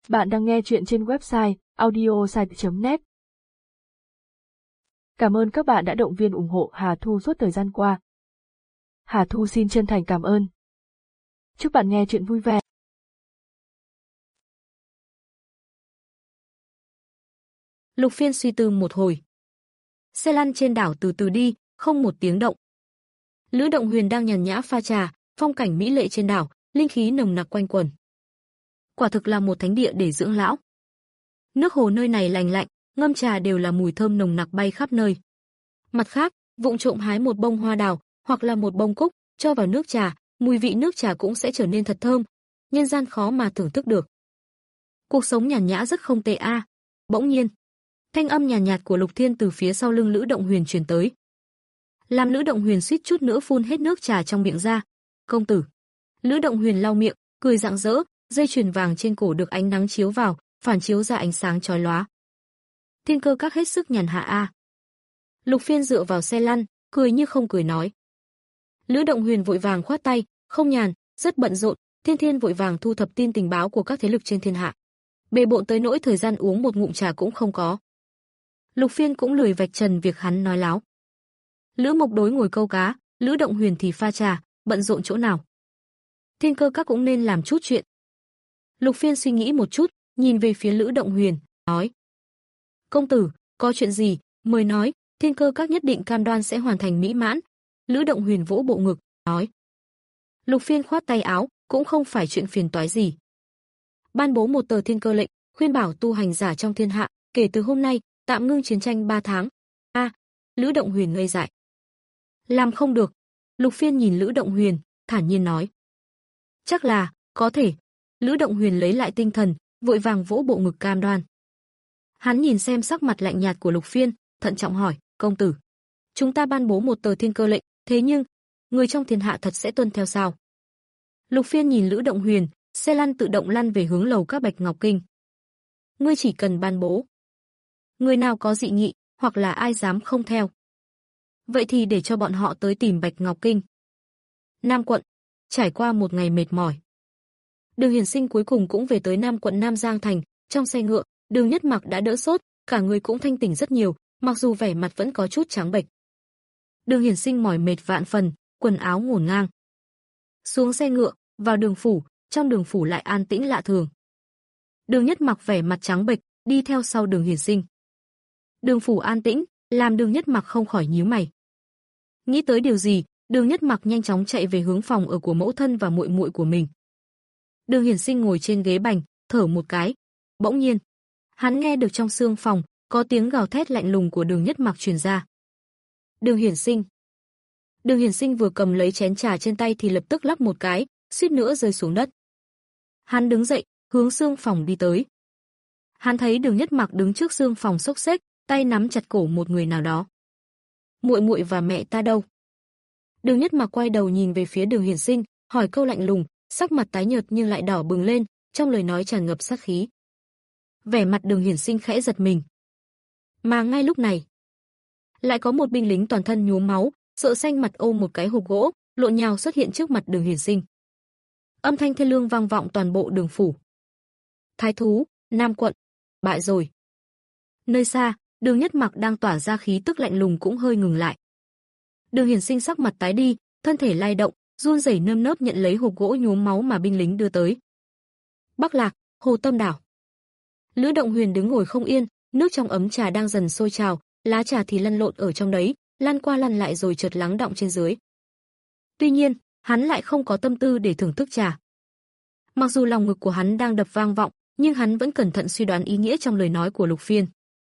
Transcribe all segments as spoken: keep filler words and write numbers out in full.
Bạn đang nghe chuyện trên website audiosite chấm net. Cảm ơn các bạn đã động viên ủng hộ Hà Thu suốt thời gian qua. Hà Thu xin chân thành cảm ơn. Chúc bạn nghe chuyện vui vẻ. Lục Phiên suy tư một hồi. Xe lăn trên đảo từ từ đi, không một tiếng động. Lữ Động Huyền đang nhàn nhã pha trà, phong cảnh mỹ lệ trên đảo, linh khí nồng nặc quanh quẩn. Quả thực là một thánh địa để dưỡng lão. Nước hồ nơi này lành lạnh, ngâm trà đều là mùi thơm nồng nặc bay khắp nơi. Mặt khác, vụng trộm hái một bông hoa đào hoặc là một bông cúc, cho vào nước trà, mùi vị nước trà cũng sẽ trở nên thật thơm, nhân gian khó mà thưởng thức được. Cuộc sống nhàn nhã rất không tệ a. À. Bỗng nhiên, thanh âm nhàn nhạt, nhạt của Lục Thiên từ phía sau lưng Lữ Động Huyền truyền tới. Làm Lữ Động Huyền suýt chút nữa phun hết nước trà trong miệng ra. "Công tử." Lữ Động Huyền lau miệng, cười rạng rỡ, dây chuyền vàng trên cổ được ánh nắng chiếu vào, phản chiếu ra ánh sáng chói lóa. Thiên Cơ Các hết sức nhàn hạ a. À. Lục Phiên dựa vào xe lăn, cười như không cười nói. Lữ Động Huyền vội vàng khoát tay, "Không nhàn, rất bận rộn." Thiên Thiên vội vàng thu thập tin tình báo của các thế lực trên thiên hạ. Bề bộn tới nỗi thời gian uống một ngụm trà cũng không có. Lục Phiên cũng lười vạch trần việc hắn nói láo. Lữ Mộc Đối ngồi câu cá, Lữ Động Huyền thì pha trà, bận rộn chỗ nào. Thiên Cơ Các cũng nên làm chút chuyện. Lục Phiên suy nghĩ một chút, nhìn về phía Lữ Động Huyền, nói: "Công tử, có chuyện gì, mời nói, Thiên Cơ Các nhất định cam đoan sẽ hoàn thành mỹ mãn." Lữ Động Huyền vỗ bộ ngực, nói. Lục Phiên khoát tay áo, cũng không phải chuyện phiền toái gì. Ban bố một tờ thiên cơ lệnh, khuyên bảo tu hành giả trong thiên hạ, kể từ hôm nay, tạm ngưng chiến tranh ba tháng. A, à, Lữ Động Huyền ngây dại. Làm không được. Lục Phiên nhìn Lữ Động Huyền, thản nhiên nói. Chắc là, có thể. Lữ Động Huyền lấy lại tinh thần, vội vàng vỗ bộ ngực cam đoan. Hắn nhìn xem sắc mặt lạnh nhạt của Lục Phiên, thận trọng hỏi, "Công tử, chúng ta ban bố một tờ thiên cơ lệnh, thế nhưng, người trong thiên hạ thật sẽ tuân theo sao?" Lục Phiên nhìn Lữ Động Huyền, xe lăn tự động lăn về hướng lầu các Bạch Ngọc Kinh. "Ngươi chỉ cần ban bố. Người nào có dị nghị, hoặc là ai dám không theo, vậy thì để cho bọn họ tới tìm Bạch Ngọc Kinh." Nam quận, trải qua một ngày mệt mỏi, Đường Hiển Sinh cuối cùng cũng về tới Nam quận Nam Giang thành, trong xe ngựa, Đường Nhất Mặc đã đỡ sốt, cả người cũng thanh tỉnh rất nhiều, mặc dù vẻ mặt vẫn có chút trắng bệch. Đường Hiển Sinh mỏi mệt vạn phần, quần áo ngổn ngang. Xuống xe ngựa, vào đường phủ, trong đường phủ lại an tĩnh lạ thường. Đường Nhất Mặc vẻ mặt trắng bệch, đi theo sau Đường Hiển Sinh. Đường phủ an tĩnh, làm Đường Nhất Mặc không khỏi nhíu mày. Nghĩ tới điều gì, Đường Nhất Mặc nhanh chóng chạy về hướng phòng ở của mẫu thân và muội muội của mình. Đường Hiển Sinh ngồi trên ghế bành, thở một cái. Bỗng nhiên, hắn nghe được trong xương phòng có tiếng gào thét lạnh lùng của Đường Nhất Mặc truyền ra. "Đường Hiển Sinh." Đường Hiển Sinh vừa cầm lấy chén trà trên tay thì lập tức lắc một cái, suýt nữa rơi xuống đất. Hắn đứng dậy, hướng xương phòng đi tới. Hắn thấy Đường Nhất Mặc đứng trước xương phòng xốc xếch, tay nắm chặt cổ một người nào đó. "Muội muội và mẹ ta đâu?" Đường Nhất Mặc quay đầu nhìn về phía Đường Hiển Sinh, hỏi câu lạnh lùng, sắc mặt tái nhợt nhưng lại đỏ bừng lên, trong lời nói tràn ngập sát khí. Vẻ mặt Đường Hiển Sinh khẽ giật mình. Mà ngay lúc này, lại có một binh lính toàn thân nhuốm máu, sợ xanh mặt ôm một cái hộp gỗ, lộn nhào xuất hiện trước mặt Đường Hiển Sinh. Âm thanh thê lương vang vọng toàn bộ đường phủ. "Thái thú, Nam quận, bại rồi." Nơi xa, Đường Nhất Mặc đang tỏa ra khí tức lạnh lùng cũng hơi ngừng lại. Đường Hiển Sinh sắc mặt tái đi, thân thể lay động, run rẩy nơm nớp nhận lấy hộp gỗ nhuốm máu mà binh lính đưa tới. Bắc Lạc, Hồ Tâm đảo. Lữ Động Huyền đứng ngồi không yên, nước trong ấm trà đang dần sôi trào, lá trà thì lăn lộn ở trong đấy, lăn qua lăn lại rồi chợt lắng đọng trên dưới. Tuy nhiên, hắn lại không có tâm tư để thưởng thức trà. Mặc dù lòng ngực của hắn đang đập vang vọng, nhưng hắn vẫn cẩn thận suy đoán ý nghĩa trong lời nói của Lục Phiên.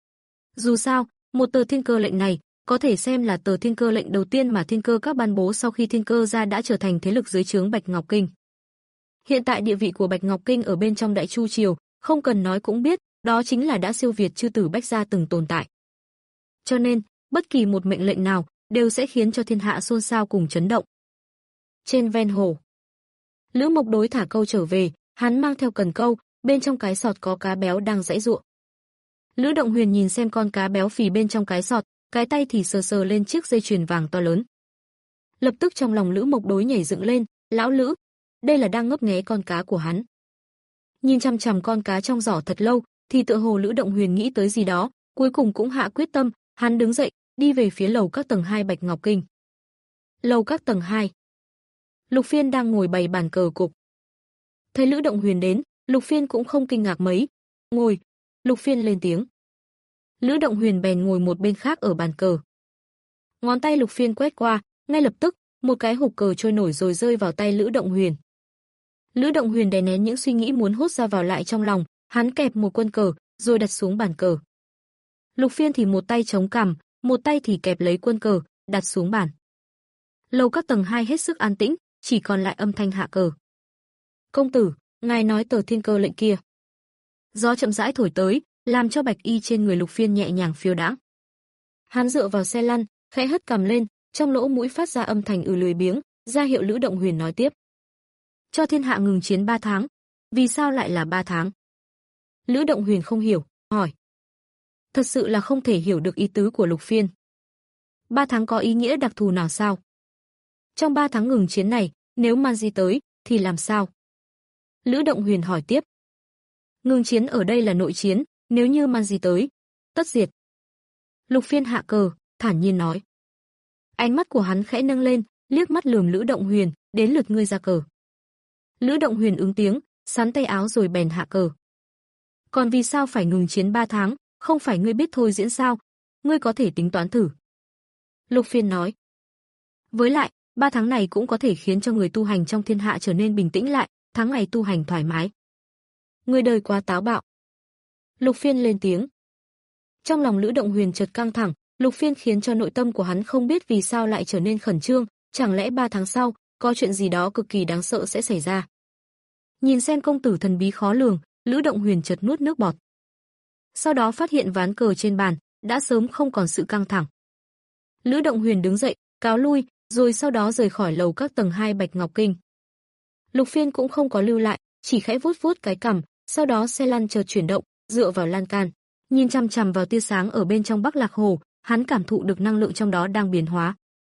Dù sao, một tờ thiên cơ lệnh này có thể xem là tờ thiên cơ lệnh đầu tiên mà Thiên Cơ Các ban bố sau khi Thiên Cơ gia đã trở thành thế lực dưới trướng Bạch Ngọc Kinh. Hiện tại địa vị của Bạch Ngọc Kinh ở bên trong Đại Chu triều, không cần nói cũng biết, đó chính là đã siêu việt chư tử Bách gia từng tồn tại. Cho nên, bất kỳ một mệnh lệnh nào đều sẽ khiến cho thiên hạ xôn xao cùng chấn động. Trên ven hồ, Lữ Mộc Đối thả câu trở về, hắn mang theo cần câu, bên trong cái sọt có cá béo đang giãy giụa. Lữ Động Huyền nhìn xem con cá béo phì bên trong cái sọt, cái tay thì sờ sờ lên chiếc dây chuyền vàng to lớn. Lập tức trong lòng Lữ Mộc Đối nhảy dựng lên, "Lão Lữ, đây là đang ngấp nghé con cá của hắn." Nhìn chằm chằm con cá trong giỏ thật lâu, thì tựa hồ Lữ Động Huyền nghĩ tới gì đó, cuối cùng cũng hạ quyết tâm, hắn đứng dậy, đi về phía lầu các tầng hai Bạch Ngọc Kinh. Lầu các tầng hai. Lục Phiên đang ngồi bày bàn cờ cục. Thấy Lữ Động Huyền đến, Lục Phiên cũng không kinh ngạc mấy. "Ngồi." Lục Phiên lên tiếng. Lữ Động Huyền bèn ngồi một bên khác ở bàn cờ. Ngón tay Lục Phiên quét qua, ngay lập tức, một cái hộp cờ trôi nổi rồi rơi vào tay Lữ Động Huyền. Lữ Động Huyền đè nén những suy nghĩ muốn hốt ra vào lại trong lòng, hắn kẹp một quân cờ, rồi đặt xuống bàn cờ. Lục Phiên thì một tay chống cằm, một tay thì kẹp lấy quân cờ, đặt xuống bàn. Lầu các tầng hai hết sức an tĩnh, chỉ còn lại âm thanh hạ cờ. "Công tử, ngài nói tờ thiên cơ lệnh kia." Gió chậm rãi thổi tới, làm cho bạch y trên người Lục Phiên nhẹ nhàng phiêu đãng. Hắn dựa vào xe lăn, khẽ hất cằm lên, trong lỗ mũi phát ra âm thanh ừ lười biếng, ra hiệu Lữ Động Huyền nói tiếp. "Cho thiên hạ ngừng chiến ba tháng." "Vì sao lại là ba tháng?" Lữ Động Huyền không hiểu, hỏi. Thật sự là không thể hiểu được ý tứ của Lục Phiên. Ba tháng có ý nghĩa đặc thù nào sao? Trong ba tháng ngừng chiến này, nếu Manji tới, thì làm sao? Lữ Động Huyền hỏi tiếp. Ngừng chiến ở đây là nội chiến, nếu như Manji tới, tất diệt. Lục Phiên hạ cờ, thản nhiên nói. Ánh mắt của hắn khẽ nâng lên, liếc mắt lườm Lữ Động Huyền, đến lượt ngươi ra cờ. Lữ Động Huyền ứng tiếng, sắn tay áo rồi bèn hạ cờ. Còn vì sao phải ngừng chiến ba tháng, không phải ngươi biết thôi diễn sao? Ngươi có thể tính toán thử. Lục Phiên nói. Với lại, ba tháng này cũng có thể khiến cho người tu hành trong thiên hạ trở nên bình tĩnh lại, tháng ngày tu hành thoải mái. Ngươi đời quá táo bạo. Lục Phiên lên tiếng. Trong lòng Lữ Động Huyền chợt căng thẳng, Lục Phiên khiến cho nội tâm của hắn không biết vì sao lại trở nên khẩn trương, chẳng lẽ ba tháng sau, có chuyện gì đó cực kỳ đáng sợ sẽ xảy ra. Nhìn xem công tử thần bí khó lường, Lữ Động Huyền chợt nuốt nước bọt. Sau đó phát hiện ván cờ trên bàn, đã sớm không còn sự căng thẳng. Lữ Động Huyền đứng dậy, cáo lui, rồi sau đó rời khỏi lầu các tầng hai Bạch Ngọc Kinh. Lục Phiên cũng không có lưu lại, chỉ khẽ vuốt vuốt cái cằm, sau đó xe lăn chợt chuyển động, dựa vào lan can, nhìn chằm chằm vào tia sáng ở bên trong Bắc Lạc Hồ, hắn cảm thụ được năng lượng trong đó đang biến hóa.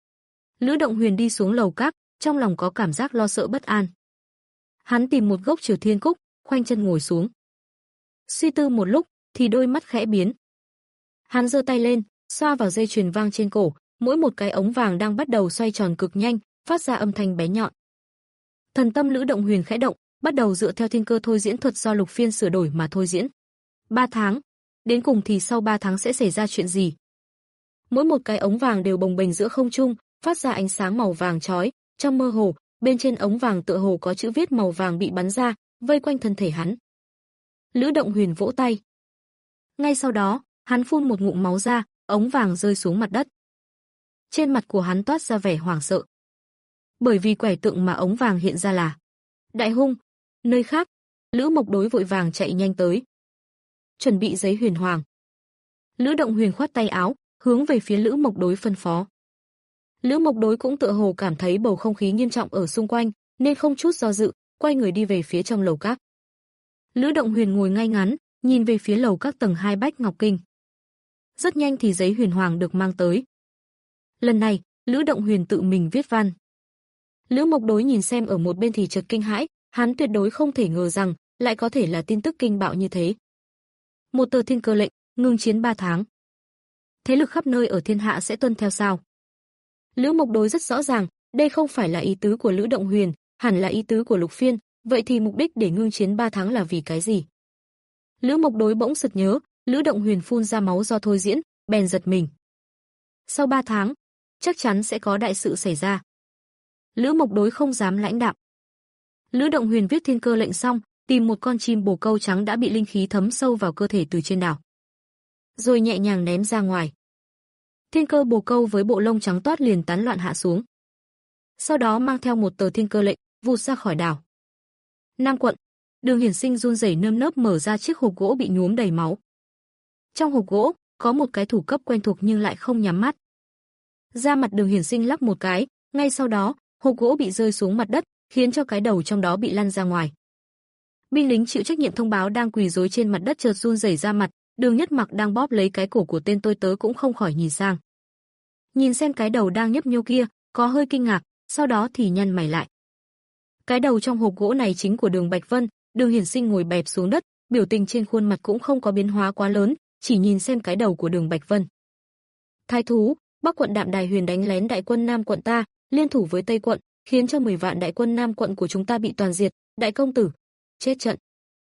Lữ Động Huyền đi xuống lầu các, trong lòng có cảm giác lo sợ bất an. Hắn tìm một gốc Triều Thiên Cúc, khoanh chân ngồi xuống. Suy tư một lúc, thì đôi mắt khẽ biến. Hắn giơ tay lên, xoa vào dây chuyền vàng trên cổ, mỗi một cái ống vàng đang bắt đầu xoay tròn cực nhanh, phát ra âm thanh bé nhọn. Thần tâm Lữ Động Huyền khẽ động, bắt đầu dựa theo thiên cơ thôi diễn thuật do Lục Phiên sửa đổi mà thôi diễn. Ba tháng, đến cùng thì sau ba tháng sẽ xảy ra chuyện gì? Mỗi một cái ống vàng đều bồng bềnh giữa không trung, phát ra ánh sáng màu vàng chói, trong mơ hồ, bên trên ống vàng tựa hồ có chữ viết màu vàng bị bắn ra, vây quanh thân thể hắn. Lữ Động Huyền vỗ tay. Ngay sau đó, hắn phun một ngụm máu ra, ống vàng rơi xuống mặt đất. Trên mặt của hắn toát ra vẻ hoảng sợ. Bởi vì quẻ tượng mà ống vàng hiện ra là Đại Hung. Nơi khác, Lữ Mộc Đối vội vàng chạy nhanh tới. Chuẩn bị giấy huyền hoàng. Lữ Động Huyền khoát tay áo, hướng về phía Lữ Mộc Đối phân phó. Lữ Mộc Đối cũng tựa hồ cảm thấy bầu không khí nghiêm trọng ở xung quanh, nên không chút do dự, quay người đi về phía trong lầu các. Lữ Động Huyền ngồi ngay ngắn, nhìn về phía lầu các tầng hai Bách Ngọc Kinh. Rất nhanh thì giấy huyền hoàng được mang tới. Lần này, Lữ Động Huyền tự mình viết văn. Lữ Mộc Đối nhìn xem ở một bên thì chợt kinh hãi, hắn tuyệt đối không thể ngờ rằng lại có thể là tin tức kinh bạo như thế. Một tờ thiên cơ lệnh, ngừng chiến ba tháng. Thế lực khắp nơi ở thiên hạ sẽ tuân theo sao? Lữ Mộc Đối rất rõ ràng, đây không phải là ý tứ của Lữ Động Huyền, hẳn là ý tứ của Lục Phiên, vậy thì mục đích để ngưng chiến ba tháng là vì cái gì? Lữ Mộc Đối bỗng sực nhớ, Lữ Động Huyền phun ra máu do thôi diễn, bèn giật mình. Sau ba tháng, chắc chắn sẽ có đại sự xảy ra. Lữ Mộc Đối không dám lãnh đạm. Lữ Động Huyền viết thiên cơ lệnh xong, tìm một con chim bồ câu trắng đã bị linh khí thấm sâu vào cơ thể từ trên đảo, rồi nhẹ nhàng ném ra ngoài. Thiên cơ bồ câu với bộ lông trắng toát liền tán loạn hạ xuống. Sau đó mang theo một tờ thiên cơ lệnh, vụt ra khỏi đảo. Nam quận, Đường Hiển Sinh run rẩy nơm nớp mở ra chiếc hộp gỗ bị nhuốm đầy máu. Trong hộp gỗ, có một cái thủ cấp quen thuộc nhưng lại không nhắm mắt. Da mặt Đường Hiển Sinh lắc một cái, ngay sau đó, hộp gỗ bị rơi xuống mặt đất, khiến cho cái đầu trong đó bị lăn ra ngoài. Binh lính chịu trách nhiệm thông báo đang quỳ rối trên mặt đất chợt run rẩy ra mặt, Đường Nhất Mặc đang bóp lấy cái cổ của tên tôi tớ cũng không khỏi nhìn sang. Nhìn xem cái đầu đang nhấp nhô kia, có hơi kinh ngạc, sau đó thì nhăn mày lại. Cái đầu trong hộp gỗ này chính của Đường Bạch Vân, Đường Hiển Sinh ngồi bẹp xuống đất, biểu tình trên khuôn mặt cũng không có biến hóa quá lớn, chỉ nhìn xem cái đầu của Đường Bạch Vân. Thái thú, Bắc quận Đạm Đài Huyền đánh lén đại quân Nam quận ta, liên thủ với Tây quận, khiến cho mười vạn đại quân Nam quận của chúng ta bị toàn diệt, đại công tử chết trận.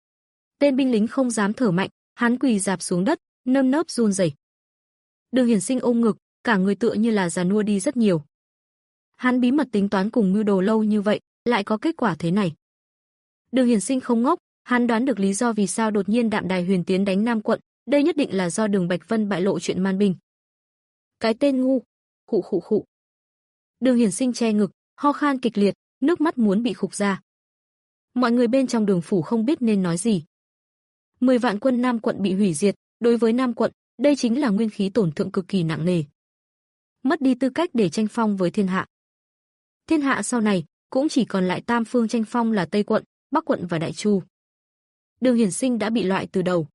Tên binh lính không dám thở mạnh, hắn quỳ rạp xuống đất, nơm nớp run rẩy. Đường Hiển Sinh ôm ngực, cả người tựa như là già nua đi rất nhiều. Hắn bí mật tính toán cùng mưu đồ lâu như vậy, lại có kết quả thế này. Đường Hiển Sinh không ngốc, hắn đoán được lý do vì sao đột nhiên Đạm Đài Huyền tiến đánh Nam quận, đây nhất định là do Đường Bạch Vân bại lộ chuyện man binh. Cái tên ngu, khụ khụ khụ. Đường Hiển Sinh che ngực, ho khan kịch liệt, nước mắt muốn bị khục ra. Mọi người bên trong Đường phủ không biết nên nói gì. Mười vạn quân Nam quận bị hủy diệt, đối với Nam quận, đây chính là nguyên khí tổn thượng cực kỳ nặng nề. Mất đi tư cách để tranh phong với thiên hạ. Thiên hạ sau này cũng chỉ còn lại tam phương tranh phong là Tây quận, Bắc quận và Đại Chu. Đường Hiển Sinh đã bị loại từ đầu.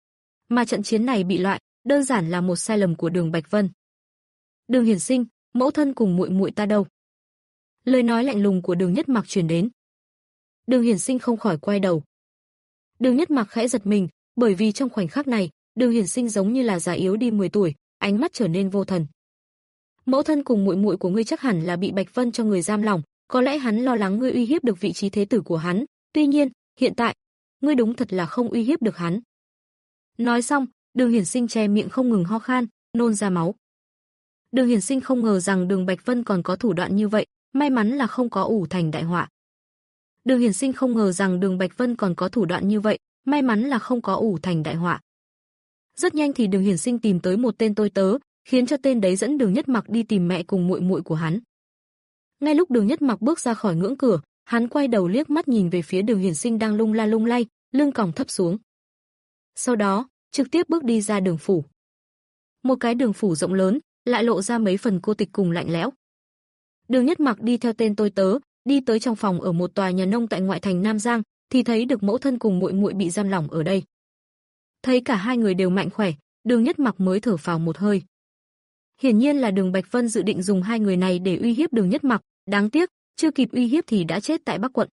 Mà trận chiến này bị loại, đơn giản là một sai lầm của Đường Bạch Vân. Đường Hiển Sinh, mẫu thân cùng muội muội ta đâu? Lời nói lạnh lùng của Đường Nhất Mặc truyền đến. Đường Hiển Sinh không khỏi quay đầu. Đường Nhất Mặc khẽ giật mình, bởi vì trong khoảnh khắc này, Đường Hiển Sinh giống như là già yếu đi mười tuổi, ánh mắt trở nên vô thần. Mẫu thân cùng muội muội của ngươi chắc hẳn là bị Bạch Vân cho người giam lỏng, có lẽ hắn lo lắng ngươi uy hiếp được vị trí thế tử của hắn, tuy nhiên, hiện tại, ngươi đúng thật là không uy hiếp được hắn. Nói xong, Đường Hiển Sinh che miệng không ngừng ho khan, nôn ra máu. Đường Hiển Sinh không ngờ rằng Đường Bạch Vân còn có thủ đoạn như vậy, may mắn là không có ủ thành đại họa. Đường Hiển Sinh không ngờ rằng Đường Bạch Vân còn có thủ đoạn như vậy, may mắn là không có ủ thành đại họa. Rất nhanh thì Đường Hiển Sinh tìm tới một tên tôi tớ, khiến cho tên đấy dẫn Đường Nhất Mặc đi tìm mẹ cùng muội muội của hắn. Ngay lúc Đường Nhất Mặc bước ra khỏi ngưỡng cửa, hắn quay đầu liếc mắt nhìn về phía Đường Hiển Sinh đang lung la lung lay, lưng còng thấp xuống. Sau đó, trực tiếp bước đi ra đường phủ. Một cái đường phủ rộng lớn, lại lộ ra mấy phần cô tịch cùng lạnh lẽo. Đường Nhất Mặc đi theo tên tôi tớ, đi tới trong phòng ở một tòa nhà nông tại ngoại thành Nam Giang, thì thấy được mẫu thân cùng muội muội bị giam lỏng ở đây. Thấy cả hai người đều mạnh khỏe, Đường Nhất Mặc mới thở phào một hơi. Hiển nhiên là Đường Bạch Vân dự định dùng hai người này để uy hiếp Đường Nhất Mặc, đáng tiếc, chưa kịp uy hiếp thì đã chết tại Bắc quận.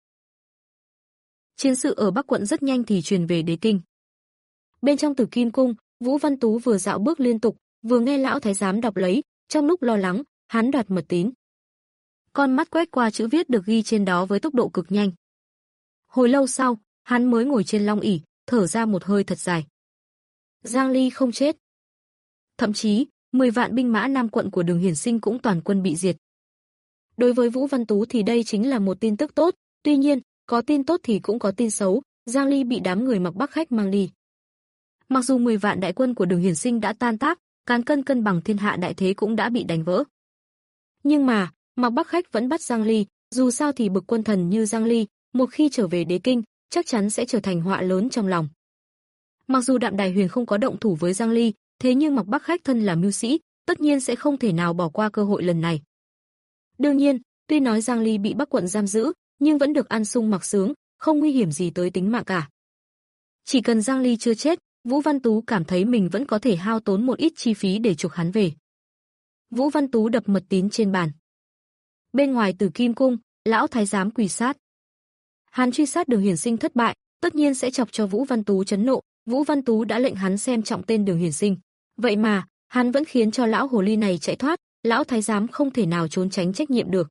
Chiến sự ở Bắc quận rất nhanh thì truyền về Đế Kinh. Bên trong Tử Kim cung, Vũ Văn Tú vừa dạo bước liên tục, vừa nghe lão thái giám đọc lấy, trong lúc lo lắng, hắn đoạt mật tín. Con mắt quét qua chữ viết được ghi trên đó với tốc độ cực nhanh. Hồi lâu sau, hắn mới ngồi trên long ỷ, thở ra một hơi thật dài. Giang Ly không chết. Thậm chí, mười vạn binh mã Nam quận của Đường Hiển Sinh cũng toàn quân bị diệt. Đối với Vũ Văn Tú thì đây chính là một tin tức tốt, tuy nhiên, có tin tốt thì cũng có tin xấu, Giang Ly bị đám người Mặc Bắc Khách mang đi. Mặc dù mười vạn đại quân của Đường Hiển Sinh đã tan tác, cán cân cân bằng thiên hạ đại thế cũng đã bị đánh vỡ. Nhưng mà, Mặc Bắc Khách vẫn bắt Giang Ly, dù sao thì bực quân thần như Giang Ly, một khi trở về Đế Kinh, chắc chắn sẽ trở thành họa lớn trong lòng. Mặc dù Đạm Đài Huyền không có động thủ với Giang Ly, thế nhưng Mặc Bắc Khách thân là mưu sĩ, tất nhiên sẽ không thể nào bỏ qua cơ hội lần này. Đương nhiên, tuy nói Giang Ly bị Bắc quận giam giữ, nhưng vẫn được ăn sung mặc sướng, không nguy hiểm gì tới tính mạng cả. Chỉ cần Giang Ly chưa chết, Vũ Văn Tú cảm thấy mình vẫn có thể hao tốn một ít chi phí để chuộc hắn về. Vũ Văn Tú đập mật tín trên bàn. Bên ngoài Tử Kim cung, lão thái giám quỳ sát. Hắn truy sát Đường Hiển Sinh thất bại, tất nhiên sẽ chọc cho Vũ Văn Tú chấn nộ, Vũ Văn Tú đã lệnh hắn xem trọng tên Đường Hiển Sinh. Vậy mà, hắn vẫn khiến cho lão hồ ly này chạy thoát, lão thái giám không thể nào trốn tránh trách nhiệm được.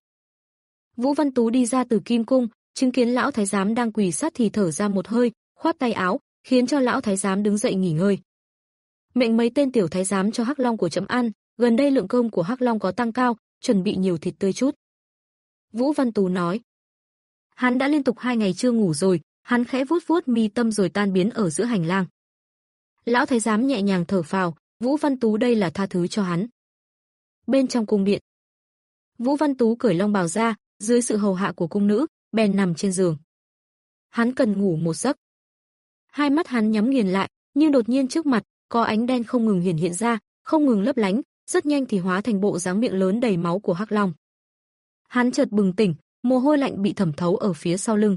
Vũ Văn Tú đi ra Tử Kim cung, chứng kiến lão thái giám đang quỳ sát thì thở ra một hơi, khoát tay áo, khiến cho lão thái giám đứng dậy nghỉ ngơi. Mệnh mấy tên tiểu thái giám cho Hắc Long của trẫm ăn, gần đây lượng cơm của Hắc Long có tăng cao, chuẩn bị nhiều thịt tươi chút. Vũ Văn Tú nói. Hắn đã liên tục hai ngày chưa ngủ rồi, hắn khẽ vuốt vuốt mi tâm rồi tan biến ở giữa hành lang. Lão thái giám nhẹ nhàng thở phào, Vũ Văn Tú đây là tha thứ cho hắn. Bên trong cung điện, Vũ Văn Tú cởi long bào ra, dưới sự hầu hạ của cung nữ, bèn nằm trên giường. Hắn cần ngủ một giấc. Hai mắt hắn nhắm nghiền lại, nhưng đột nhiên trước mặt có ánh đen không ngừng hiển hiện ra, không ngừng lấp lánh, rất nhanh thì hóa thành bộ dáng miệng lớn đầy máu của Hắc Long. Hắn chợt bừng tỉnh, mồ hôi lạnh bị thẩm thấu ở phía sau lưng.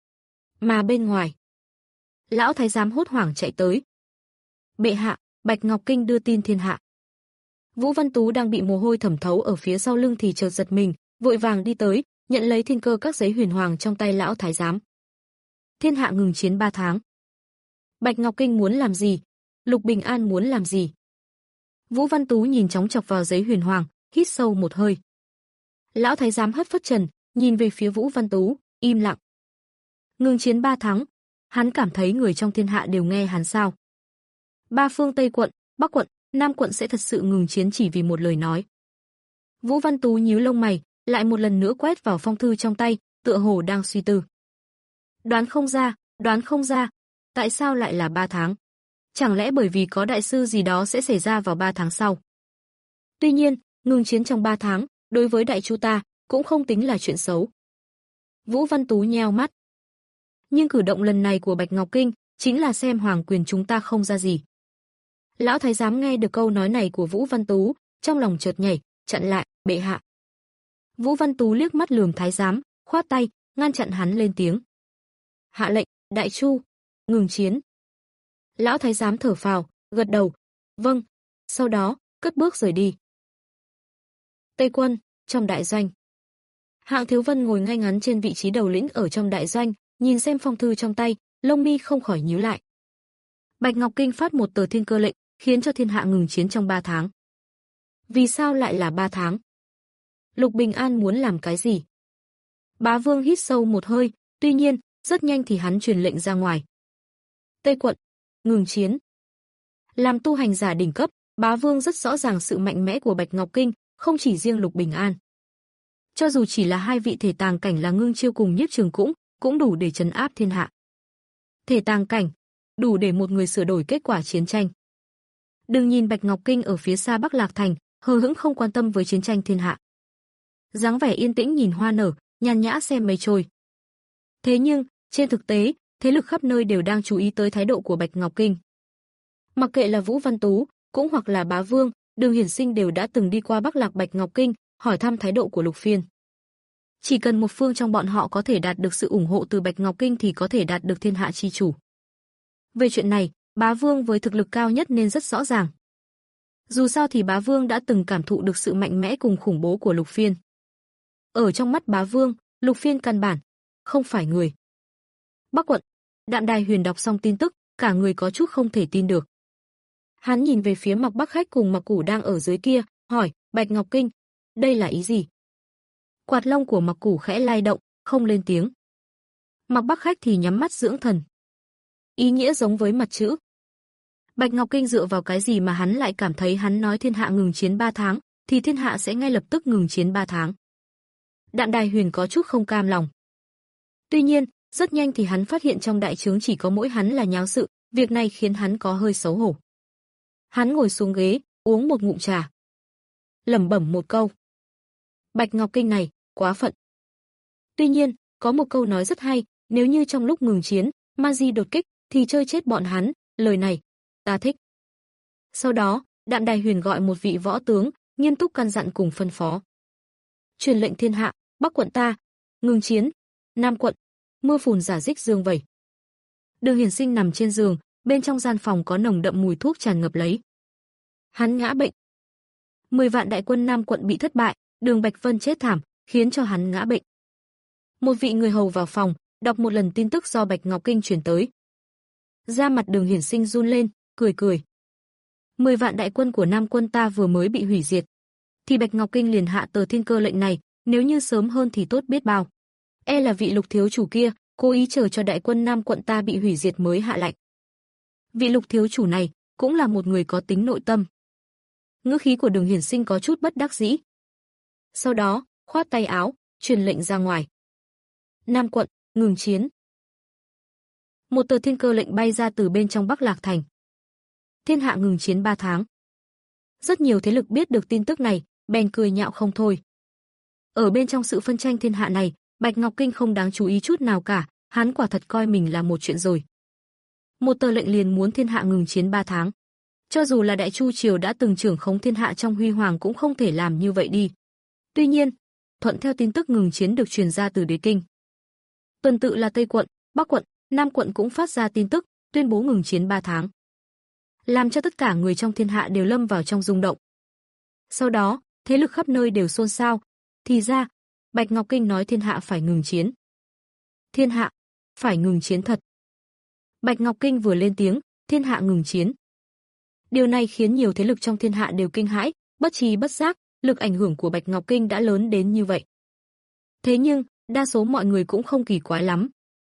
Mà bên ngoài, lão thái giám hốt hoảng chạy tới. Bệ hạ, Bạch Ngọc Kinh đưa tin thiên hạ. Vũ Văn Tú đang bị mồ hôi thẩm thấu ở phía sau lưng thì chợt giật mình, vội vàng đi tới, nhận lấy thiên cơ các giấy huyền hoàng trong tay lão thái giám. Thiên hạ ngừng chiến ba tháng. Bạch Ngọc Kinh muốn làm gì? Lục Bình An muốn làm gì? Vũ Văn Tú nhìn chóng chọc vào giấy huyền hoàng, hít sâu một hơi. Lão thái giám hất phất trần, nhìn về phía Vũ Văn Tú, im lặng. Ngừng chiến ba tháng, hắn cảm thấy người trong thiên hạ đều nghe hắn sao? Ba phương Tây quận, Bắc quận, Nam quận sẽ thật sự ngừng chiến chỉ vì một lời nói. Vũ Văn Tú nhíu lông mày, lại một lần nữa quét vào phong thư trong tay, tựa hồ đang suy tư. Đoán không ra, đoán không ra, tại sao lại là ba tháng? Chẳng lẽ bởi vì có đại sư gì đó sẽ xảy ra vào ba tháng sau? Tuy nhiên, ngừng chiến trong ba tháng, đối với đại chu ta, cũng không tính là chuyện xấu. Vũ Văn Tú nheo mắt. Nhưng cử động lần này của Bạch Ngọc Kinh, chính là xem hoàng quyền chúng ta không ra gì. Lão thái giám nghe được câu nói này của Vũ Văn Tú, trong lòng chợt nhảy, chặn lại, bệ hạ. Vũ Văn Tú liếc mắt lườm thái giám, khoát tay, ngăn chặn hắn lên tiếng. Hạ lệnh, đại chu, ngừng chiến. Lão thái giám thở phào, gật đầu, vâng, sau đó, cất bước rời đi. Tây quân, trong đại doanh. Hạng Thiếu Vân ngồi ngay ngắn trên vị trí đầu lĩnh ở trong đại doanh, nhìn xem phong thư trong tay, lông mi không khỏi nhíu lại. Bạch Ngọc Kinh phát một tờ thiên cơ lệnh, khiến cho thiên hạ ngừng chiến trong ba tháng. Vì sao lại là ba tháng? Lục Bình An muốn làm cái gì? Bá Vương hít sâu một hơi, tuy nhiên, rất nhanh thì hắn truyền lệnh ra ngoài. Tây quận, ngừng chiến. Làm tu hành giả đỉnh cấp, Bá Vương rất rõ ràng sự mạnh mẽ của Bạch Ngọc Kinh, không chỉ riêng Lục Bình An. Cho dù chỉ là hai vị thể tàng cảnh là Ngưng Chiêu cùng Nhiếp Trường cũng, cũng đủ để trấn áp thiên hạ. Thể tàng cảnh, đủ để một người sửa đổi kết quả chiến tranh. Đừng nhìn Bạch Ngọc Kinh ở phía xa Bắc Lạc Thành, hờ hững không quan tâm với chiến tranh thiên hạ. Dáng vẻ yên tĩnh nhìn hoa nở, nhàn nhã xem mây trôi. Thế nhưng, trên thực tế, thế lực khắp nơi đều đang chú ý tới thái độ của Bạch Ngọc Kinh. Mặc kệ là Vũ Văn Tú, cũng hoặc là Bá Vương, Đường Hiển Sinh đều đã từng đi qua Bắc Lạc Bạch Ngọc Kinh, hỏi thăm thái độ của Lục Phiên. Chỉ cần một phương trong bọn họ có thể đạt được sự ủng hộ từ Bạch Ngọc Kinh thì có thể đạt được thiên hạ chi chủ. Về chuyện này, Bá Vương với thực lực cao nhất nên rất rõ ràng. Dù sao thì Bá Vương đã từng cảm thụ được sự mạnh mẽ cùng khủng bố của Lục Phiên. Ở trong mắt Bá Vương, Lục Phiên căn bản không phải người. Bắc quận, Đạm Đài Huyền đọc xong tin tức, cả người có chút không thể tin được. Hắn nhìn về phía Mạc Bắc Khách cùng Mạc Củ đang ở dưới kia, hỏi, Bạch Ngọc Kinh, đây là ý gì? Quạt lông của Mạc Củ khẽ lay động, không lên tiếng. Mạc Bắc Khách thì nhắm mắt dưỡng thần. Ý nghĩa giống với mặt chữ. Bạch Ngọc Kinh dựa vào cái gì mà hắn lại cảm thấy hắn nói thiên hạ ngừng chiến ba tháng, thì thiên hạ sẽ ngay lập tức ngừng chiến ba tháng. Đạm Đài Huyền có chút không cam lòng. Tuy nhiên, rất nhanh thì hắn phát hiện trong đại trướng chỉ có mỗi hắn là nháo sự, việc này khiến hắn có hơi xấu hổ. Hắn ngồi xuống ghế, uống một ngụm trà. Lẩm bẩm một câu. Bạch Ngọc Kinh này, quá phận. Tuy nhiên, có một câu nói rất hay, nếu như trong lúc ngừng chiến, ma di đột kích, thì chơi chết bọn hắn, lời này, ta thích. Sau đó, Đạm Đài Huyền gọi một vị võ tướng, nghiêm túc căn dặn cùng phân phó. Truyền lệnh thiên hạ, Bắc quận ta, ngừng chiến, Nam quận, mưa phùn giả dích dương vẩy. Đường Hiển Sinh nằm trên giường, bên trong gian phòng có nồng đậm mùi thuốc tràn ngập lấy. Hắn ngã bệnh. Mười vạn đại quân Nam quận bị thất bại, Đường Bạch Vân chết thảm, khiến cho hắn ngã bệnh. Một vị người hầu vào phòng, đọc một lần tin tức do Bạch Ngọc Kinh truyền tới. Da mặt Đường Hiển Sinh run lên, cười cười. Mười vạn đại quân của Nam quân ta vừa mới bị hủy diệt, thì Bạch Ngọc Kinh liền hạ tờ thiên cơ lệnh này, nếu như sớm hơn thì tốt biết bao. E là vị Lục thiếu chủ kia, cố ý chờ cho đại quân Nam quận ta bị hủy diệt mới hạ lệnh. Vị Lục thiếu chủ này, cũng là một người có tính nội tâm. Ngữ khí của Đường Hiển Sinh có chút bất đắc dĩ. Sau đó, khoát tay áo, truyền lệnh ra ngoài. Nam quận, ngừng chiến. Một tờ thiên cơ lệnh bay ra từ bên trong Bắc Lạc Thành. Thiên hạ ngừng chiến ba tháng. Rất nhiều thế lực biết được tin tức này, bèn cười nhạo không thôi. Ở bên trong sự phân tranh thiên hạ này, Bạch Ngọc Kinh không đáng chú ý chút nào cả, hắn quả thật coi mình là một chuyện rồi. Một tờ lệnh liền muốn thiên hạ ngừng chiến ba tháng. Cho dù là Đại Chu Triều đã từng trưởng khống thiên hạ trong huy hoàng cũng không thể làm như vậy đi. Tuy nhiên, thuận theo tin tức ngừng chiến được truyền ra từ đế kinh. Tuần tự là Tây quận, Bắc quận, Nam quận cũng phát ra tin tức, tuyên bố ngừng chiến ba tháng. Làm cho tất cả người trong thiên hạ đều lâm vào trong rung động. Sau đó, thế lực khắp nơi đều xôn xao, thì ra, Bạch Ngọc Kinh nói thiên hạ phải ngừng chiến. Thiên hạ, phải ngừng chiến thật. Bạch Ngọc Kinh vừa lên tiếng, thiên hạ ngừng chiến. Điều này khiến nhiều thế lực trong thiên hạ đều kinh hãi, bất trí bất giác, lực ảnh hưởng của Bạch Ngọc Kinh đã lớn đến như vậy. Thế nhưng, đa số mọi người cũng không kỳ quái lắm.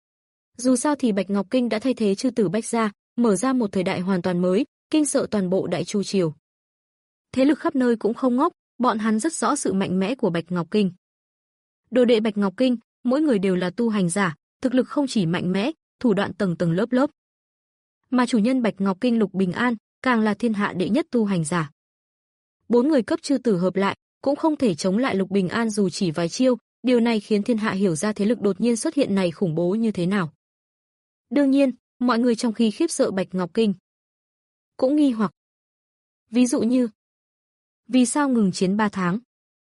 Dù sao thì Bạch Ngọc Kinh đã thay thế chư tử Bách gia, mở ra một thời đại hoàn toàn mới, kinh sợ toàn bộ Đại Chu triều. Thế lực khắp nơi cũng không ngốc, bọn hắn rất rõ sự mạnh mẽ của Bạch Ngọc Kinh. Đồ đệ Bạch Ngọc Kinh, mỗi người đều là tu hành giả, thực lực không chỉ mạnh mẽ, thủ đoạn tầng tầng lớp lớp. Mà chủ nhân Bạch Ngọc Kinh Lục Bình An, càng là thiên hạ đệ nhất tu hành giả. Bốn người cấp chư tử hợp lại, cũng không thể chống lại Lục Bình An dù chỉ vài chiêu, điều này khiến thiên hạ hiểu ra thế lực đột nhiên xuất hiện này khủng bố như thế nào. Đương nhiên, mọi người trong khi khiếp sợ Bạch Ngọc Kinh cũng nghi hoặc. Ví dụ như, vì sao ngừng chiến ba tháng?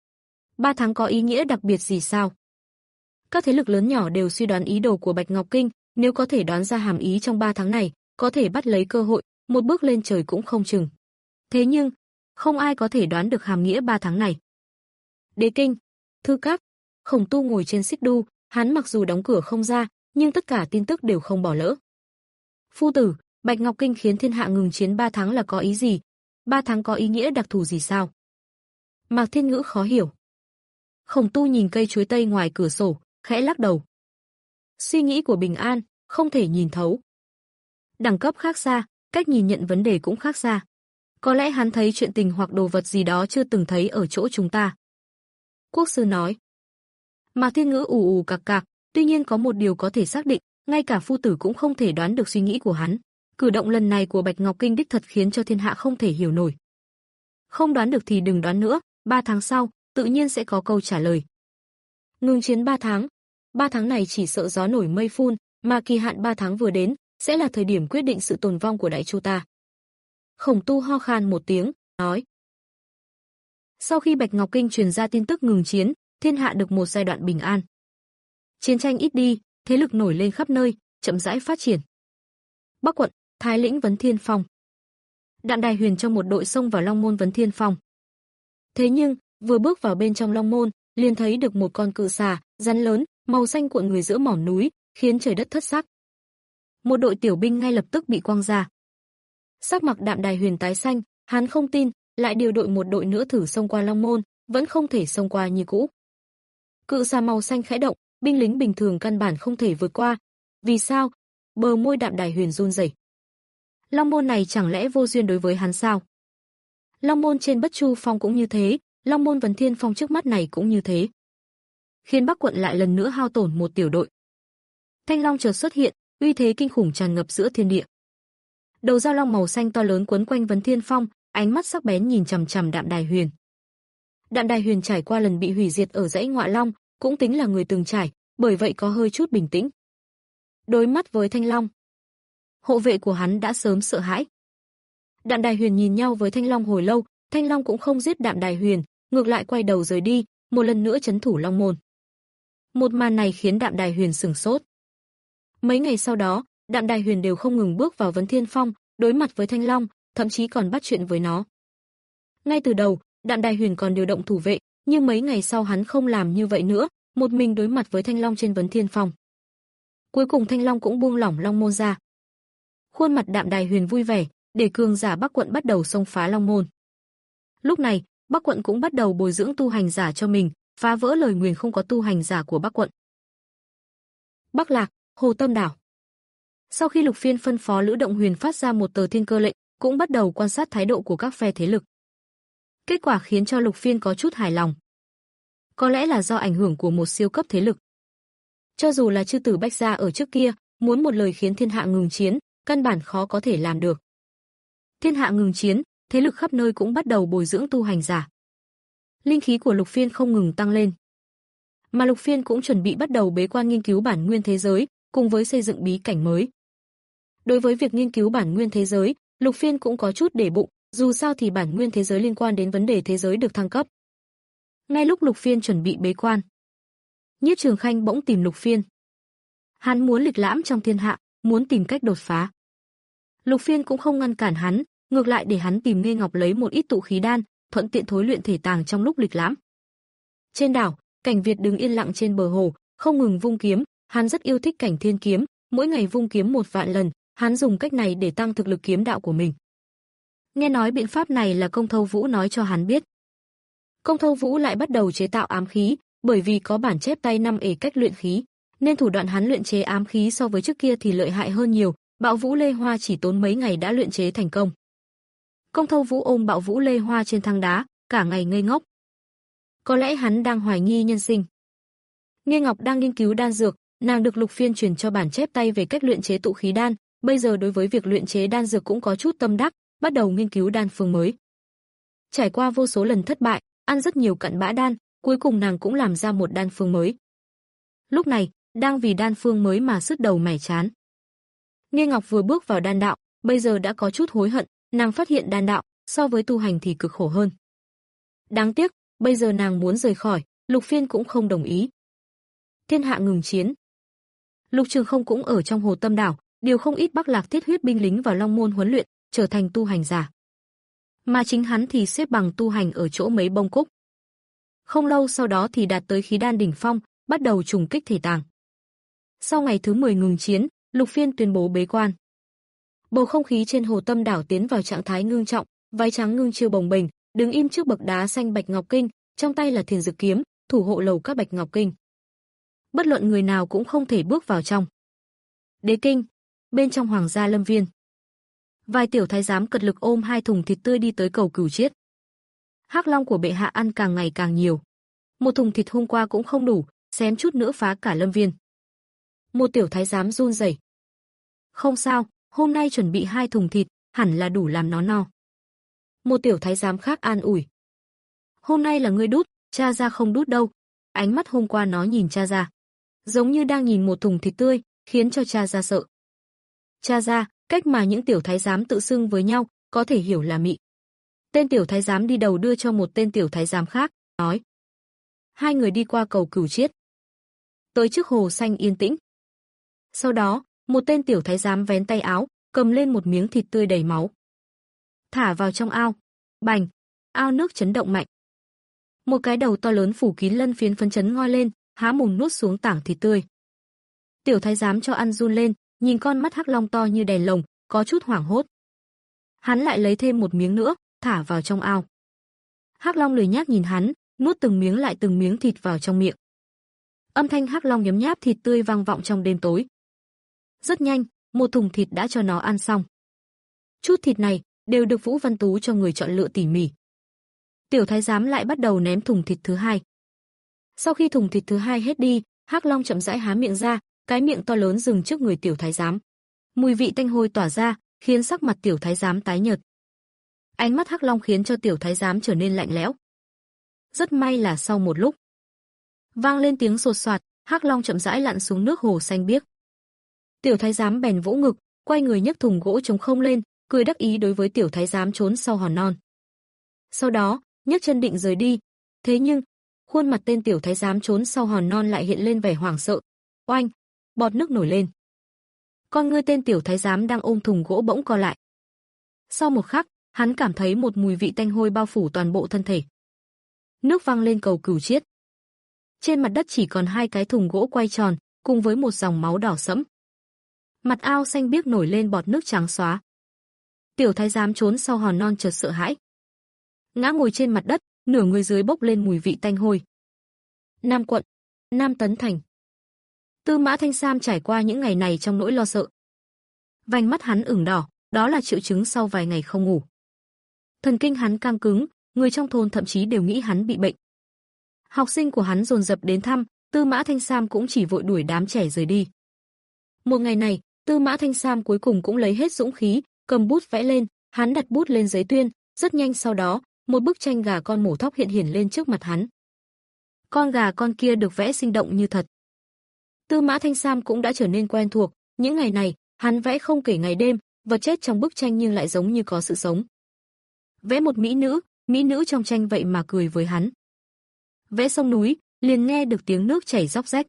ba tháng có ý nghĩa đặc biệt gì sao? Các thế lực lớn nhỏ đều suy đoán ý đồ của Bạch Ngọc Kinh, nếu có thể đoán ra hàm ý trong ba tháng này, có thể bắt lấy cơ hội, một bước lên trời cũng không chừng. Thế nhưng, không ai có thể đoán được hàm nghĩa ba tháng này. Đế Kinh, Thư Các, Khổng Tu ngồi trên xích đu, hắn mặc dù đóng cửa không ra, nhưng tất cả tin tức đều không bỏ lỡ. Phu tử, Bạch Ngọc Kinh khiến thiên hạ ngừng chiến ba tháng là có ý gì? ba tháng có ý nghĩa đặc thù gì sao? Mạc Thiên Ngữ khó hiểu. Khổng Tu nhìn cây chuối tây ngoài cửa sổ, khẽ lắc đầu. Suy nghĩ của Bình An, không thể nhìn thấu. Đẳng cấp khác xa, cách nhìn nhận vấn đề cũng khác xa. Có lẽ hắn thấy chuyện tình hoặc đồ vật gì đó chưa từng thấy ở chỗ chúng ta. Quốc sư nói. Mạc Thiên Ngữ ù ù cạc cạc, tuy nhiên có một điều có thể xác định, ngay cả phu tử cũng không thể đoán được suy nghĩ của hắn. Cử động lần này của Bạch Ngọc Kinh đích thật khiến cho thiên hạ không thể hiểu nổi. Không đoán được thì đừng đoán nữa, ba tháng sau, tự nhiên sẽ có câu trả lời. Ngừng chiến ba tháng. ba tháng này chỉ sợ gió nổi mây phun, mà kỳ hạn ba tháng vừa đến, sẽ là thời điểm quyết định sự tồn vong của Đại Chu ta. Khổng Tu ho khan một tiếng, nói. Sau khi Bạch Ngọc Kinh truyền ra tin tức ngừng chiến, thiên hạ được một giai đoạn bình an. Chiến tranh ít đi, thế lực nổi lên khắp nơi, chậm rãi phát triển. Bắc quận, Thái lĩnh Vấn Thiên Phong. Đạm Đài Huyền trong một đội xông vào Long môn Vấn Thiên Phong. Thế nhưng, vừa bước vào bên trong Long môn, liền thấy được một con cự xà, rắn lớn, màu xanh cuộn người giữa mỏm núi, khiến trời đất thất sắc. Một đội tiểu binh ngay lập tức bị quăng ra. Sắc mặt Đạm Đài Huyền tái xanh, hắn không tin, lại điều đội một đội nữa thử xông qua Long môn, vẫn không thể xông qua như cũ. Cự xà màu xanh khẽ động, binh lính bình thường căn bản không thể vượt qua. Vì sao? Bờ môi Đạm Đài Huyền run rẩy. Long môn này chẳng lẽ vô duyên đối với hắn sao? Long môn trên Bất Chu Phong cũng như thế, Long môn Vấn Thiên Phong trước mắt này cũng như thế. Khiến Bắc quận lại lần nữa hao tổn một tiểu đội. Thanh long chợt xuất hiện, uy thế kinh khủng tràn ngập giữa thiên địa. Đầu dao long màu xanh to lớn quấn quanh Vấn Thiên Phong, ánh mắt sắc bén nhìn chằm chằm Đạm Đài Huyền. Đạm Đài Huyền trải qua lần bị hủy diệt ở dãy Ngọa Long, cũng tính là người từng trải, bởi vậy có hơi chút bình tĩnh. Đối mắt với Thanh Long, hộ vệ của hắn đã sớm sợ hãi. Đạm Đài Huyền nhìn nhau với Thanh Long hồi lâu, Thanh Long cũng không giết Đạm Đài Huyền, ngược lại quay đầu rời đi, một lần nữa trấn thủ Long môn. Một màn này khiến Đạm Đài Huyền sửng sốt. Mấy ngày sau đó, Đạm Đài Huyền đều không ngừng bước vào Vấn Thiên Phong, đối mặt với Thanh Long, thậm chí còn bắt chuyện với nó. Ngay từ đầu, Đạm Đài Huyền còn điều động thủ vệ, nhưng mấy ngày sau hắn không làm như vậy nữa, một mình đối mặt với Thanh Long trên Vấn Thiên Phong. Cuối cùng Thanh Long cũng buông lỏng Long môn ra. Khuôn mặt Đạm Đài Huyền vui vẻ, để cường giả Bắc quận bắt đầu xông phá Long môn. Lúc này, Bắc quận cũng bắt đầu bồi dưỡng tu hành giả cho mình, phá vỡ lời nguyền không có tu hành giả của Bắc quận. Bắc Lạc, Hồ Tâm đảo. Sau khi Lục Phiên phân phó Lữ Động Huyền phát ra một tờ thiên cơ lệnh, cũng bắt đầu quan sát thái độ của các phe thế lực. Kết quả khiến cho Lục Phiên có chút hài lòng. Có lẽ là do ảnh hưởng của một siêu cấp thế lực. Cho dù là chư tử Bách gia ở trước kia, muốn một lời khiến thiên hạ ngừng chiến, căn bản khó có thể làm được. Thiên hạ ngừng chiến, thế lực khắp nơi cũng bắt đầu bồi dưỡng tu hành giả. Linh khí của Lục Phiên không ngừng tăng lên. Mà Lục Phiên cũng chuẩn bị bắt đầu bế quan nghiên cứu bản nguyên thế giới, cùng với xây dựng bí cảnh mới. Đối với việc nghiên cứu bản nguyên thế giới, Lục Phiên cũng có chút để bụng, dù sao thì bản nguyên thế giới liên quan đến vấn đề thế giới được thăng cấp. Ngay lúc Lục Phiên chuẩn bị bế quan, Nhiếp Trường Khanh bỗng tìm Lục Phiên. Hắn muốn lịch lãm trong thiên hạ, muốn tìm cách đột phá. Lục Phiên cũng không ngăn cản hắn, ngược lại để hắn tìm Nghê Ngọc lấy một ít tụ khí đan, thuận tiện thối luyện thể tàng trong lúc lịch lãm. Trên đảo, Cảnh Việt đứng yên lặng trên bờ hồ, không ngừng vung kiếm, hắn rất yêu thích cảnh thiên kiếm, mỗi ngày vung kiếm một vạn lần, hắn dùng cách này để tăng thực lực kiếm đạo của mình. Nghe nói biện pháp này là Công Thâu Vũ nói cho hắn biết. Công Thâu Vũ lại bắt đầu chế tạo ám khí, bởi vì có bản chép tay năm ể cách luyện khí, nên thủ đoạn hắn luyện chế ám khí so với trước kia thì lợi hại hơn nhiều, Bạo Vũ Lê Hoa chỉ tốn mấy ngày đã luyện chế thành công. Công Thâu Vũ ôm Bạo Vũ Lê Hoa trên thang đá, cả ngày ngây ngốc. Có lẽ hắn đang hoài nghi nhân sinh. Nghe Ngọc đang nghiên cứu đan dược, nàng được Lục Phiên truyền cho bản chép tay về cách luyện chế tụ khí đan, bây giờ đối với việc luyện chế đan dược cũng có chút tâm đắc, bắt đầu nghiên cứu đan phương mới. Trải qua vô số lần thất bại, ăn rất nhiều cặn bã đan, cuối cùng nàng cũng làm ra một đan phương mới. Lúc này, đang vì đan phương mới mà sứt đầu mẻ chán. Nghe Ngọc vừa bước vào đan đạo, bây giờ đã có chút hối hận, nàng phát hiện đan đạo so với tu hành thì cực khổ hơn. Đáng tiếc, bây giờ nàng muốn rời khỏi, Lục Phiên cũng không đồng ý. Thiên hạ ngừng chiến. Lục Trường Không cũng ở trong Hồ Tâm đảo, điều không ít Bắc Lạc thiết huyết binh lính vào Long Môn huấn luyện, trở thành tu hành giả. Mà chính hắn thì xếp bằng tu hành ở chỗ mấy bông cúc. Không lâu sau đó thì đạt tới khí đan đỉnh phong, bắt đầu trùng kích thể tàng. Sau ngày thứ mười ngừng chiến, Lục Phiên tuyên bố bế quan. Bầu không khí trên Hồ Tâm đảo tiến vào trạng thái ngưng trọng, váy trắng ngưng chiêu bồng bềnh, đứng im trước bậc đá xanh Bạch Ngọc Kinh, trong tay là Thiền Dực kiếm, thủ hộ lầu các Bạch Ngọc Kinh. Bất luận người nào cũng không thể bước vào trong. Đế kinh, bên trong Hoàng gia Lâm Viên. Vài tiểu thái giám cật lực ôm hai thùng thịt tươi đi tới cầu Cửu Chiết. Hắc Long của bệ hạ ăn càng ngày càng nhiều. Một thùng thịt hôm qua cũng không đủ, xém chút nữa phá cả Lâm Viên. Một tiểu thái giám run rẩy. Không sao, hôm nay chuẩn bị hai thùng thịt, hẳn là đủ làm nó no. Một tiểu thái giám khác an ủi. Hôm nay là ngươi đút, cha gia không đút đâu. Ánh mắt hôm qua nó nhìn cha gia, giống như đang nhìn một thùng thịt tươi, khiến cho cha gia sợ. Cha gia, cách mà những tiểu thái giám tự xưng với nhau, có thể hiểu là mị. Tên tiểu thái giám đi đầu đưa cho một tên tiểu thái giám khác, nói. Hai người đi qua cầu Cửu Chiết, tới trước hồ xanh yên tĩnh. Sau đó, một tên tiểu thái giám vén tay áo, cầm lên một miếng thịt tươi đầy máu. Thả vào trong ao. Bành, ao nước chấn động mạnh. Một cái đầu to lớn phủ kín lân phiến phấn chấn ngoi lên, há mồm nuốt xuống tảng thịt tươi. Tiểu thái giám cho ăn run lên, nhìn con mắt hắc long to như đèn lồng, có chút hoảng hốt. Hắn lại lấy thêm một miếng nữa, thả vào trong ao. Hắc long lười nhác nhìn hắn, nuốt từng miếng lại từng miếng thịt vào trong miệng. Âm thanh hắc long nhấm nháp thịt tươi vang vọng trong đêm tối. Rất nhanh, một thùng thịt đã cho nó ăn xong. Chút thịt này đều được Vũ Văn Tú cho người chọn lựa tỉ mỉ. Tiểu thái giám lại bắt đầu ném thùng thịt thứ hai. Sau khi thùng thịt thứ hai hết đi, hắc long chậm rãi há miệng ra, cái miệng to lớn dừng trước người tiểu thái giám. Mùi vị tanh hôi tỏa ra, khiến sắc mặt tiểu thái giám tái nhợt. Ánh mắt hắc long khiến cho tiểu thái giám trở nên lạnh lẽo. Rất may là sau một lúc, vang lên tiếng sột soạt, hắc long chậm rãi lặn xuống nước hồ xanh biếc. Tiểu thái giám bèn vỗ ngực, quay người nhấc thùng gỗ trống không lên, cười đắc ý đối với tiểu thái giám trốn sau hòn non. Sau đó, nhấc chân định rời đi. Thế nhưng, khuôn mặt tên tiểu thái giám trốn sau hòn non lại hiện lên vẻ hoảng sợ. Oanh, bọt nước nổi lên. Con ngươi tên tiểu thái giám đang ôm thùng gỗ bỗng co lại. Sau một khắc, hắn cảm thấy một mùi vị tanh hôi bao phủ toàn bộ thân thể. Nước văng lên cầu Cửu Chiết. Trên mặt đất chỉ còn hai cái thùng gỗ quay tròn, cùng với một dòng máu đỏ sẫm. Mặt ao xanh biếc nổi lên bọt nước trắng xóa. Tiểu thái giám trốn sau hòn non chợt sợ hãi, ngã ngồi trên mặt đất, nửa người dưới bốc lên mùi vị tanh hôi. Nam quận, Nam Tấn Thành. Tư Mã Thanh Sam trải qua những ngày này trong nỗi lo sợ. Vành mắt hắn ửng đỏ, đó là triệu chứng sau vài ngày không ngủ. Thần kinh hắn căng cứng, người trong thôn thậm chí đều nghĩ hắn bị bệnh. Học sinh của hắn dồn dập đến thăm, Tư Mã Thanh Sam cũng chỉ vội đuổi đám trẻ rời đi. Một ngày này, Tư Mã Thanh Sam cuối cùng cũng lấy hết dũng khí, cầm bút vẽ lên, hắn đặt bút lên giấy tuyên, rất nhanh sau đó, một bức tranh gà con mổ thóc hiện hiển lên trước mặt hắn. Con gà con kia được vẽ sinh động như thật. Tư Mã Thanh Sam cũng đã trở nên quen thuộc, những ngày này, hắn vẽ không kể ngày đêm, vật chết trong bức tranh nhưng lại giống như có sự sống. Vẽ một mỹ nữ, mỹ nữ trong tranh vậy mà cười với hắn. Vẽ sông núi, liền nghe được tiếng nước chảy róc rách.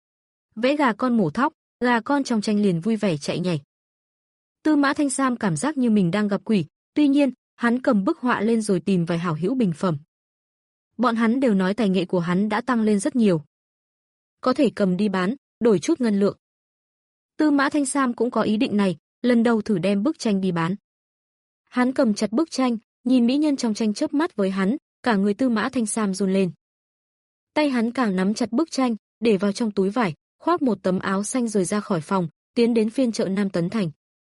Vẽ gà con mổ thóc, gà con trong tranh liền vui vẻ chạy nhảy. Tư Mã Thanh Sam cảm giác như mình đang gặp quỷ, tuy nhiên, hắn cầm bức họa lên rồi tìm vài hảo hữu bình phẩm. Bọn hắn đều nói tài nghệ của hắn đã tăng lên rất nhiều. Có thể cầm đi bán, đổi chút ngân lượng. Tư Mã Thanh Sam cũng có ý định này, lần đầu thử đem bức tranh đi bán. Hắn cầm chặt bức tranh, nhìn mỹ nhân trong tranh chớp mắt với hắn, cả người Tư Mã Thanh Sam run lên. Tay hắn càng nắm chặt bức tranh, để vào trong túi vải, khoác một tấm áo xanh rồi ra khỏi phòng, tiến đến phiên chợ Nam Tấn Thành.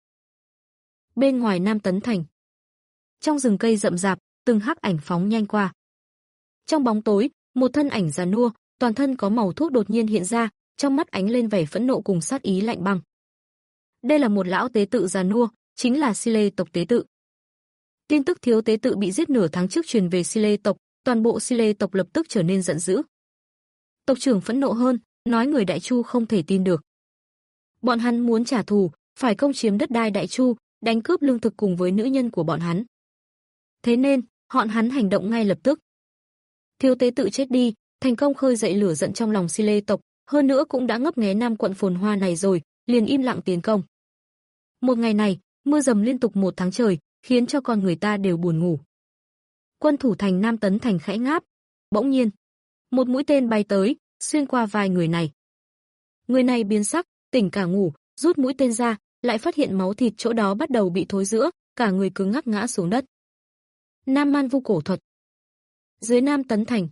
Bên ngoài Nam Tấn Thành, trong rừng cây rậm rạp, từng hắc ảnh phóng nhanh qua. Trong bóng tối, một thân ảnh già nua, toàn thân có màu thuốc đột nhiên hiện ra, trong mắt ánh lên vẻ phẫn nộ cùng sát ý lạnh băng. Đây là một lão tế tự già nua, chính là Si Lê tộc tế tự. Tin tức thiếu tế tự bị giết nửa tháng trước truyền về Si Lê tộc, toàn bộ Si Lê tộc lập tức trở nên giận dữ. Tộc trưởng phẫn nộ hơn, nói người Đại Chu không thể tin được. Bọn hắn muốn trả thù, phải công chiếm đất đai Đại Chu, đánh cướp lương thực cùng với nữ nhân của bọn hắn. Thế nên, bọn hắn hành động ngay lập tức. Thiếu tế tự chết đi, thành công khơi dậy lửa giận trong lòng Si Lê tộc, hơn nữa cũng đã ngấp nghé Nam quận phồn hoa này rồi, liền im lặng tiến công. Một ngày này, mưa dầm liên tục một tháng trời, khiến cho con người ta đều buồn ngủ. Quân thủ thành Nam Tấn Thành khẽ ngáp, bỗng nhiên, một mũi tên bay tới, xuyên qua vai người này. Người này biến sắc, tỉnh cả ngủ, rút mũi tên ra, lại phát hiện máu thịt chỗ đó bắt đầu bị thối rữa, cả người cứng ngắc ngã xuống đất. Nam Man Vu cổ thuật. Dưới Nam Tấn Thành,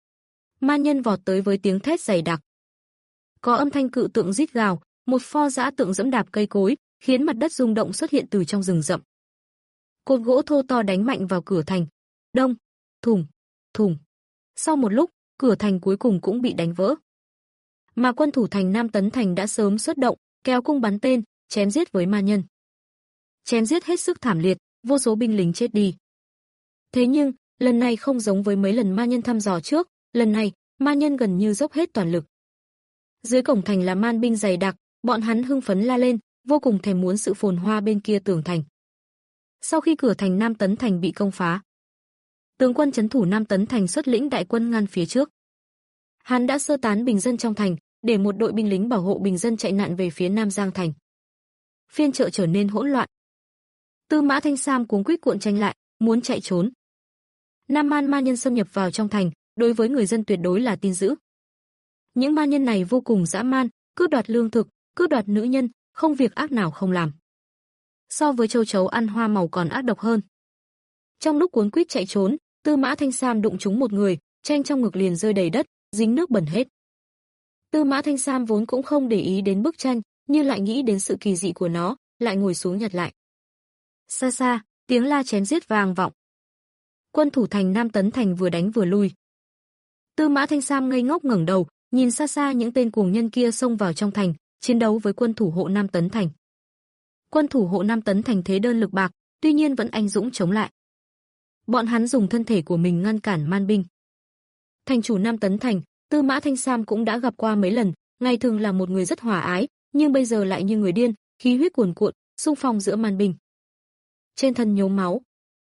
man nhân vọt tới với tiếng thét dày đặc. Có âm thanh cự tượng rít gào, một pho dã tượng dẫm đạp cây cối, khiến mặt đất rung động xuất hiện từ trong rừng rậm. Cột gỗ thô to đánh mạnh vào cửa thành. Đông, thùng, thùng. Sau một lúc, cửa thành cuối cùng cũng bị đánh vỡ. Mà quân thủ thành Nam Tấn Thành đã sớm xuất động, kéo cung bắn tên, chém giết với ma nhân. Chém giết hết sức thảm liệt, vô số binh lính chết đi. Thế nhưng, lần này không giống với mấy lần ma nhân thăm dò trước, lần này, ma nhân gần như dốc hết toàn lực. Dưới cổng thành là man binh dày đặc, bọn hắn hưng phấn la lên, vô cùng thèm muốn sự phồn hoa bên kia tường thành. Sau khi cửa thành Nam Tấn Thành bị công phá, tướng quân trấn thủ Nam Tấn Thành xuất lĩnh đại quân ngăn phía trước. Hắn đã sơ tán bình dân trong thành, để một đội binh lính bảo hộ bình dân chạy nạn về phía Nam Giang Thành. Phiên chợ trở nên hỗn loạn. Tư Mã Thanh Sam cuống quýt cuộn tranh lại, muốn chạy trốn. Nam Man ma nhân xâm nhập vào trong thành, đối với người dân tuyệt đối là tin dữ. Những ma nhân này vô cùng dã man, cướp đoạt lương thực, cướp đoạt nữ nhân, không việc ác nào không làm. So với châu chấu ăn hoa màu còn ác độc hơn. Trong lúc cuống quýt chạy trốn, Tư Mã Thanh Sam đụng trúng một người, tranh trong ngực liền rơi đầy đất, dính nước bẩn hết. Tư Mã Thanh Sam vốn cũng không để ý đến bức tranh, nhưng lại nghĩ đến sự kỳ dị của nó, lại ngồi xuống nhặt lại. Xa xa, tiếng la chém giết vang vọng. Quân thủ thành Nam Tấn Thành vừa đánh vừa lui. Tư Mã Thanh Sam ngây ngốc ngẩng đầu, nhìn xa xa những tên cuồng nhân kia xông vào trong thành, chiến đấu với quân thủ hộ Nam Tấn Thành. Quân thủ hộ Nam Tấn Thành thế đơn lực bạc, tuy nhiên vẫn anh dũng chống lại. Bọn hắn dùng thân thể của mình ngăn cản man binh. Thành chủ Nam Tấn Thành, Tư Mã Thanh Sam cũng đã gặp qua mấy lần, ngày thường là một người rất hòa ái, nhưng bây giờ lại như người điên, khí huyết cuồn cuộn, xung phong giữa man binh. Trên thân nhốm máu.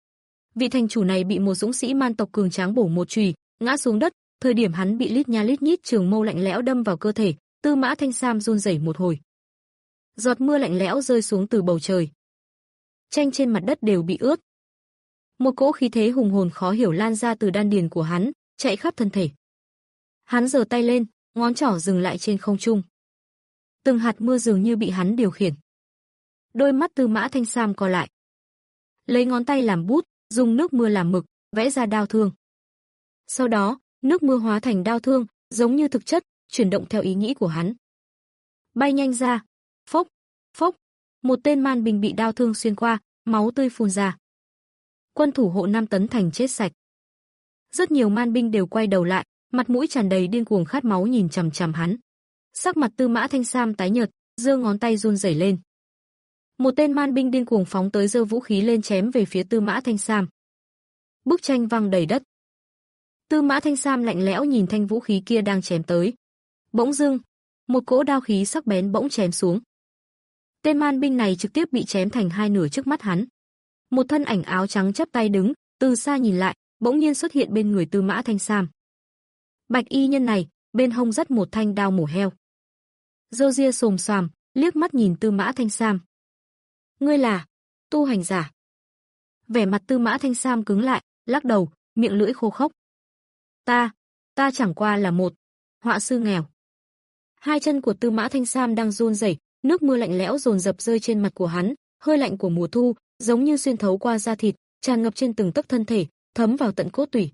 Vị thành chủ này bị một dũng sĩ man tộc cường tráng bổ một chùy, ngã xuống đất, thời điểm hắn bị lít nha lít nhít trường mâu lạnh lẽo đâm vào cơ thể, Tư Mã Thanh Sam run rẩy một hồi. Giọt mưa lạnh lẽo rơi xuống từ bầu trời. Tranh trên mặt đất đều bị ướt. Một cỗ khí thế hùng hồn khó hiểu lan ra từ đan điền của hắn, chạy khắp thân thể. Hắn giơ tay lên, ngón trỏ dừng lại trên không trung. Từng hạt mưa dường như bị hắn điều khiển. Đôi mắt Tư Mã Thanh Sam co lại. Lấy ngón tay làm bút, dùng nước mưa làm mực, vẽ ra đao thương. Sau đó, nước mưa hóa thành đao thương, giống như thực chất, chuyển động theo ý nghĩ của hắn. Bay nhanh ra, phốc, phốc, một tên man binh bị đao thương xuyên qua, máu tươi phun ra. Quân thủ hộ Nam Tấn Thành chết sạch. Rất nhiều man binh đều quay đầu lại, mặt mũi tràn đầy điên cuồng khát máu nhìn chằm chằm hắn. Sắc mặt Tư Mã Thanh Sam tái nhợt, giơ ngón tay run rẩy lên. Một tên man binh điên cuồng phóng tới giơ vũ khí lên chém về phía Tư Mã Thanh Sam. Bức tranh văng đầy đất. Tư Mã Thanh Sam lạnh lẽo nhìn thanh vũ khí kia đang chém tới. Bỗng dưng, một cỗ đao khí sắc bén bỗng chém xuống. Tên man binh này trực tiếp bị chém thành hai nửa trước mắt hắn. Một thân ảnh áo trắng chắp tay đứng, từ xa nhìn lại, bỗng nhiên xuất hiện bên người Tư Mã Thanh Sam. Bạch y nhân này, bên hông dắt một thanh đao mổ heo. Râu ria xồm xoàm, liếc mắt nhìn Tư Mã Thanh Sam. Ngươi là tu hành giả? Vẻ mặt Tư Mã Thanh Sam cứng lại, lắc đầu, miệng lưỡi khô khốc. Ta, ta chẳng qua là một họa sư nghèo. Hai chân của Tư Mã Thanh Sam đang run rẩy, nước mưa lạnh lẽo dồn dập rơi trên mặt của hắn, hơi lạnh của mùa thu, giống như xuyên thấu qua da thịt, tràn ngập trên từng tấc thân thể, thấm vào tận cốt tủy.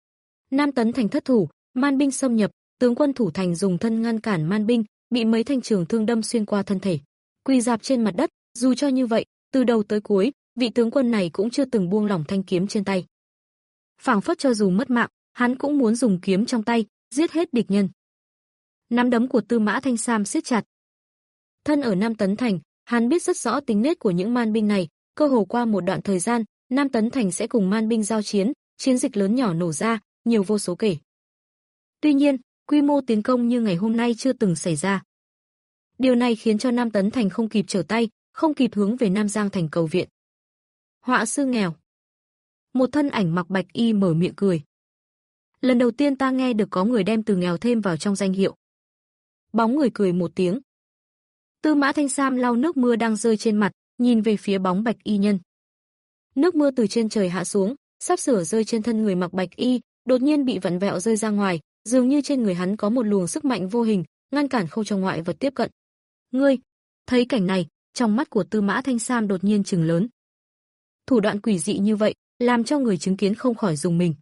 Nam Tấn Thành thất thủ, man binh xâm nhập, tướng quân thủ thành dùng thân ngăn cản man binh, bị mấy thanh trường thương đâm xuyên qua thân thể, quỳ rạp trên mặt đất, dù cho như vậy, từ đầu tới cuối, vị tướng quân này cũng chưa từng buông lỏng thanh kiếm trên tay. Phảng phất cho dù mất mạng, hắn cũng muốn dùng kiếm trong tay, giết hết địch nhân. Nắm đấm của Tư Mã Thanh Sam siết chặt. Thân ở Nam Tấn Thành, hắn biết rất rõ tính nết của những man binh này, cơ hồ qua một đoạn thời gian, Nam Tấn Thành sẽ cùng man binh giao chiến, chiến dịch lớn nhỏ nổ ra, nhiều vô số kể. Tuy nhiên, quy mô tiến công như ngày hôm nay chưa từng xảy ra. Điều này khiến cho Nam Tấn Thành không kịp trở tay, không kịp hướng về Nam Giang Thành cầu viện. Họa sư nghèo. Một thân ảnh mặc bạch y mở miệng cười. Lần đầu tiên ta nghe được có người đem từ nghèo thêm vào trong danh hiệu. Bóng người cười một tiếng. Tư Mã Thanh Sam lau nước mưa đang rơi trên mặt, nhìn về phía bóng bạch y nhân. Nước mưa từ trên trời hạ xuống, sắp sửa rơi trên thân người mặc bạch y, đột nhiên bị vặn vẹo rơi ra ngoài, dường như trên người hắn có một luồng sức mạnh vô hình, ngăn cản không cho ngoại vật tiếp cận. Ngươi, thấy cảnh này, trong mắt của Tư Mã Thanh Sam đột nhiên trừng lớn. Thủ đoạn quỷ dị như vậy, làm cho người chứng kiến không khỏi rùng mình.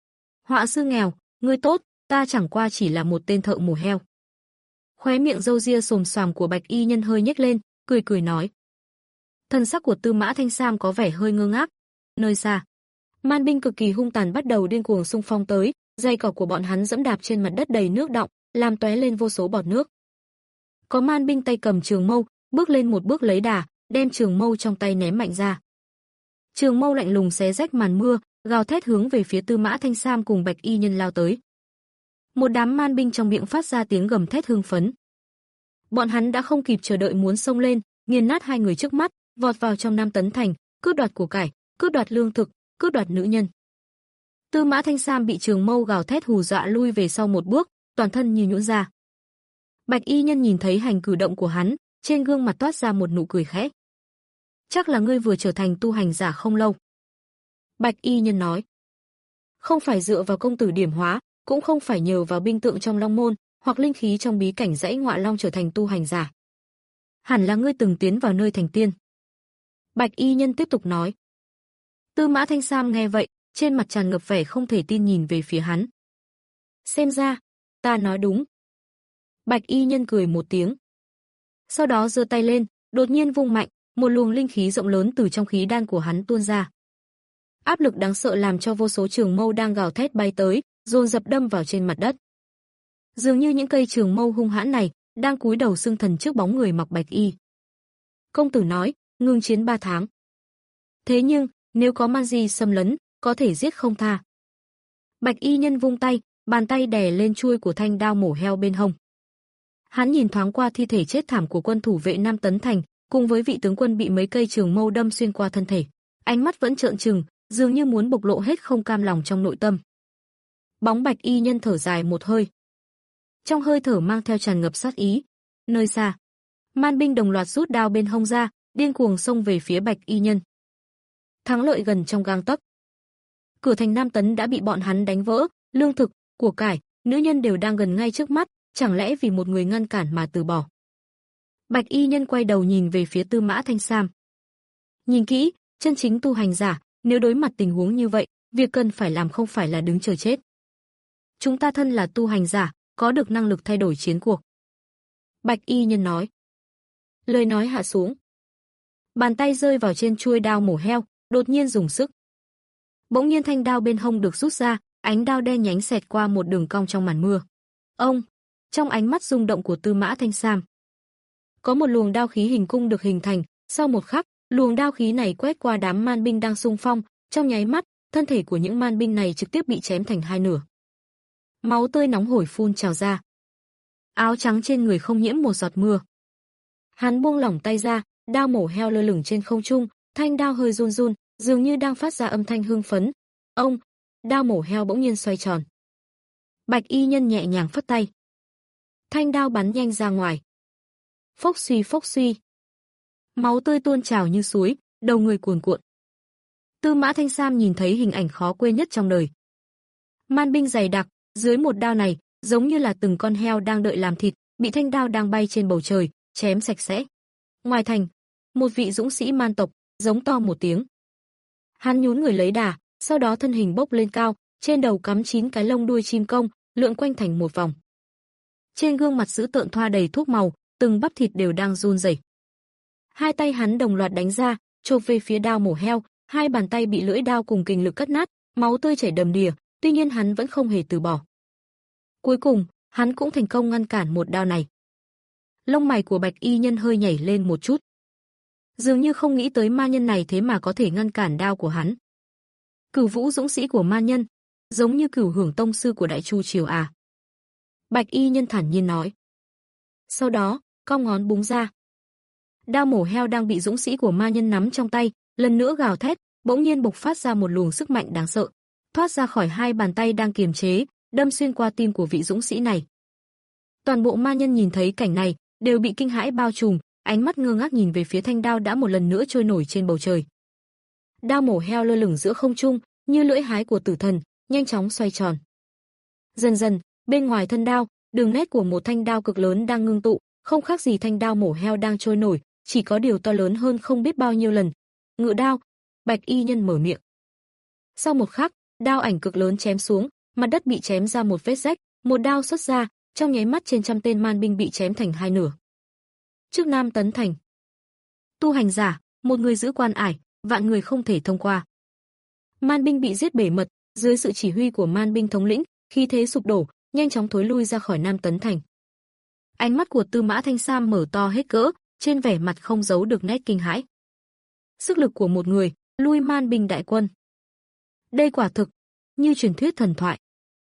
Họa sư nghèo, ngươi tốt, ta chẳng qua chỉ là một tên thợ mổ heo. Khóe miệng râu ria xồm xoàm của bạch y nhân hơi nhếch lên, cười cười nói. Thân sắc của Tư Mã Thanh Sam có vẻ hơi ngơ ngác. Nơi xa, man binh cực kỳ hung tàn bắt đầu điên cuồng xung phong tới, giày cỏ của bọn hắn dẫm đạp trên mặt đất đầy nước đọng, làm tóe lên vô số bọt nước. Có man binh tay cầm trường mâu, bước lên một bước lấy đà, đem trường mâu trong tay ném mạnh ra. Trường mâu lạnh lùng xé rách màn mưa, gào thét hướng về phía Tư Mã Thanh Sam cùng bạch y nhân lao tới. Một đám man binh trong miệng phát ra tiếng gầm thét hưng phấn. Bọn hắn đã không kịp chờ đợi muốn xông lên, nghiền nát hai người trước mắt, vọt vào trong Nam Tấn Thành, cướp đoạt của cải, cướp đoạt lương thực, cướp đoạt nữ nhân. Tư Mã Thanh Sam bị trường mâu gào thét hù dọa lui về sau một bước, toàn thân như nhũn ra. Bạch y nhân nhìn thấy hành cử động của hắn, trên gương mặt toát ra một nụ cười khẽ. Chắc là ngươi vừa trở thành tu hành giả không lâu. Bạch y nhân nói. Không phải dựa vào công tử điểm hóa, cũng không phải nhờ vào binh tượng trong Long Môn, hoặc linh khí trong bí cảnh dãy Ngọa Long trở thành tu hành giả. Hẳn là ngươi từng tiến vào nơi thành tiên. Bạch y nhân tiếp tục nói. Tư Mã Thanh Sam nghe vậy, trên mặt tràn ngập vẻ không thể tin nhìn về phía hắn. Xem ra, ta nói đúng. Bạch y nhân cười một tiếng. Sau đó giơ tay lên, đột nhiên vung mạnh, một luồng linh khí rộng lớn từ trong khí đan của hắn tuôn ra. Áp lực đáng sợ làm cho vô số trường mâu đang gào thét bay tới, dồn dập đâm vào trên mặt đất. Dường như những cây trường mâu hung hãn này đang cúi đầu xưng thần trước bóng người mặc bạch y. Công tử nói, ngừng chiến ba tháng. Thế nhưng, nếu có man di xâm lấn, có thể giết không tha. Bạch y nhân vung tay, bàn tay đè lên chuôi của thanh đao mổ heo bên hông. Hắn nhìn thoáng qua thi thể chết thảm của quân thủ vệ Nam Tấn Thành, cùng với vị tướng quân bị mấy cây trường mâu đâm xuyên qua thân thể. Ánh mắt vẫn trợn trừng, dường như muốn bộc lộ hết không cam lòng trong nội tâm. Bóng bạch y nhân thở dài một hơi. Trong hơi thở mang theo tràn ngập sát ý. Nơi xa, man binh đồng loạt rút đao bên hông ra, điên cuồng xông về phía bạch y nhân. Thắng lợi gần trong gang tấc. Cửa thành Nam Tấn đã bị bọn hắn đánh vỡ, lương thực, của cải, nữ nhân đều đang gần ngay trước mắt, chẳng lẽ vì một người ngăn cản mà từ bỏ. Bạch y nhân quay đầu nhìn về phía Tư Mã Thanh Sam. Nhìn kỹ, chân chính tu hành giả, nếu đối mặt tình huống như vậy, việc cần phải làm không phải là đứng chờ chết. Chúng ta thân là tu hành giả, có được năng lực thay đổi chiến cuộc. Bạch y nhân nói. Lời nói hạ xuống. Bàn tay rơi vào trên chuôi đao mổ heo, đột nhiên dùng sức. Bỗng nhiên thanh đao bên hông được rút ra, ánh đao đen nhánh xẹt qua một đường cong trong màn mưa. Ông, trong ánh mắt rung động của Tư Mã Thanh Sam, có một luồng đao khí hình cung được hình thành, sau một khắc, luồng đao khí này quét qua đám man binh đang xung phong, trong nháy mắt, thân thể của những man binh này trực tiếp bị chém thành hai nửa. Máu tươi nóng hổi phun trào ra. Áo trắng trên người không nhiễm một giọt mưa. Hắn buông lỏng tay ra, đao mổ heo lơ lửng trên không trung, thanh đao hơi run run, dường như đang phát ra âm thanh hưng phấn. Ông, đao mổ heo bỗng nhiên xoay tròn. Bạch y nhân nhẹ nhàng phất tay. Thanh đao bắn nhanh ra ngoài. Phốc suy phốc suy. Máu tươi tuôn trào như suối, đầu người cuồn cuộn. Tư Mã Thanh Sam nhìn thấy hình ảnh khó quên nhất trong đời. Man binh dày đặc, dưới một đao này, giống như là từng con heo đang đợi làm thịt, bị thanh đao đang bay trên bầu trời, chém sạch sẽ. Ngoài thành, một vị dũng sĩ man tộc giống to một tiếng. Hắn nhún người lấy đà, sau đó thân hình bốc lên cao, trên đầu cắm chín cái lông đuôi chim công, lượn quanh thành một vòng. Trên gương mặt dữ tợn thoa đầy thuốc màu, từng bắp thịt đều đang run rẩy. Hai tay hắn đồng loạt đánh ra, chộp về phía đao mổ heo, hai bàn tay bị lưỡi đao cùng kình lực cắt nát, máu tươi chảy đầm đìa, tuy nhiên hắn vẫn không hề từ bỏ. Cuối cùng, hắn cũng thành công ngăn cản một đao này. Lông mày của Bạch Y Nhân hơi nhảy lên một chút. Dường như không nghĩ tới ma nhân này thế mà có thể ngăn cản đao của hắn. Cửu Vũ dũng sĩ của ma nhân, giống như Cửu Hưởng tông sư của Đại Chu triều à? Bạch Y Nhân thản nhiên nói. Sau đó, cong ngón búng ra. Đao mổ heo đang bị dũng sĩ của ma nhân nắm trong tay, lần nữa gào thét, bỗng nhiên bộc phát ra một luồng sức mạnh đáng sợ, thoát ra khỏi hai bàn tay đang kiềm chế, đâm xuyên qua tim của vị dũng sĩ này. Toàn bộ ma nhân nhìn thấy cảnh này, đều bị kinh hãi bao trùm, ánh mắt ngơ ngác nhìn về phía thanh đao đã một lần nữa trôi nổi trên bầu trời. Đao mổ heo lơ lửng giữa không trung, như lưỡi hái của tử thần, nhanh chóng xoay tròn. Dần dần, bên ngoài thân đao, đường nét của một thanh đao cực lớn đang ngưng tụ, không khác gì thanh đao mổ heo đang trôi nổi, chỉ có điều to lớn hơn không biết bao nhiêu lần. Ngự đao, Bạch Y Nhân mở miệng. Sau một khắc, đao ảnh cực lớn chém xuống, mặt đất bị chém ra một vết rách, một đao xuất ra, trong nháy mắt trên trăm tên man binh bị chém thành hai nửa. Trước Nam Tấn Thành, tu hành giả, một người giữ quan ải, vạn người không thể thông qua. Man binh bị giết bể mật, dưới sự chỉ huy của man binh thống lĩnh, khí thế sụp đổ, nhanh chóng thối lui ra khỏi Nam Tấn Thành. Ánh mắt của Tư Mã Thanh Sam mở to hết cỡ, trên vẻ mặt không giấu được nét kinh hãi. Sức lực của một người, lui man binh đại quân. Đây quả thực như truyền thuyết thần thoại.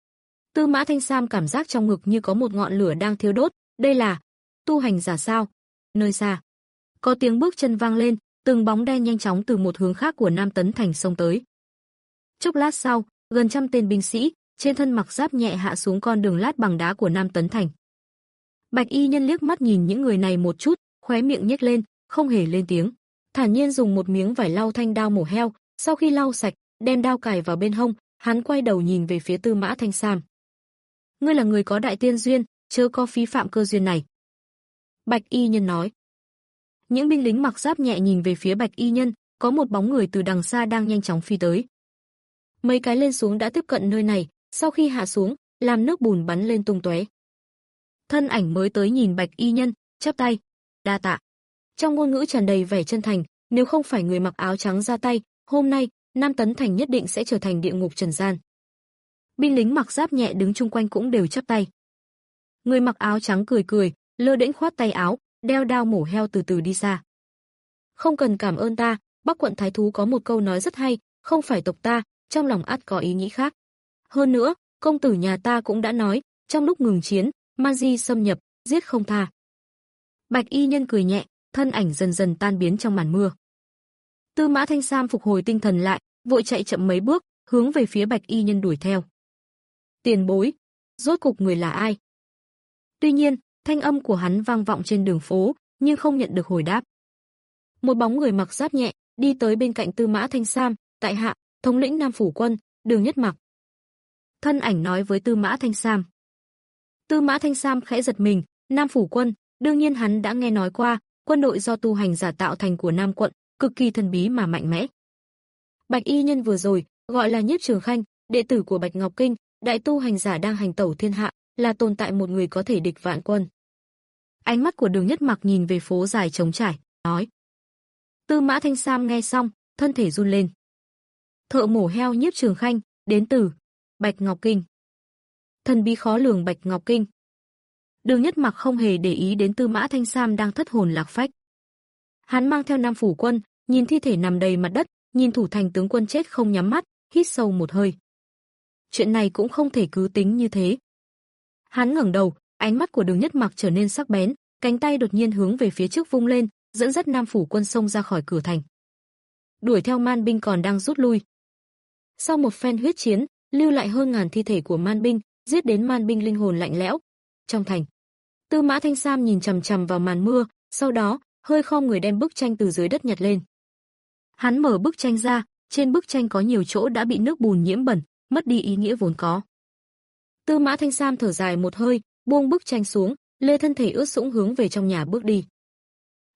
Tư Mã Thanh Sam cảm giác trong ngực như có một ngọn lửa đang thiêu đốt, đây là tu hành giả sao? Nơi xa, có tiếng bước chân vang lên, từng bóng đen nhanh chóng từ một hướng khác của Nam Tấn Thành xông tới. Chốc lát sau, gần trăm tên binh sĩ, trên thân mặc giáp nhẹ hạ xuống con đường lát bằng đá của Nam Tấn Thành. Bạch Y Nhân liếc mắt nhìn những người này một chút, khóe miệng nhếch lên, không hề lên tiếng, thản nhiên dùng một miếng vải lau thanh đao mổ heo, sau khi lau sạch, đem đao cài vào bên hông, hắn quay đầu nhìn về phía Tư Mã Thanh Sam. Ngươi là người có đại tiên duyên, chớ có phí phạm cơ duyên này. Bạch Y Nhân nói. Những binh lính mặc giáp nhẹ nhìn về phía Bạch Y Nhân, có một bóng người từ đằng xa đang nhanh chóng phi tới. Mấy cái lên xuống đã tiếp cận nơi này, sau khi hạ xuống, làm nước bùn bắn lên tung tóe. Thân ảnh mới tới nhìn Bạch Y Nhân, chắp tay, đa tạ. Trong ngôn ngữ tràn đầy vẻ chân thành, nếu không phải người mặc áo trắng ra tay, hôm nay, Nam Tấn Thành nhất định sẽ trở thành địa ngục trần gian. Binh lính mặc giáp nhẹ đứng chung quanh cũng đều chắp tay. Người mặc áo trắng cười cười, lơ đễnh khoát tay áo, đeo đao mổ heo từ từ đi xa. Không cần cảm ơn ta, Bắc quận thái thú có một câu nói rất hay, không phải tộc ta, trong lòng ắt có ý nghĩ khác. Hơn nữa, công tử nhà ta cũng đã nói, trong lúc ngừng chiến, ma di xâm nhập, giết không tha. Bạch Y Nhân cười nhẹ, thân ảnh dần dần tan biến trong màn mưa. Tư Mã Thanh Sam phục hồi tinh thần lại, vội chạy chậm mấy bước, hướng về phía Bạch Y Nhân đuổi theo. Tiền bối, rốt cục người là ai? Tuy nhiên, thanh âm của hắn vang vọng trên đường phố, nhưng không nhận được hồi đáp. Một bóng người mặc giáp nhẹ đi tới bên cạnh Tư Mã Thanh Sam, tại hạ, thống lĩnh Nam phủ quân, Đường Nhất Mặc. Thân ảnh nói với Tư Mã Thanh Sam. Tư Mã Thanh Sam khẽ giật mình, Nam phủ quân, đương nhiên hắn đã nghe nói qua, quân đội do tu hành giả tạo thành của Nam quận, cực kỳ thần bí mà mạnh mẽ. Bạch Y Nhân vừa rồi, gọi là Nhiếp Trường Khanh, đệ tử của Bạch Ngọc Kinh, đại tu hành giả đang hành tẩu thiên hạ, là tồn tại một người có thể địch vạn quân. Ánh mắt của Đường Nhất Mặc nhìn về phố dài trống trải, nói. Tư Mã Thanh Sam nghe xong, thân thể run lên. Thợ mổ heo Nhiếp Trường Khanh, đến từ Bạch Ngọc Kinh. Thần bí khó lường Bạch Ngọc Kinh. Đường Nhất Mặc không hề để ý đến Tư Mã Thanh Sam đang thất hồn lạc phách. Hắn mang theo Nam phủ quân, nhìn thi thể nằm đầy mặt đất, nhìn thủ thành tướng quân chết không nhắm mắt, hít sâu một hơi. Chuyện này cũng không thể cứ tính như thế. Hắn ngẩng đầu, ánh mắt của Đường Nhất Mặc trở nên sắc bén, cánh tay đột nhiên hướng về phía trước vung lên, dẫn dắt Nam phủ quân xông ra khỏi cửa thành. Đuổi theo man binh còn đang rút lui. Sau một phen huyết chiến, lưu lại hơn ngàn thi thể của man binh, giết đến man binh linh hồn lạnh lẽo. Trong thành, Tư Mã Thanh Sam nhìn chằm chằm vào màn mưa, sau đó, hơi khom người đem bức tranh từ dưới đất nhặt lên. Hắn mở bức tranh ra, trên bức tranh có nhiều chỗ đã bị nước bùn nhiễm bẩn, mất đi ý nghĩa vốn có. Tư Mã Thanh Sam thở dài một hơi, buông bức tranh xuống, lê thân thể ướt sũng hướng về trong nhà bước đi.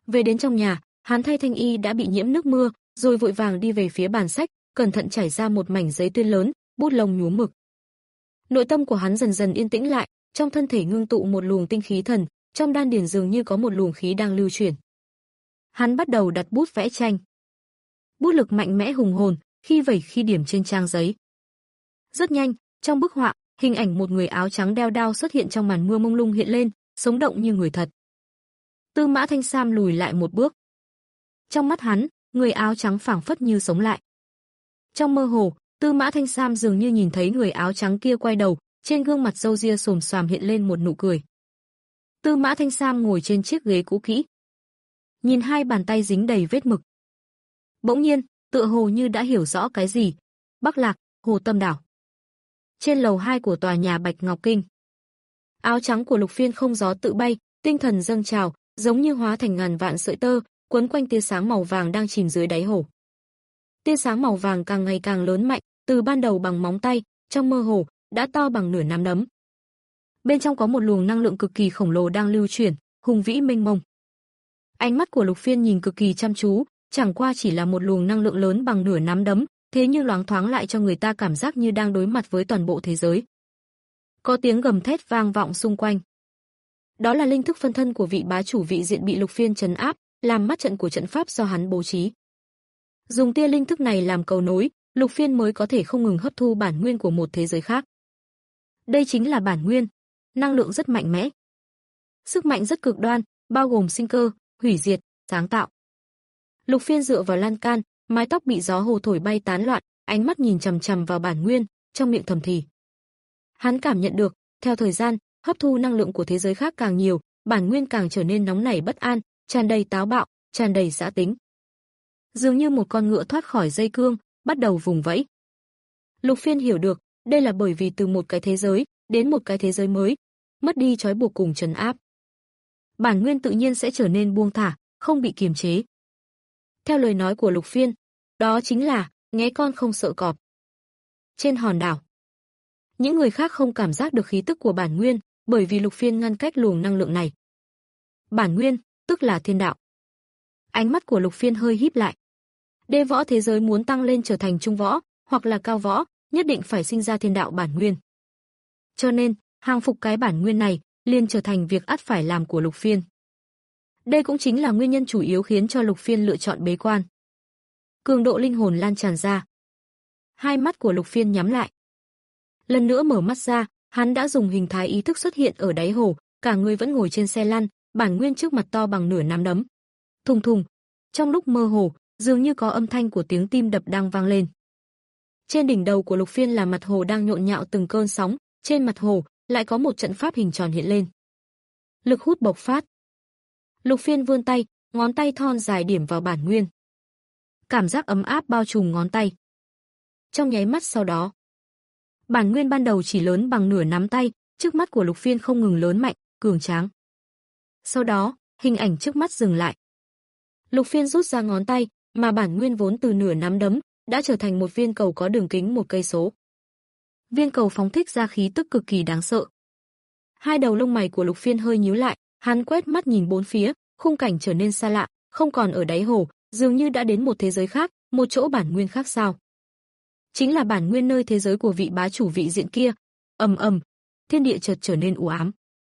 Về đến trong nhà, hắn thay thanh y đã bị nhiễm nước mưa, rồi vội vàng đi về phía bàn sách, cẩn thận trải ra một mảnh giấy tuyên lớn, bút lông nhuốm mực. Nội tâm của hắn dần dần yên tĩnh lại, trong thân thể ngưng tụ một luồng tinh khí thần, trong đan điền dường như có một luồng khí đang lưu chuyển. Hắn bắt đầu đặt bút vẽ tranh. Bút lực mạnh mẽ hùng hồn, khi vẩy khi điểm trên trang giấy. Rất nhanh, trong bức họa, hình ảnh một người áo trắng đeo đao xuất hiện trong màn mưa mông lung hiện lên, sống động như người thật. Tư Mã Thanh Sam lùi lại một bước. Trong mắt hắn, người áo trắng phảng phất như sống lại. Trong mơ hồ, Tư Mã Thanh Sam dường như nhìn thấy người áo trắng kia quay đầu, trên gương mặt râu ria xồm xoàm hiện lên một nụ cười. Tư Mã Thanh Sam ngồi trên chiếc ghế cũ kỹ, nhìn hai bàn tay dính đầy vết mực. Bỗng nhiên, tựa hồ như đã hiểu rõ cái gì. Bắc Lạc, Hồ Tâm Đảo. Trên lầu hai của tòa nhà Bạch Ngọc Kinh. Áo trắng của Lục Phiên không gió tự bay, tinh thần dâng trào, giống như hóa thành ngàn vạn sợi tơ, quấn quanh tia sáng màu vàng đang chìm dưới đáy hồ. Tia sáng màu vàng càng ngày càng lớn mạnh, từ ban đầu bằng móng tay, trong mơ hồ đã to bằng nửa nắm đấm. Bên trong có một luồng năng lượng cực kỳ khổng lồ đang lưu chuyển, hùng vĩ mênh mông. Ánh mắt của Lục Phiên nhìn cực kỳ chăm chú, chẳng qua chỉ là một luồng năng lượng lớn bằng nửa nắm đấm, thế nhưng loáng thoáng lại cho người ta cảm giác như đang đối mặt với toàn bộ thế giới. Có tiếng gầm thét vang vọng xung quanh. Đó là linh thức phân thân của vị bá chủ vị diện bị Lục Phiên trấn áp, làm mắt trận của trận pháp do hắn bố trí. Dùng tia linh thức này làm cầu nối, Lục Phiên mới có thể không ngừng hấp thu bản nguyên của một thế giới khác. Đây chính là bản nguyên, năng lượng rất mạnh mẽ. Sức mạnh rất cực đoan, bao gồm sinh cơ, hủy diệt, sáng tạo. Lục Phiên dựa vào lan can, mái tóc bị gió hồ thổi bay tán loạn, ánh mắt nhìn chằm chằm vào bản nguyên, trong miệng thầm thì. Hắn cảm nhận được, theo thời gian, hấp thu năng lượng của thế giới khác càng nhiều, bản nguyên càng trở nên nóng nảy bất an, tràn đầy táo bạo, tràn đầy dã tính. Dường như một con ngựa thoát khỏi dây cương, bắt đầu vùng vẫy. Lục Phiên hiểu được, đây là bởi vì từ một cái thế giới đến một cái thế giới mới, mất đi trói buộc cùng trấn áp. Bản nguyên tự nhiên sẽ trở nên buông thả, không bị kiềm chế. Theo lời nói của Lục Phiên, đó chính là nghé con không sợ cọp. Trên hòn đảo, những người khác không cảm giác được khí tức của bản nguyên, bởi vì Lục Phiên ngăn cách luồng năng lượng này. Bản nguyên, tức là thiên đạo. Ánh mắt của Lục Phiên hơi híp lại. Đê võ thế giới muốn tăng lên trở thành trung võ, hoặc là cao võ, nhất định phải sinh ra thiên đạo bản nguyên. Cho nên, hàng phục cái bản nguyên này, liền trở thành việc ắt phải làm của Lục Phiên. Đây cũng chính là nguyên nhân chủ yếu khiến cho Lục Phiên lựa chọn bế quan. Cường độ linh hồn lan tràn ra. Hai mắt của Lục Phiên nhắm lại. Lần nữa mở mắt ra, hắn đã dùng hình thái ý thức xuất hiện ở đáy hồ, cả người vẫn ngồi trên xe lăn, bản nguyên trước mặt to bằng nửa nắm đấm. Thùng thùng, trong lúc mơ hồ, dường như có âm thanh của tiếng tim đập đang vang lên. Trên đỉnh đầu của Lục Phiên là mặt hồ đang nhộn nhạo từng cơn sóng, trên mặt hồ lại có một trận pháp hình tròn hiện lên. Lực hút bộc phát. Lục Phiên vươn tay, ngón tay thon dài điểm vào bản nguyên. Cảm giác ấm áp bao trùm ngón tay. Trong nháy mắt sau đó, bản nguyên ban đầu chỉ lớn bằng nửa nắm tay, trước mắt của Lục Phiên không ngừng lớn mạnh, cường tráng. Sau đó, hình ảnh trước mắt dừng lại. Lục Phiên rút ra ngón tay, mà bản nguyên vốn từ nửa nắm đấm đã trở thành một viên cầu có đường kính một cây số. Viên cầu phóng thích ra khí tức cực kỳ đáng sợ. Hai đầu lông mày của Lục Phiên hơi nhíu lại, hắn quét mắt nhìn bốn phía, khung cảnh trở nên xa lạ, không còn ở đáy hồ, dường như đã đến một thế giới khác, một chỗ bản nguyên khác sao? Chính là bản nguyên nơi thế giới của vị bá chủ vị diện kia. Ầm ầm, thiên địa chợt trở nên u ám.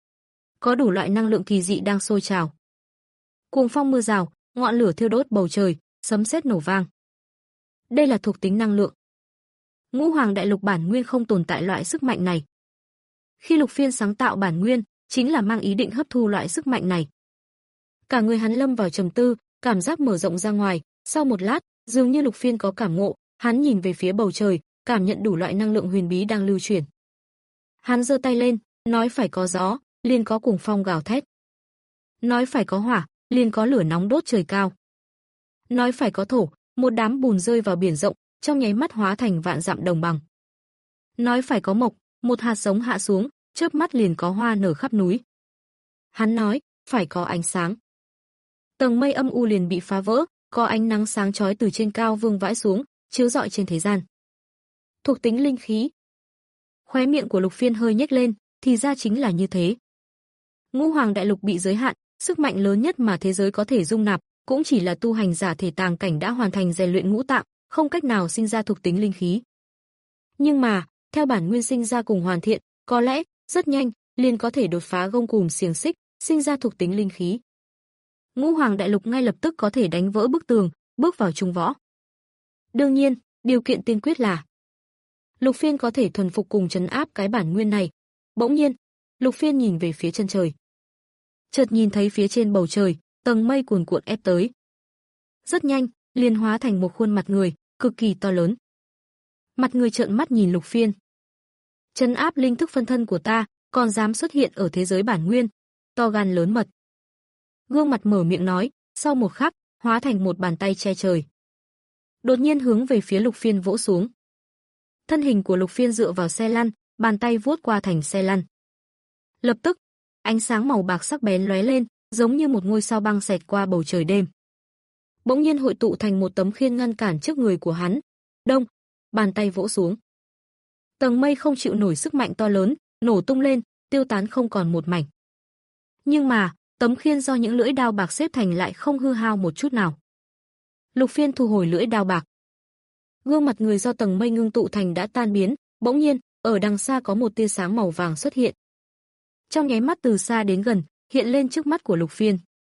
Có đủ loại năng lượng kỳ dị đang sôi trào. Cuồng phong mưa rào, ngọn lửa thiêu đốt bầu trời, sấm sét nổ vang. Đây là thuộc tính năng lượng. Ngũ Hoàng Đại Lục bản nguyên không tồn tại loại sức mạnh này. Khi Lục Phiên sáng tạo bản nguyên, chính là mang ý định hấp thu loại sức mạnh này. Cả người hắn lâm vào trầm tư, cảm giác mở rộng ra ngoài, sau một lát, dường như Lục Phiên có cảm ngộ, hắn nhìn về phía bầu trời, cảm nhận đủ loại năng lượng huyền bí đang lưu chuyển. Hắn giơ tay lên, nói phải có gió, liền có cuồng phong gào thét. Nói phải có hỏa, liền có lửa nóng đốt trời cao. Nói phải có thổ, một đám bùn rơi vào biển rộng, trong nháy mắt hóa thành vạn dặm đồng bằng. Nói phải có mộc, một hạt giống hạ xuống, chớp mắt liền có hoa nở khắp núi. Hắn nói, phải có ánh sáng. Tầng mây âm u liền bị phá vỡ, có ánh nắng sáng chói từ trên cao vương vãi xuống, chiếu rọi trên thế gian. Thuộc tính linh khí. Khóe miệng của Lục Phiên hơi nhếch lên, thì ra chính là như thế. Ngũ Hoàng Đại Lục bị giới hạn, Sức mạnh lớn nhất mà thế giới có thể dung nạp cũng chỉ là tu hành giả thể tàng cảnh đã hoàn thành rèn luyện ngũ tạng, không cách nào sinh ra thuộc tính linh khí. Nhưng mà, theo bản nguyên sinh ra cùng hoàn thiện, có lẽ rất nhanh liền có thể đột phá gông cùm xiềng xích, sinh ra thuộc tính linh khí. Ngũ Hoàng Đại Lục ngay lập tức có thể đánh vỡ bức tường, bước vào trung võ. Đương nhiên, điều kiện tiên quyết là Lục Phiên có thể thuần phục cùng trấn áp cái bản nguyên này. Bỗng nhiên, Lục Phiên nhìn về phía chân trời. Chợt nhìn thấy phía trên bầu trời, tầng mây cuồn cuộn ép tới. Rất nhanh, liền hóa thành một khuôn mặt người, cực kỳ to lớn. Mặt người trợn mắt nhìn Lục Phiên. Trấn áp linh thức phân thân của ta, còn dám xuất hiện ở thế giới bản nguyên, to gan lớn mật. Gương mặt mở miệng nói, sau một khắc, hóa thành một bàn tay che trời. Đột nhiên hướng về phía Lục Phiên vỗ xuống. Thân hình của Lục Phiên dựa vào xe lăn, bàn tay vuốt qua thành xe lăn. Lập tức, ánh sáng màu bạc sắc bén lóe lên, giống như một ngôi sao băng xẹt qua bầu trời đêm. Bỗng nhiên hội tụ thành một tấm khiên ngăn cản trước người của hắn. Đông, bàn tay vỗ xuống. Tầng mây không chịu nổi sức mạnh to lớn, nổ tung lên, tiêu tán không còn một mảnh. Nhưng mà, tấm khiên do những lưỡi đao bạc xếp thành lại không hư hao một chút nào. Lục Phiên thu hồi lưỡi đao bạc. Gương mặt người do tầng mây ngưng tụ thành đã tan biến, bỗng nhiên, ở đằng xa có một tia sáng màu vàng xuất hiện. Trong nháy mắt từ xa đến gần, hiện lên trước mắt của Lục Phiên.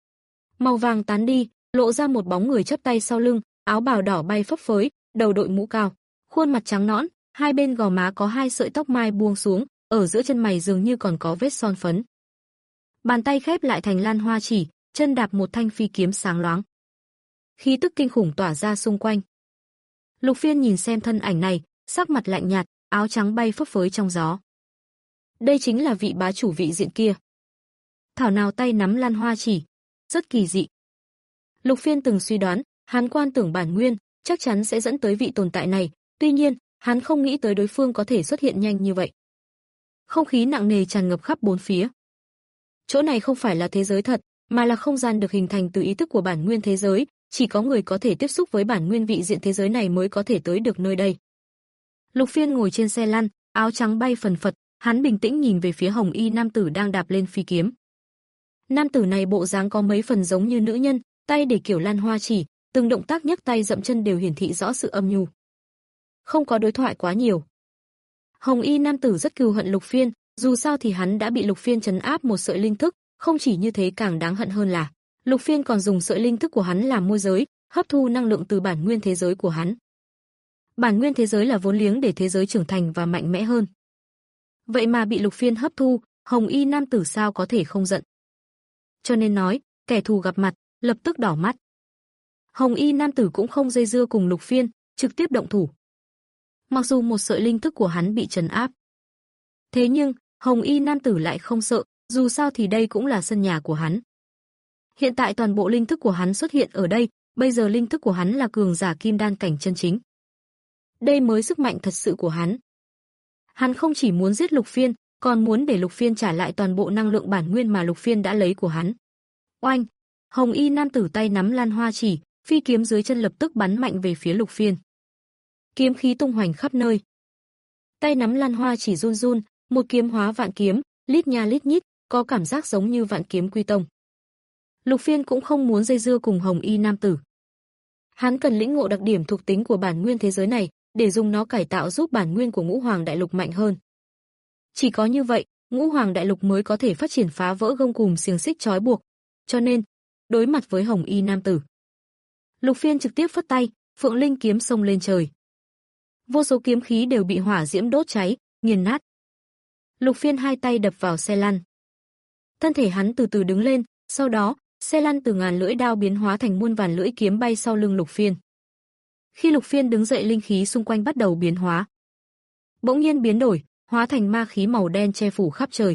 Màu vàng tán đi, lộ ra một bóng người chắp tay sau lưng, áo bào đỏ bay phấp phới, đầu đội mũ cao, khuôn mặt trắng nõn, hai bên gò má có hai sợi tóc mai buông xuống, ở giữa chân mày dường như còn có vết son phấn. Bàn tay khép lại thành lan hoa chỉ, chân đạp một thanh phi kiếm sáng loáng. Khí tức kinh khủng tỏa ra xung quanh. Lục Phiên nhìn xem thân ảnh này, sắc mặt lạnh nhạt, áo trắng bay phấp phới trong gió. Đây chính là vị bá chủ vị diện kia. Thảo nào tay nắm lan hoa chỉ, rất kỳ dị. Lục Phiên từng suy đoán, hắn quan tưởng bản nguyên, chắc chắn sẽ dẫn tới vị tồn tại này, tuy nhiên, hắn không nghĩ tới đối phương có thể xuất hiện nhanh như vậy. Không khí nặng nề tràn ngập khắp bốn phía. Chỗ này không phải là thế giới thật, mà là không gian được hình thành từ ý thức của bản nguyên thế giới, chỉ có người có thể tiếp xúc với bản nguyên vị diện thế giới này mới có thể tới được nơi đây. Lục Phiên ngồi trên xe lăn, áo trắng bay phần phật, hắn bình tĩnh nhìn về phía hồng y nam tử đang đạp lên phi kiếm. Nam tử này bộ dáng có mấy phần giống như nữ nhân, tay để kiểu lan hoa chỉ, từng động tác nhấc tay dậm chân đều hiển thị rõ sự âm nhu. Không có đối thoại quá nhiều. Hồng y nam tử rất cừu hận Lục Phiên, dù sao thì hắn đã bị Lục Phiên trấn áp một sợi linh thức, không chỉ như thế càng đáng hận hơn là Lục Phiên còn dùng sợi linh thức của hắn làm môi giới, hấp thu năng lượng từ bản nguyên thế giới của hắn. Bản nguyên thế giới là vốn liếng để thế giới trưởng thành và mạnh mẽ hơn. Vậy mà bị Lục Phiên hấp thu, hồng y nam tử sao có thể không giận. Cho nên nói, kẻ thù gặp mặt, lập tức đỏ mắt. Hồng y nam tử cũng không dây dưa cùng Lục Phiên, trực tiếp động thủ. Mặc dù một sợi linh thức của hắn bị trấn áp. Thế nhưng, hồng y nam tử lại không sợ, dù sao thì đây cũng là sân nhà của hắn. Hiện tại toàn bộ linh thức của hắn xuất hiện ở đây, bây giờ linh thức của hắn là cường giả kim đan cảnh chân chính. Đây mới sức mạnh thật sự của hắn. Hắn không chỉ muốn giết Lục Phiên, còn muốn để Lục Phiên trả lại toàn bộ năng lượng bản nguyên mà Lục Phiên đã lấy của hắn. Oanh! Hồng y nam tử tay nắm lan hoa chỉ, phi kiếm dưới chân lập tức bắn mạnh về phía Lục Phiên. Kiếm khí tung hoành khắp nơi. Tay nắm lan hoa chỉ run run, một kiếm hóa vạn kiếm, lít nha lít nhít, có cảm giác giống như vạn kiếm quy tông. Lục Phiên cũng không muốn dây dưa cùng hồng y nam tử. Hắn cần lĩnh ngộ đặc điểm thuộc tính của bản nguyên thế giới này, để dùng nó cải tạo giúp bản nguyên của Ngũ Hoàng Đại Lục mạnh hơn. Chỉ có như vậy, Ngũ Hoàng Đại Lục mới có thể phát triển phá vỡ gông cùm xiềng xích trói buộc. Cho nên, đối mặt với hồng y nam tử, Lục Phiên trực tiếp phất tay, Phượng Linh kiếm xông lên trời. Vô số kiếm khí đều bị hỏa diễm đốt cháy, nghiền nát. Lục Phiên hai tay đập vào xe lăn. Thân thể hắn từ từ đứng lên, sau đó, xe lăn từ ngàn lưỡi đao biến hóa thành muôn vàn lưỡi kiếm bay sau lưng Lục Phiên. Khi Lục Phiên đứng dậy, linh khí xung quanh bắt đầu biến hóa. Bỗng nhiên biến đổi, hóa thành ma khí màu đen che phủ khắp trời.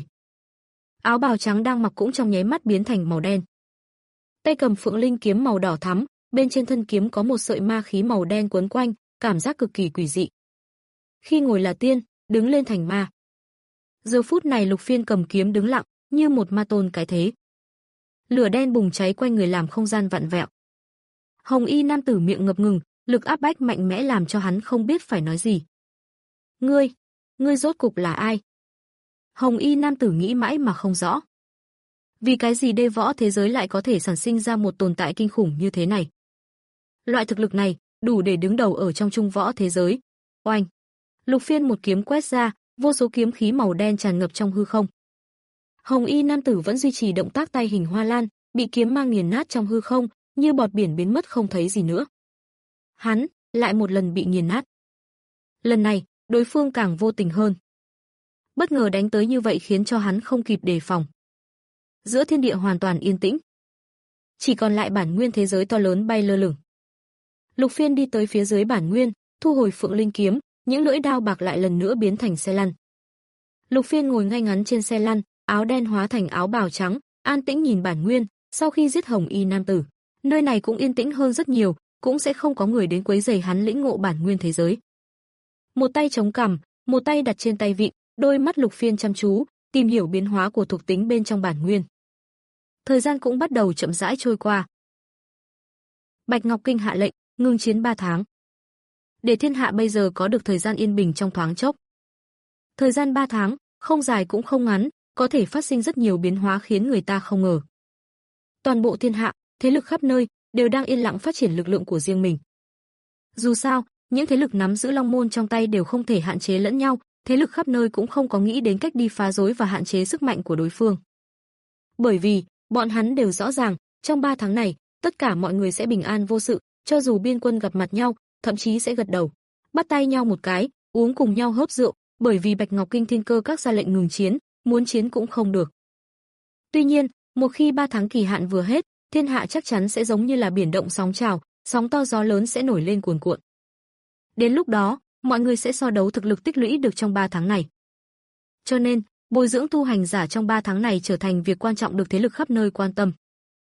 Áo bào trắng đang mặc cũng trong nháy mắt biến thành màu đen. Tay cầm Phượng Linh kiếm màu đỏ thắm, bên trên thân kiếm có một sợi ma khí màu đen quấn quanh, cảm giác cực kỳ quỷ dị. Khi ngồi là tiên, đứng lên thành ma. Giờ phút này Lục Phiên cầm kiếm đứng lặng, như một ma tôn cái thế. Lửa đen bùng cháy quanh người làm không gian vặn vẹo. Hồng y nam tử miệng ngập ngừng, lực áp bách mạnh mẽ làm cho hắn không biết phải nói gì. Ngươi, ngươi rốt cục là ai? Hồng y nam tử nghĩ mãi mà không rõ. Vì cái gì đê võ thế giới lại có thể sản sinh ra một tồn tại kinh khủng như thế này? Loại thực lực này đủ để đứng đầu ở trong trung võ thế giới. Oanh! Lục Phiên một kiếm quét ra, vô số kiếm khí màu đen tràn ngập trong hư không. Hồng y nam tử vẫn duy trì động tác tay hình hoa lan, bị kiếm mang nghiền nát trong hư không, như bọt biển biến mất không thấy gì nữa. Hắn lại một lần bị nghiền nát. Lần này, đối phương càng vô tình hơn. Bất ngờ đánh tới như vậy khiến cho hắn không kịp đề phòng. Giữa thiên địa hoàn toàn yên tĩnh. Chỉ còn lại bản nguyên thế giới to lớn bay lơ lửng. Lục Phiên đi tới phía dưới bản nguyên, thu hồi Phượng Linh kiếm, những lưỡi đao bạc lại lần nữa biến thành xe lăn. Lục Phiên ngồi ngay ngắn trên xe lăn, áo đen hóa thành áo bào trắng, an tĩnh nhìn bản nguyên, sau khi giết Hồng y nam tử, nơi này cũng yên tĩnh hơn rất nhiều, cũng sẽ không có người đến quấy rầy hắn lĩnh ngộ bản nguyên thế giới. Một tay chống cằm, một tay đặt trên tay vịn, đôi mắt Lục Phiên chăm chú, tìm hiểu biến hóa của thuộc tính bên trong bản nguyên. Thời gian cũng bắt đầu chậm rãi trôi qua. Bạch Ngọc Kinh hạ lệnh, ngừng chiến ba tháng. Để thiên hạ bây giờ có được thời gian yên bình trong thoáng chốc. Thời gian ba tháng, không dài cũng không ngắn, có thể phát sinh rất nhiều biến hóa khiến người ta không ngờ. Toàn bộ thiên hạ, thế lực khắp nơi, đều đang yên lặng phát triển lực lượng của riêng mình. Dù sao, những thế lực nắm giữ Long Môn trong tay đều không thể hạn chế lẫn nhau, thế lực khắp nơi cũng không có nghĩ đến cách đi phá rối và hạn chế sức mạnh của đối phương. Bởi vì, bọn hắn đều rõ ràng, trong ba tháng này, tất cả mọi người sẽ bình an vô sự, cho dù biên quân gặp mặt nhau, thậm chí sẽ gật đầu, bắt tay nhau một cái, uống cùng nhau hớp rượu, bởi vì Bạch Ngọc Kinh Thiên Cơ các ra lệnh ngừng chiến, muốn chiến cũng không được. Tuy nhiên, một khi ba tháng kỳ hạn vừa hết, thiên hạ chắc chắn sẽ giống như là biển động sóng trào, sóng to gió lớn sẽ nổi lên cuồn cuộn. Đến lúc đó, mọi người sẽ so đấu thực lực tích lũy được trong ba tháng này. Cho nên, bồi dưỡng tu hành giả trong ba tháng này trở thành việc quan trọng được thế lực khắp nơi quan tâm.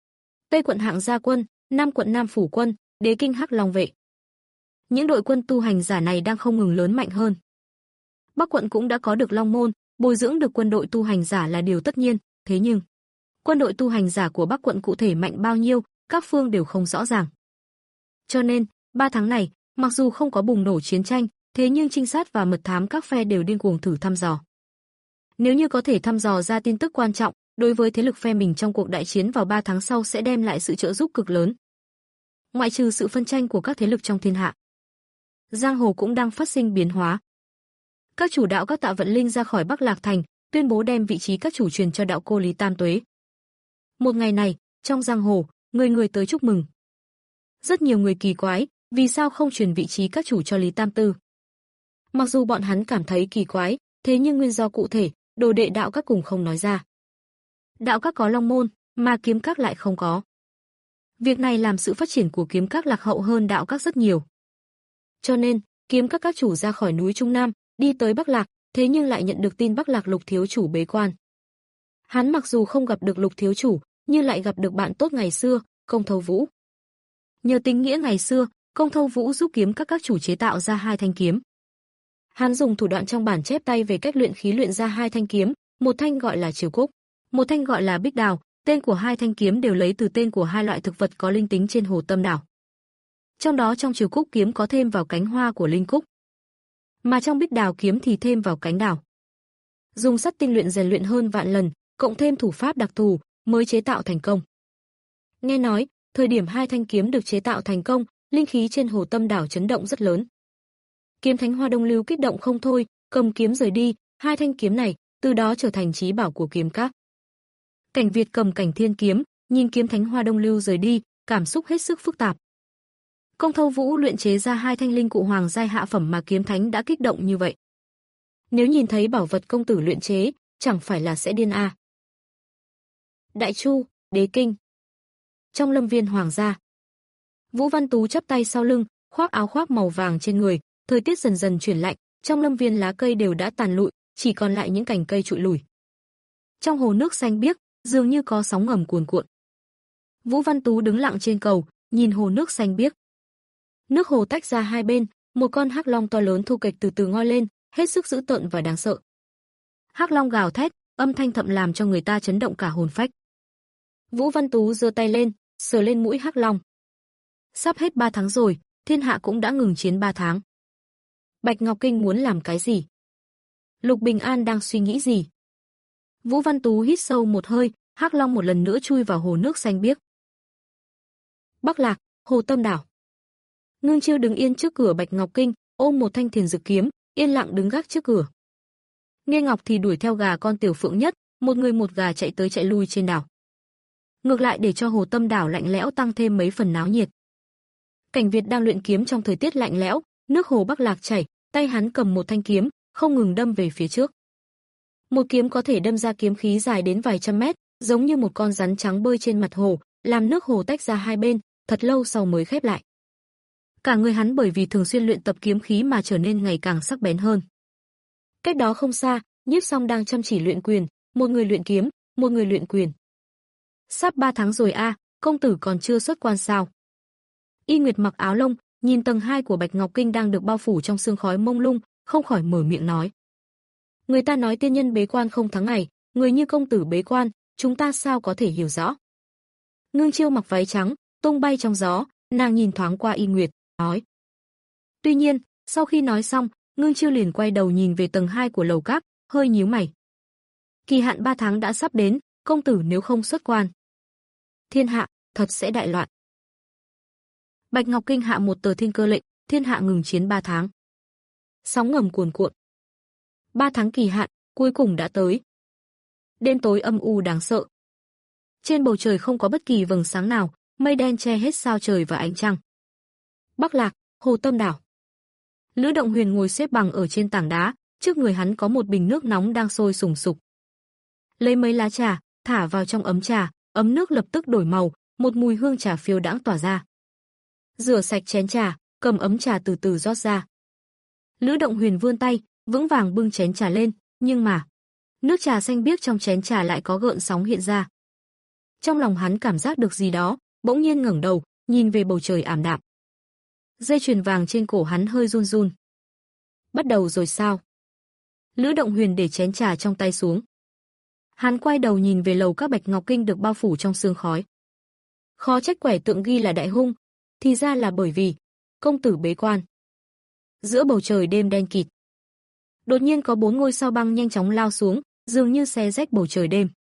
Tây quận Hạng Gia quân, Nam quận Nam phủ quân, Đế kinh Hắc Long vệ. Những đội quân tu hành giả này đang không ngừng lớn mạnh hơn. Bắc quận cũng đã có được Long Môn, bồi dưỡng được quân đội tu hành giả là điều tất nhiên, thế nhưng quân đội tu hành giả của Bắc quận cụ thể mạnh bao nhiêu, các phương đều không rõ ràng. Cho nên, ba tháng này, mặc dù không có bùng nổ chiến tranh, thế nhưng trinh sát và mật thám các phe đều điên cuồng thử thăm dò. Nếu như có thể thăm dò ra tin tức quan trọng, đối với thế lực phe mình trong cuộc đại chiến vào ba tháng sau sẽ đem lại sự trợ giúp cực lớn. Ngoại trừ sự phân tranh của các thế lực trong thiên hạ, giang hồ cũng đang phát sinh biến hóa. Các chủ đạo các tạ vận linh ra khỏi Bắc Lạc Thành, tuyên bố đem vị trí các chủ truyền cho đạo cô Lý Tam Tuế. Một ngày này, trong giang hồ, người người tới chúc mừng. Rất nhiều người kỳ quái, vì sao không truyền vị trí các chủ cho Lý Tam Tư? Mặc dù bọn hắn cảm thấy kỳ quái, thế nhưng nguyên do cụ thể, đồ đệ đạo các cùng không nói ra. Đạo các có Long Môn, mà kiếm các lại không có. Việc này làm sự phát triển của kiếm các lạc hậu hơn đạo các rất nhiều. Cho nên, kiếm các các chủ ra khỏi núi Trung Nam, đi tới Bắc Lạc, thế nhưng lại nhận được tin Bắc Lạc Lục thiếu chủ bế quan. Hắn mặc dù không gặp được Lục thiếu chủ, nhưng lại gặp được bạn tốt ngày xưa, Công Thâu Vũ. Nhờ tình nghĩa ngày xưa, Công Thâu Vũ giúp kiếm các các chủ chế tạo ra hai thanh kiếm. Hắn dùng thủ đoạn trong bản chép tay về cách luyện khí luyện ra hai thanh kiếm, một thanh gọi là Triều Cúc, một thanh gọi là Bích Đào, tên của hai thanh kiếm đều lấy từ tên của hai loại thực vật có linh tính trên Hồ Tâm đảo. Trong đó trong Triều Cúc kiếm có thêm vào cánh hoa của linh cúc, mà trong Bích Đào kiếm thì thêm vào cánh đào. Dùng sắt tinh luyện rèn luyện hơn vạn lần, cộng thêm thủ pháp đặc thù, mới chế tạo thành công. Nghe nói, thời điểm hai thanh kiếm được chế tạo thành công, linh khí trên Hồ Tâm đảo chấn động rất lớn. Kiếm Thánh Hoa Đông Lưu kích động không thôi, cầm kiếm rời đi, hai thanh kiếm này từ đó trở thành chí bảo của kiếm các. Cảnh Việt cầm Cảnh Thiên kiếm, nhìn kiếm Thánh Hoa Đông Lưu rời đi, cảm xúc hết sức phức tạp. Công Thâu Vũ luyện chế ra hai thanh linh cụ hoàng giai hạ phẩm mà kiếm thánh đã kích động như vậy. Nếu nhìn thấy bảo vật công tử luyện chế, chẳng phải là sẽ điên à. Đại Chu, Đế kinh. Trong lâm viên hoàng gia, Vũ Văn Tú chắp tay sau lưng, khoác áo khoác màu vàng trên người, thời tiết dần dần chuyển lạnh, trong lâm viên lá cây đều đã tàn lụi, chỉ còn lại những cành cây trụi lùi. Trong hồ nước xanh biếc, dường như có sóng ngầm cuồn cuộn. Vũ Văn Tú đứng lặng trên cầu, nhìn hồ nước xanh biếc. Nước hồ tách ra hai bên, một con hắc long to lớn thu kịch từ từ ngoi lên, hết sức dữ tợn và đáng sợ. Hắc long gào thét, âm thanh thậm làm cho người ta chấn động cả hồn phách. Vũ Văn Tú giơ tay lên, sờ lên mũi hắc long. Sắp hết ba tháng rồi, thiên hạ cũng đã ngừng chiến ba tháng. Bạch Ngọc Kinh muốn làm cái gì? Lục Bình An đang suy nghĩ gì? Vũ Văn Tú hít sâu một hơi, Hắc Long một lần nữa chui vào hồ nước xanh biếc. Bắc Lạc, Hồ Tâm Đảo. Ngưng Chiêu đứng yên trước cửa Bạch Ngọc Kinh, ôm một thanh thiền dực kiếm, yên lặng đứng gác trước cửa. Nghe Ngọc thì đuổi theo gà con Tiểu Phượng Nhất, một người một gà chạy tới chạy lui trên đảo. Ngược lại để cho Hồ Tâm Đảo lạnh lẽo tăng thêm mấy phần náo nhiệt. Cảnh Việt đang luyện kiếm trong thời tiết lạnh lẽo, nước hồ Bắc Lạc chảy, tay hắn cầm một thanh kiếm, không ngừng đâm về phía trước. Một kiếm có thể đâm ra kiếm khí dài đến vài trăm mét, giống như một con rắn trắng bơi trên mặt hồ, làm nước hồ tách ra hai bên, thật lâu sau mới khép lại. Cả người hắn bởi vì thường xuyên luyện tập kiếm khí mà trở nên ngày càng sắc bén hơn. Cách đó không xa, Nhiếp Song đang chăm chỉ luyện quyền, một người luyện kiếm, một người luyện quyền. Sắp ba tháng rồi a, à, công tử còn chưa xuất quan sao? Y Nguyệt mặc áo lông, nhìn tầng hai của Bạch Ngọc Kinh đang được bao phủ trong sương khói mông lung, không khỏi mở miệng nói. Người ta nói tiên nhân bế quan không tháng ngày, người như công tử bế quan, chúng ta sao có thể hiểu rõ? Ngưng Chiêu mặc váy trắng, tung bay trong gió, nàng nhìn thoáng qua Y Nguyệt, nói. Tuy nhiên, sau khi nói xong, Ngưng Chiêu liền quay đầu nhìn về tầng hai của lầu các, hơi nhíu mày. Kỳ hạn ba tháng đã sắp đến, công tử nếu không xuất quan, thiên hạ thật sẽ đại loạn. Bạch Ngọc Kinh hạ một tờ thiên cơ lệnh, thiên hạ ngừng chiến ba tháng. Sóng ngầm cuồn cuộn. Ba tháng kỳ hạn cuối cùng đã tới. Đêm tối âm u đáng sợ. Trên bầu trời không có bất kỳ vầng sáng nào, mây đen che hết sao trời và ánh trăng. Bắc Lạc, Hồ Tâm Đảo. Lữ Động Huyền ngồi xếp bằng ở trên tảng đá, trước người hắn có một bình nước nóng đang sôi sùng sục. Lấy mấy lá trà, thả vào trong ấm trà, ấm nước lập tức đổi màu, một mùi hương trà phiêu đãng tỏa ra. Rửa sạch chén trà, cầm ấm trà từ từ rót ra. Lữ Động Huyền vươn tay, vững vàng bưng chén trà lên, nhưng mà nước trà xanh biếc trong chén trà lại có gợn sóng hiện ra. Trong lòng hắn cảm giác được gì đó, bỗng nhiên ngẩng đầu, nhìn về bầu trời ảm đạm. Dây chuyền vàng trên cổ hắn hơi run run. Bắt đầu rồi sao? Lữ Động Huyền để chén trà trong tay xuống. Hắn quay đầu nhìn về lầu các Bạch Ngọc Kinh được bao phủ trong sương khói. Khó trách quẻ tượng ghi là đại hung, thì ra là bởi vì công tử bế quan. Giữa bầu trời đêm đen kịt, đột nhiên có bốn ngôi sao băng nhanh chóng lao xuống, dường như xé rách bầu trời đêm.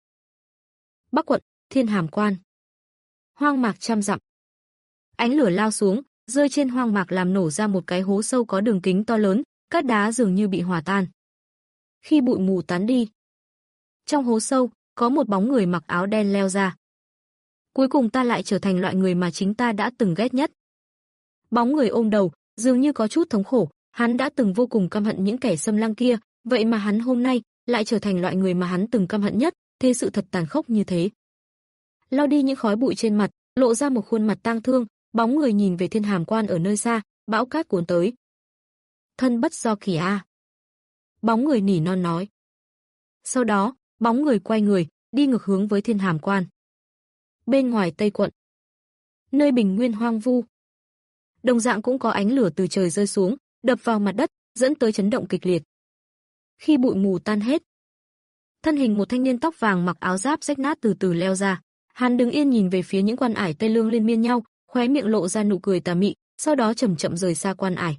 Bắc quận, Thiên Hàm Quan. Hoang mạc trăm dặm. Ánh lửa lao xuống, rơi trên hoang mạc làm nổ ra một cái hố sâu có đường kính to lớn, cát đá dường như bị hòa tan. Khi bụi mù tán đi, trong hố sâu có một bóng người mặc áo đen leo ra. Cuối cùng ta lại trở thành loại người mà chính ta đã từng ghét nhất. Bóng người ôm đầu, dường như có chút thống khổ, hắn đã từng vô cùng căm hận những kẻ xâm lăng kia, vậy mà hắn hôm nay lại trở thành loại người mà hắn từng căm hận nhất, thế sự thật tàn khốc như thế. Lau đi những khói bụi trên mặt, lộ ra một khuôn mặt tang thương, bóng người nhìn về Thiên Hàm Quan ở nơi xa, bão cát cuốn tới. Thân bất do kỳ a. Bóng người nỉ non nói. Sau đó, bóng người quay người, đi ngược hướng với Thiên Hàm Quan. Bên ngoài Tây quận, nơi bình nguyên hoang vu, đồng dạng cũng có ánh lửa từ trời rơi xuống, đập vào mặt đất, dẫn tới chấn động kịch liệt. Khi bụi mù tan hết, thân hình một thanh niên tóc vàng mặc áo giáp rách nát từ từ leo ra. Hắn đứng yên nhìn về phía những quan ải Tây Lương liên miên nhau, khóe miệng lộ ra nụ cười tà mị, sau đó chậm chậm rời xa quan ải.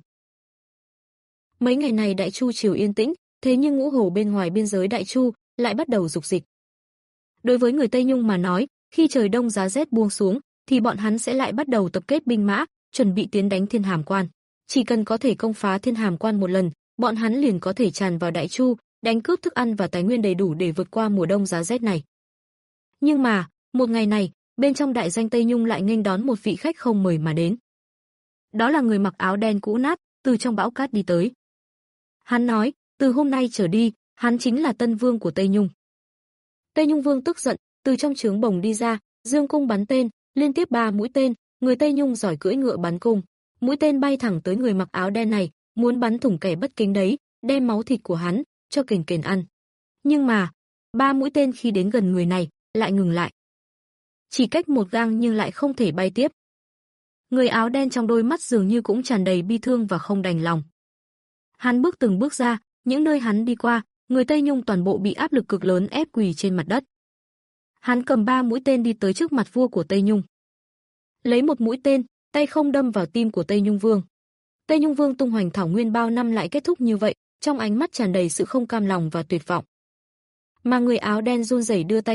Mấy ngày này Đại Chu triều yên tĩnh, thế nhưng ngũ hồ bên ngoài biên giới Đại Chu lại bắt đầu dục dịch. Đối với người Tây Nhung mà nói, khi trời đông giá rét buông xuống, thì bọn hắn sẽ lại bắt đầu tập kết binh mã, chuẩn bị tiến đánh Thiên Hàm Quan. Chỉ cần có thể công phá Thiên Hàm Quan một lần, bọn hắn liền có thể tràn vào Đại Chu, đánh cướp thức ăn và tài nguyên đầy đủ để vượt qua mùa đông giá rét này. Nhưng mà, một ngày này, bên trong đại doanh Tây Nhung lại nghênh đón một vị khách không mời mà đến. Đó là người mặc áo đen cũ nát, từ trong bão cát đi tới. Hắn nói, từ hôm nay trở đi, hắn chính là tân vương của Tây Nhung. Tây Nhung vương tức giận, từ trong trướng bồng đi ra, dương cung bắn tên, liên tiếp ba mũi tên, người Tây Nhung giỏi cưỡi ngựa bắn cung. Mũi tên bay thẳng tới người mặc áo đen này, muốn bắn thủng kẻ bất kính đấy, đem máu thịt của hắn cho kền kền ăn. Nhưng mà, ba mũi tên khi đến gần người này, lại ngừng lại. Chỉ cách một gang nhưng lại không thể bay tiếp. Người áo đen trong đôi mắt dường như cũng tràn đầy bi thương và không đành lòng. Hắn bước từng bước ra, những nơi hắn đi qua, người Tây Nhung toàn bộ bị áp lực cực lớn ép quỳ trên mặt đất. Hắn cầm ba mũi tên đi tới trước mặt vua của Tây Nhung. Lấy một mũi tên, tay không đâm vào tim của Tây Nhung Vương. Tây Nhung Vương tung hoành thảo nguyên bao năm lại kết thúc như vậy, trong ánh mắt tràn đầy sự không cam lòng và tuyệt vọng. Mà người áo đen run rẩy đưa tay ra,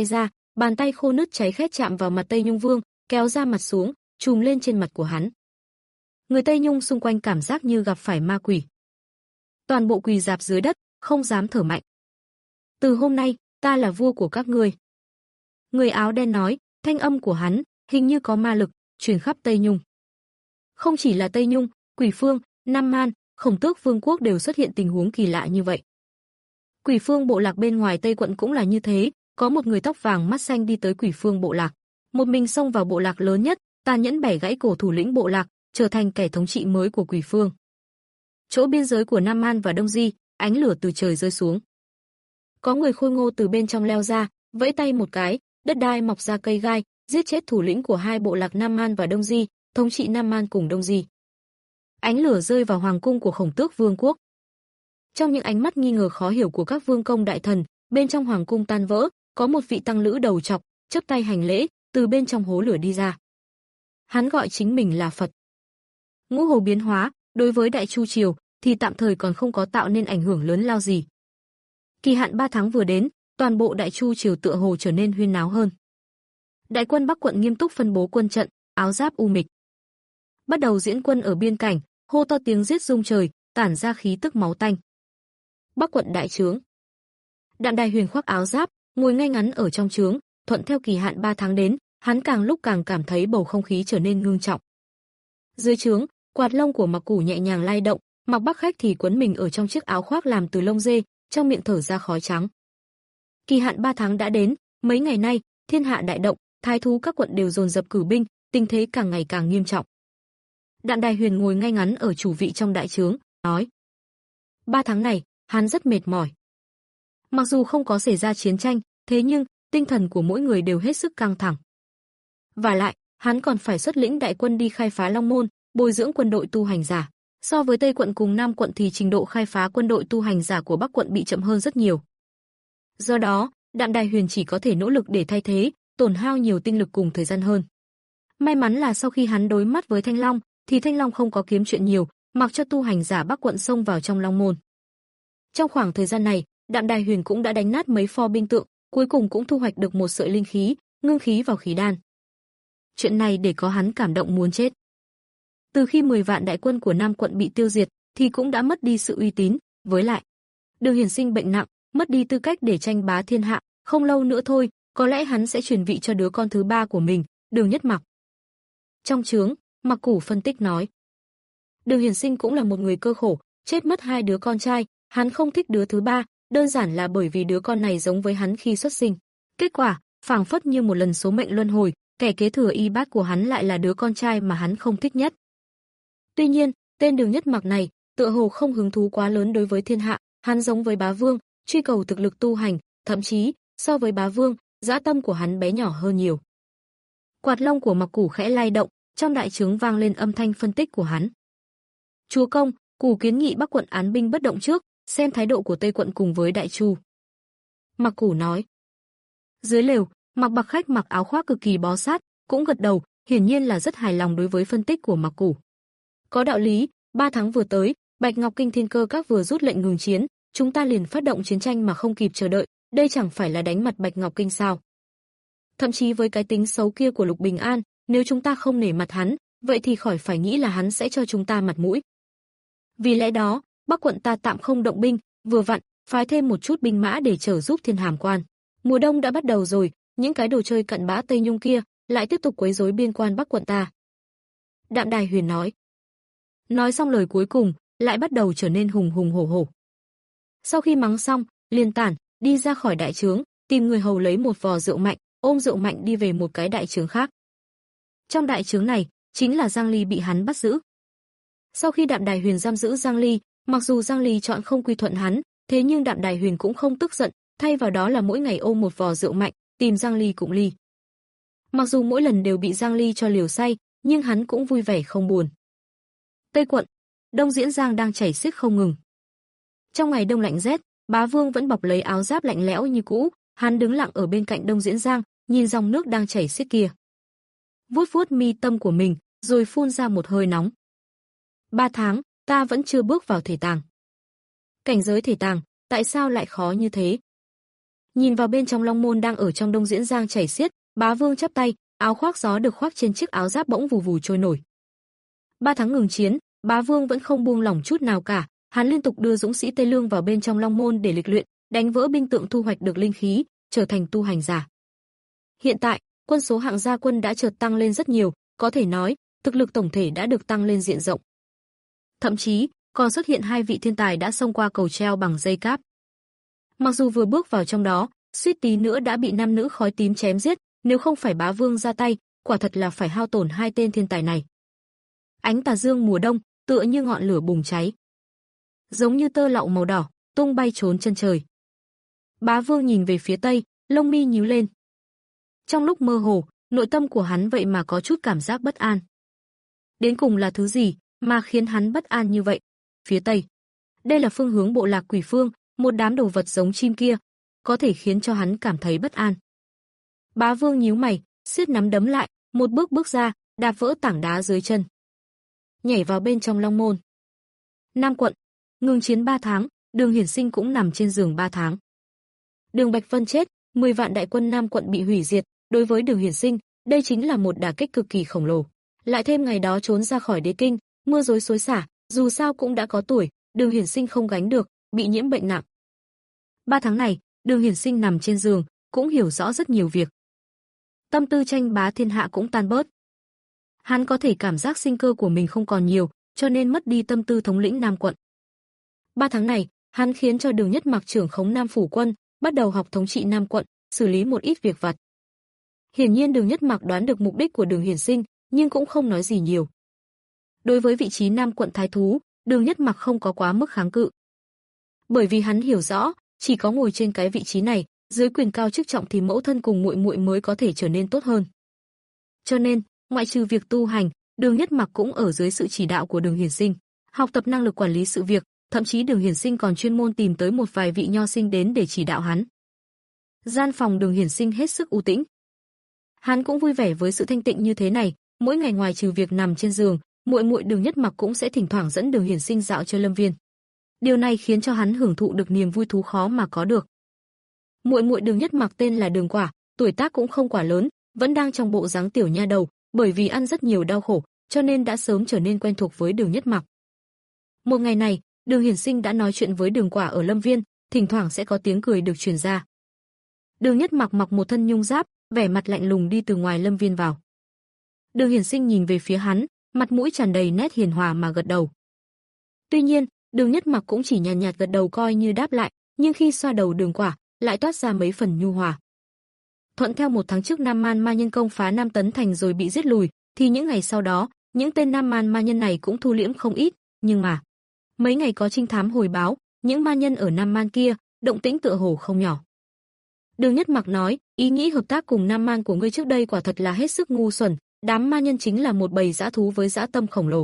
bàn tay khô nứt cháy khét chạm vào mặt Tây Nhung Vương, kéo ra mặt xuống, trùm lên trên mặt của hắn. Người Tây Nhung xung quanh cảm giác như gặp phải ma quỷ. Toàn bộ quỳ rạp dưới đất, không dám thở mạnh. Từ hôm nay, ta là vua của các ngươi. Người áo đen nói, thanh âm của hắn, hình như có ma lực, truyền khắp Tây Nhung. Không chỉ là Tây Nhung, Quỷ Phương, Nam Man, Khổng Tước Vương quốc đều xuất hiện tình huống kỳ lạ như vậy. Quỷ Phương bộ lạc bên ngoài Tây quận cũng là như thế, có một người tóc vàng mắt xanh đi tới Quỷ Phương bộ lạc. Một mình xông vào bộ lạc lớn nhất, tàn nhẫn bẻ gãy cổ thủ lĩnh bộ lạc, trở thành kẻ thống trị mới của Quỷ Phương. Chỗ biên giới của Nam Man và Đông Di, ánh lửa từ trời rơi xuống. Có người khôi ngô từ bên trong leo ra, vẫy tay một cái, đất đai mọc ra cây gai, giết chết thủ lĩnh của hai bộ lạc Nam Man và Đông Di, thống trị Nam Man cùng Đông Di. Ánh lửa rơi vào hoàng cung của Khổng Tước Vương quốc. Trong những ánh mắt nghi ngờ khó hiểu của các vương công đại thần, bên trong hoàng cung tan vỡ, có một vị tăng lữ đầu trọc, chắp tay hành lễ, từ bên trong hố lửa đi ra. Hắn gọi chính mình là Phật. Ngũ hồ biến hóa, đối với Đại Chu triều thì tạm thời còn không có tạo nên ảnh hưởng lớn lao gì. Kỳ hạn ba tháng vừa đến, toàn bộ Đại Chu triều tựa hồ trở nên huyên náo hơn. Đại quân Bắc quận nghiêm túc phân bố quân trận, áo giáp u mịch. Bắt đầu diễn quân ở biên cảnh, hô to tiếng giết rung trời, tản ra khí tức máu tanh. Bắc quận đại trướng. Đạm Đài Huyền khoác áo giáp, ngồi ngay ngắn ở trong trướng, thuận theo kỳ hạn ba tháng đến, hắn càng lúc càng cảm thấy bầu không khí trở nên ngưng trọng. Dưới trướng, quạt lông của Mặc Củ nhẹ nhàng lay động, Mặc Bắc Khách thì quấn mình ở trong chiếc áo khoác làm từ lông dê, trong miệng thở ra khói trắng. Kỳ hạn ba tháng đã đến, mấy ngày nay, thiên hạ đại động, thái thú các quận đều dồn dập cử binh, tình thế càng ngày càng nghiêm trọng. Đạm Đài Huyền ngồi ngay ngắn ở chủ vị trong đại trướng, nói: Ba tháng này, hắn rất mệt mỏi. Mặc dù không có xảy ra chiến tranh, thế nhưng tinh thần của mỗi người đều hết sức căng thẳng. Và lại, hắn còn phải xuất lĩnh đại quân đi khai phá Long Môn, bồi dưỡng quân đội tu hành giả. So với Tây quận cùng Nam quận thì trình độ khai phá quân đội tu hành giả của Bắc quận bị chậm hơn rất nhiều. Do đó, Đạm Đài Huyền chỉ có thể nỗ lực để thay thế, tổn hao nhiều tinh lực cùng thời gian hơn. May mắn là sau khi hắn đối mắt với Thanh Long, thì Thanh Long không có kiếm chuyện nhiều, mặc cho tu hành giả Bắc quận xông vào trong Long Môn. Trong khoảng thời gian này, Đạm Đài Huyền cũng đã đánh nát mấy pho binh tượng, cuối cùng cũng thu hoạch được một sợi linh khí, ngưng khí vào khí đan. Chuyện này để có hắn cảm động muốn chết. Từ khi mười vạn đại quân của Nam quận bị tiêu diệt, thì cũng đã mất đi sự uy tín, với lại Đường Hiển Sinh bệnh nặng, mất đi tư cách để tranh bá thiên hạ, không lâu nữa thôi, có lẽ hắn sẽ truyền vị cho đứa con thứ ba của mình, Đường Nhất Mặc. Trong trướng, Mặc Củ phân tích nói: Đường Hiển Sinh cũng là một người cơ khổ, chết mất hai đứa con trai, hắn không thích đứa thứ ba, đơn giản là bởi vì đứa con này giống với hắn khi xuất sinh. Kết quả, phảng phất như một lần số mệnh luân hồi, kẻ kế thừa y bát của hắn lại là đứa con trai mà hắn không thích nhất. Tuy nhiên, tên Đường Nhất Mặc này, tựa hồ không hứng thú quá lớn đối với thiên hạ, hắn giống với bá vương, truy cầu thực lực tu hành, thậm chí, so với bá vương, dã tâm của hắn bé nhỏ hơn nhiều. Quạt lông của Mặc Củ khẽ lay động, trong đại trướng vang lên âm thanh phân tích của hắn. Chúa công, Củ kiến nghị Bắc quận án binh bất động trước, xem thái độ của Tây quận cùng với Đại Chu. Mặc Củ nói. Dưới lều, Mặc Bạc Khách mặc áo khoác cực kỳ bó sát, cũng gật đầu, hiển nhiên là rất hài lòng đối với phân tích của Mặc Củ. Có đạo lý, ba tháng vừa tới, Bạch Ngọc Kinh Thiên Cơ các vừa rút lệnh ngừng chiến, chúng ta liền phát động chiến tranh mà không kịp chờ đợi, đây chẳng phải là đánh mặt Bạch Ngọc Kinh sao? Thậm chí với cái tính xấu kia của Lục Bình An, nếu chúng ta không nể mặt hắn, vậy thì khỏi phải nghĩ là hắn sẽ cho chúng ta mặt mũi. Vì lẽ đó, Bắc quận ta tạm không động binh, vừa vặn phái thêm một chút binh mã để trợ giúp Thiên Hàm quan. Mùa đông đã bắt đầu rồi, những cái đồ chơi cặn bã Tây Nhung kia lại tiếp tục quấy rối biên quan Bắc quận ta. Đạm Đài Huyền nói. Nói xong lời cuối cùng, lại bắt đầu trở nên hùng hùng hổ hổ. Sau khi mắng xong, liền tản, đi ra khỏi đại trướng, tìm người hầu lấy một vò rượu mạnh, ôm rượu mạnh đi về một cái đại trướng khác. Trong đại trướng này, chính là Giang Ly bị hắn bắt giữ. Sau khi Đạm Đài Huyền giam giữ Giang Ly, mặc dù Giang Ly chọn không quy thuận hắn, thế nhưng Đạm Đài Huyền cũng không tức giận, thay vào đó là mỗi ngày ôm một vò rượu mạnh, tìm Giang Ly cùng ly. Mặc dù mỗi lần đều bị Giang Ly cho liều say, nhưng hắn cũng vui vẻ không buồn. Tây quận, Đông Diễn Giang đang chảy xiết không ngừng. Trong ngày đông lạnh rét, Bá Vương vẫn bọc lấy áo giáp lạnh lẽo như cũ, hắn đứng lặng ở bên cạnh Đông Diễn Giang, nhìn dòng nước đang chảy xiết kia. Vuốt vuốt mi tâm của mình, rồi phun ra một hơi nóng. Ba tháng, ta vẫn chưa bước vào thể tàng. Cảnh giới thể tàng, tại sao lại khó như thế? Nhìn vào bên trong long môn đang ở trong đông diễn giang chảy xiết, Bá Vương chắp tay, áo khoác gió được khoác trên chiếc áo giáp bỗng vù vù trôi nổi. Ba tháng ngừng chiến, Bá Vương vẫn không buông lỏng chút nào cả, hắn liên tục đưa dũng sĩ Tây Lương vào bên trong long môn để lịch luyện, đánh vỡ binh tượng thu hoạch được linh khí, trở thành tu hành giả. Hiện tại, quân số hạng gia quân đã chợt tăng lên rất nhiều, có thể nói, thực lực tổng thể đã được tăng lên diện rộng. Thậm chí, còn xuất hiện hai vị thiên tài đã xông qua cầu treo bằng dây cáp. Mặc dù vừa bước vào trong đó, suýt tí nữa đã bị nam nữ khói tím chém giết, nếu không phải Bá Vương ra tay, quả thật là phải hao tổn hai tên thiên tài này. Ánh tà dương mùa đông, tựa như ngọn lửa bùng cháy, giống như tơ lọng màu đỏ, tung bay trốn chân trời. Bá Vương nhìn về phía tây, lông mi nhíu lên. Trong lúc mơ hồ, nội tâm của hắn vậy mà có chút cảm giác bất an. Đến cùng là thứ gì mà khiến hắn bất an như vậy? Phía tây, đây là phương hướng bộ lạc Quỷ Phương, một đám đồ vật giống chim kia, có thể khiến cho hắn cảm thấy bất an. Bá Vương nhíu mày, siết nắm đấm lại, một bước bước ra, đạp vỡ tảng đá dưới chân, nhảy vào bên trong long môn. Nam quận, ngừng chiến ba tháng, Đường Hiển Sinh cũng nằm trên giường ba tháng. Đường Bạch Vân chết, mười vạn đại quân Nam quận bị hủy diệt, đối với Đường Hiển Sinh, đây chính là một đả kích cực kỳ khổng lồ. Lại thêm ngày đó trốn ra khỏi đế kinh, mưa rối xối xả, dù sao cũng đã có tuổi, Đường Hiển Sinh không gánh được, bị nhiễm bệnh nặng. Ba tháng này, Đường Hiển Sinh nằm trên giường, cũng hiểu rõ rất nhiều việc. Tâm tư tranh bá thiên hạ cũng tan bớt. Hắn có thể cảm giác sinh cơ của mình không còn nhiều, cho nên mất đi tâm tư thống lĩnh Nam quận. Ba tháng này, hắn khiến cho Đường Nhất Mặc trưởng khống Nam phủ quân, bắt đầu học thống trị Nam quận, xử lý một ít việc vặt. Hiển nhiên Đường Nhất Mặc đoán được mục đích của Đường Hiển Sinh, nhưng cũng không nói gì nhiều. Đối với vị trí Nam quận thái thú, Đường Nhất Mặc không có quá mức kháng cự. Bởi vì hắn hiểu rõ, chỉ có ngồi trên cái vị trí này, dưới quyền cao chức trọng thì mẫu thân cùng muội muội mới có thể trở nên tốt hơn. Cho nên, ngoại trừ việc tu hành, Đường Nhất Mặc cũng ở dưới sự chỉ đạo của Đường Hiển Sinh, học tập năng lực quản lý sự việc, thậm chí Đường Hiển Sinh còn chuyên môn tìm tới một vài vị nho sinh đến để chỉ đạo hắn. Gian phòng Đường Hiển Sinh hết sức u tĩnh. Hắn cũng vui vẻ với sự thanh tịnh như thế này, mỗi ngày ngoài trừ việc nằm trên giường, muội muội Đường Nhất Mặc cũng sẽ thỉnh thoảng dẫn Đường Hiển Sinh dạo chơi lâm viên. Điều này khiến cho hắn hưởng thụ được niềm vui thú khó mà có được. Muội muội Đường Nhất Mặc tên là Đường Quả, tuổi tác cũng không quá lớn, vẫn đang trong bộ dáng tiểu nha đầu, bởi vì ăn rất nhiều đau khổ, cho nên đã sớm trở nên quen thuộc với Đường Nhất Mặc. Một ngày này, Đường Hiển Sinh đã nói chuyện với Đường Quả ở lâm viên, thỉnh thoảng sẽ có tiếng cười được truyền ra. Đường Nhất Mặc mặc một thân nhung giáp, vẻ mặt lạnh lùng đi từ ngoài lâm viên vào. Đường Hiển Sinh nhìn về phía hắn, mặt mũi tràn đầy nét hiền hòa mà gật đầu. Tuy nhiên, Đường Nhất Mặc cũng chỉ nhàn nhạt gật đầu coi như đáp lại, nhưng khi xoa đầu Đường Quả, lại toát ra mấy phần nhu hòa. Thuận theo một tháng trước Nam Man ma nhân công phá Nam Tấn thành rồi bị giết lùi, thì những ngày sau đó, những tên Nam Man ma nhân này cũng thu liễm không ít, nhưng mà mấy ngày có trinh thám hồi báo, những ma nhân ở Nam Man kia, động tĩnh tựa hồ không nhỏ. Đường Nhất Mặc nói, ý nghĩ hợp tác cùng Nam Man của ngươi trước đây quả thật là hết sức ngu xuẩn, đám ma nhân chính là một bầy dã thú với dã tâm khổng lồ.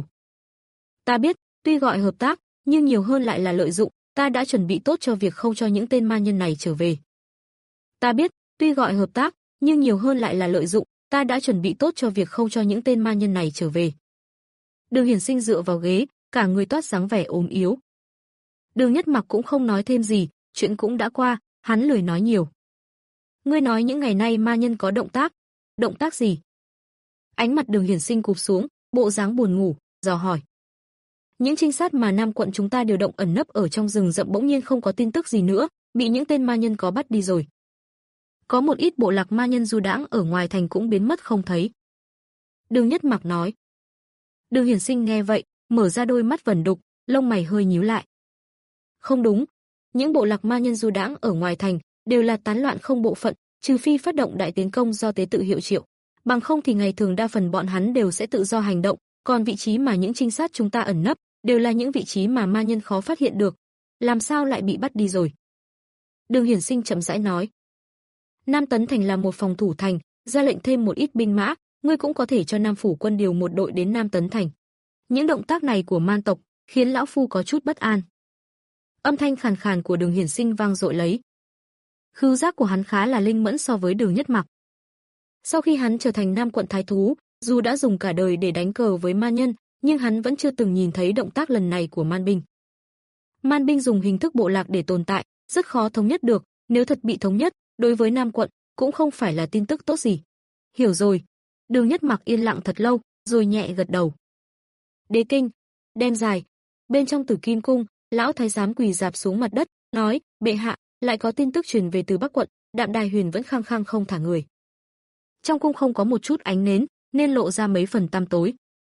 Ta biết, tuy gọi hợp tác, nhưng nhiều hơn lại là lợi dụng, ta đã chuẩn bị tốt cho việc không cho những tên ma nhân này trở về. Ta biết, tuy gọi hợp tác, nhưng nhiều hơn lại là lợi dụng, ta đã chuẩn bị tốt cho việc không cho những tên ma nhân này trở về. Đường Hiển Sinh dựa vào ghế, cả người toát dáng vẻ ốm yếu. Đường Nhất Mặc cũng không nói thêm gì, chuyện cũng đã qua, hắn lười nói nhiều. Ngươi nói những ngày nay ma nhân có động tác, động tác gì? Ánh mặt Đường Hiển Sinh cụp xuống, bộ dáng buồn ngủ, dò hỏi. Những trinh sát mà Nam quận chúng ta điều động ẩn nấp ở trong rừng rậm bỗng nhiên không có tin tức gì nữa, bị những tên ma nhân có bắt đi rồi. Có một ít bộ lạc ma nhân du đãng ở ngoài thành cũng biến mất không thấy. Đường Nhất Mặc nói. Đường Hiển Sinh nghe vậy, mở ra đôi mắt vẩn đục, lông mày hơi nhíu lại. Không đúng, những bộ lạc ma nhân du đãng ở ngoài thành đều là tán loạn không bộ phận, trừ phi phát động đại tiến công do tế tự hiệu triệu, bằng không thì ngày thường đa phần bọn hắn đều sẽ tự do hành động, còn vị trí mà những trinh sát chúng ta ẩn nấp đều là những vị trí mà ma nhân khó phát hiện được, làm sao lại bị bắt đi rồi? Đường Hiển Sinh chậm rãi nói. Nam Tấn thành là một phòng thủ thành, ra lệnh thêm một ít binh mã, ngươi cũng có thể cho Nam phủ quân điều một đội đến Nam Tấn thành. Những động tác này của man tộc khiến lão phu có chút bất an. Âm thanh khàn khàn của Đường Hiển Sinh vang dội lấy. Khứu giác của hắn khá là linh mẫn so với Đường Nhất Mặc. Sau khi hắn trở thành Nam quận thái thú, dù đã dùng cả đời để đánh cờ với ma nhân, nhưng hắn vẫn chưa từng nhìn thấy động tác lần này của man binh. Man binh dùng hình thức bộ lạc để tồn tại, rất khó thống nhất được, Nếu thật bị thống nhất, đối với Nam quận cũng không phải là tin tức tốt gì. Hiểu rồi. Đường Nhất Mặc yên lặng thật lâu, rồi nhẹ gật đầu. Đế kinh, đêm dài, bên trong Tử Kim cung, lão thái giám quỳ rạp xuống mặt đất, nói: "Bệ hạ, lại có tin tức truyền về từ Bắc quận, Đạm Đài Huyền vẫn khăng khăng không thả người." Trong cung không có một chút ánh nến, nên lộ ra mấy phần tăm tối.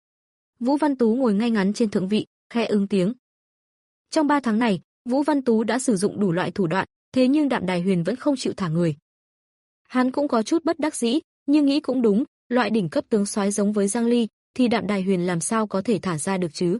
Vũ Văn Tú ngồi ngay ngắn trên thượng vị, khẽ ứng tiếng. Trong ba tháng này, Vũ Văn Tú đã sử dụng đủ loại thủ đoạn, thế nhưng Đạm Đài Huyền vẫn không chịu thả người. Hắn cũng có chút bất đắc dĩ, nhưng nghĩ cũng đúng, loại đỉnh cấp tướng soái giống với Giang Ly, thì Đạm Đài Huyền làm sao có thể thả ra được chứ?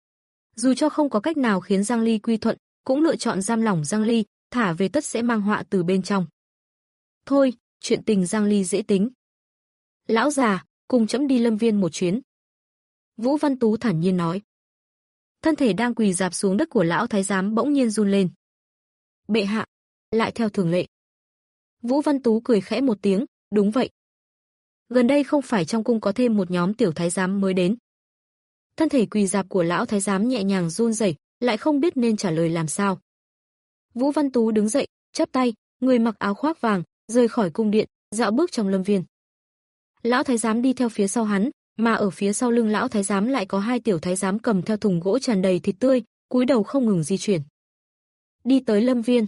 Dù cho không có cách nào khiến Giang Ly quy thuận, cũng lựa chọn giam lỏng Giang Ly, thả về tất sẽ mang họa từ bên trong. Thôi, chuyện tình Giang Ly dễ tính. Lão già, cùng trẫm đi Lâm Viên một chuyến. Vũ Văn Tú thản nhiên nói. Thân thể đang quỳ rạp xuống đất của lão thái giám bỗng nhiên run lên. Bệ hạ, lại theo thường lệ. Vũ Văn Tú cười khẽ một tiếng, đúng vậy. Gần đây không phải trong cung có thêm một nhóm tiểu thái giám mới đến. Thân thể quỳ rạp của lão thái giám nhẹ nhàng run rẩy, lại không biết nên trả lời làm sao. Vũ Văn Tú đứng dậy, chắp tay, người mặc áo khoác vàng, rời khỏi cung điện, dạo bước trong lâm viên. Lão thái giám đi theo phía sau hắn, mà ở phía sau lưng lão thái giám lại có hai tiểu thái giám cầm theo thùng gỗ tràn đầy thịt tươi, cúi đầu không ngừng di chuyển. Đi tới lâm viên.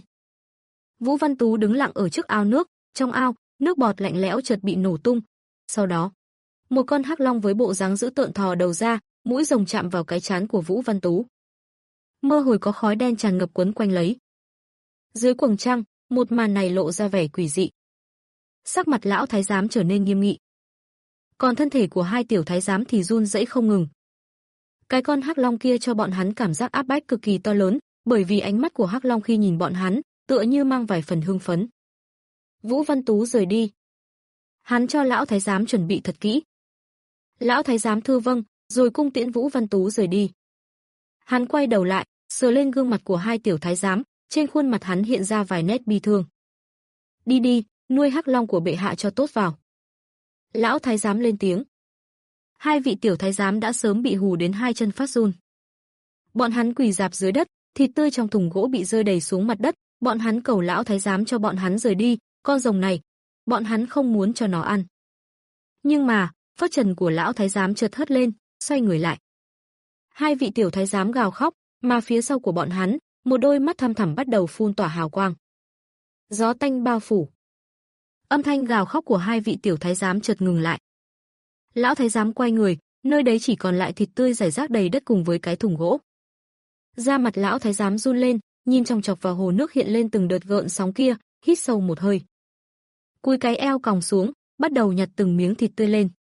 Vũ Văn Tú đứng lặng ở trước ao nước, trong ao, nước bọt lạnh lẽo chợt bị nổ tung. Sau đó, một con hắc long với bộ dáng dữ tợn thò đầu ra, mũi rồng chạm vào cái trán của Vũ Văn Tú. Mơ hồ có khói đen tràn ngập quấn quanh lấy. Dưới quầng trăng, một màn này lộ ra vẻ quỷ dị. Sắc mặt lão thái giám trở nên nghiêm nghị. Còn thân thể của hai tiểu thái giám thì run rẩy không ngừng. Cái con hắc long kia cho bọn hắn cảm giác áp bách cực kỳ to lớn, bởi vì ánh mắt của hắc long khi nhìn bọn hắn, tựa như mang vài phần hưng phấn. Vũ Văn Tú rời đi. Hắn cho lão thái giám chuẩn bị thật kỹ. Lão thái giám thưa vâng, rồi cung tiễn Vũ Văn Tú rời đi. Hắn quay đầu lại, sờ lên gương mặt của hai tiểu thái giám, trên khuôn mặt hắn hiện ra vài nét bi thương. Đi đi, nuôi hắc long của bệ hạ cho tốt vào. Lão thái giám lên tiếng. Hai vị tiểu thái giám đã sớm bị hù đến hai chân phát run. Bọn hắn quỳ rạp dưới đất, thịt tươi trong thùng gỗ bị rơi đầy xuống mặt đất, bọn hắn cầu lão thái giám cho bọn hắn rời đi, con rồng này, bọn hắn không muốn cho nó ăn. Nhưng mà, phất trần của lão thái giám chợt hất lên, xoay người lại. Hai vị tiểu thái giám gào khóc, mà phía sau của bọn hắn, một đôi mắt thăm thẳm bắt đầu phun tỏa hào quang. Gió tanh bao phủ. Âm thanh gào khóc của hai vị tiểu thái giám chợt ngừng lại. Lão thái giám quay người, nơi đấy chỉ còn lại thịt tươi rải rác đầy đất cùng với cái thùng gỗ. Da mặt lão thái giám run lên, nhìn chòng chọc vào hồ nước hiện lên từng đợt gợn sóng kia, hít sâu một hơi. Cúi cái eo còng xuống, bắt đầu nhặt từng miếng thịt tươi lên.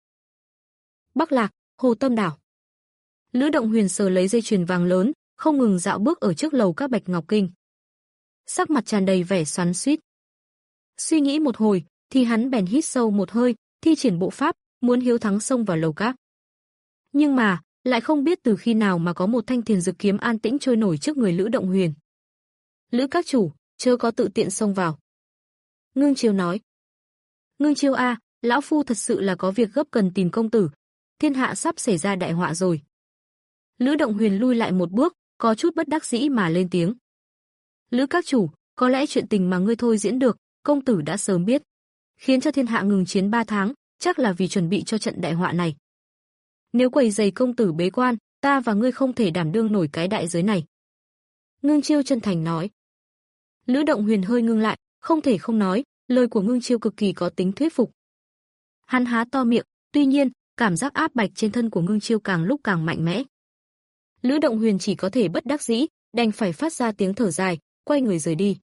Bắc Lạc, Hồ Tâm Đảo. Lữ Động Huyền sờ lấy dây chuyền vàng lớn, không ngừng dạo bước ở trước lầu các Bạch Ngọc Kinh. Sắc mặt tràn đầy vẻ xoắn xuýt. Suy nghĩ một hồi, thì hắn bèn hít sâu một hơi, thi triển bộ pháp, muốn hiếu thắng xông vào lầu các. Nhưng mà, lại không biết từ khi nào mà có một thanh thiền dược kiếm an tĩnh trôi nổi trước người Lữ Động Huyền. Lữ các chủ, chớ có tự tiện xông vào. Ngưng Chiêu nói. Ngưng Chiêu a, lão phu thật sự là có việc gấp cần tìm công tử. Thiên hạ sắp xảy ra đại họa rồi. Lữ Động Huyền lui lại một bước, có chút bất đắc dĩ mà lên tiếng. Lữ các chủ, có lẽ chuyện tình mà ngươi thôi diễn được, công tử đã sớm biết. Khiến cho thiên hạ ngừng chiến ba tháng, chắc là vì chuẩn bị cho trận đại họa này. Nếu quầy giày công tử bế quan, ta và ngươi không thể đảm đương nổi cái đại giới này. Ngưng Chiêu chân thành nói. Lữ Động Huyền hơi ngưng lại, không thể không nói, lời của Ngưng Chiêu cực kỳ có tính thuyết phục. Hắn há to miệng, tuy nhiên, cảm giác áp bạch trên thân của Ngưng Chiêu càng lúc càng mạnh mẽ. Lữ Động Huyền chỉ có thể bất đắc dĩ, đành phải phát ra tiếng thở dài, quay người rời đi.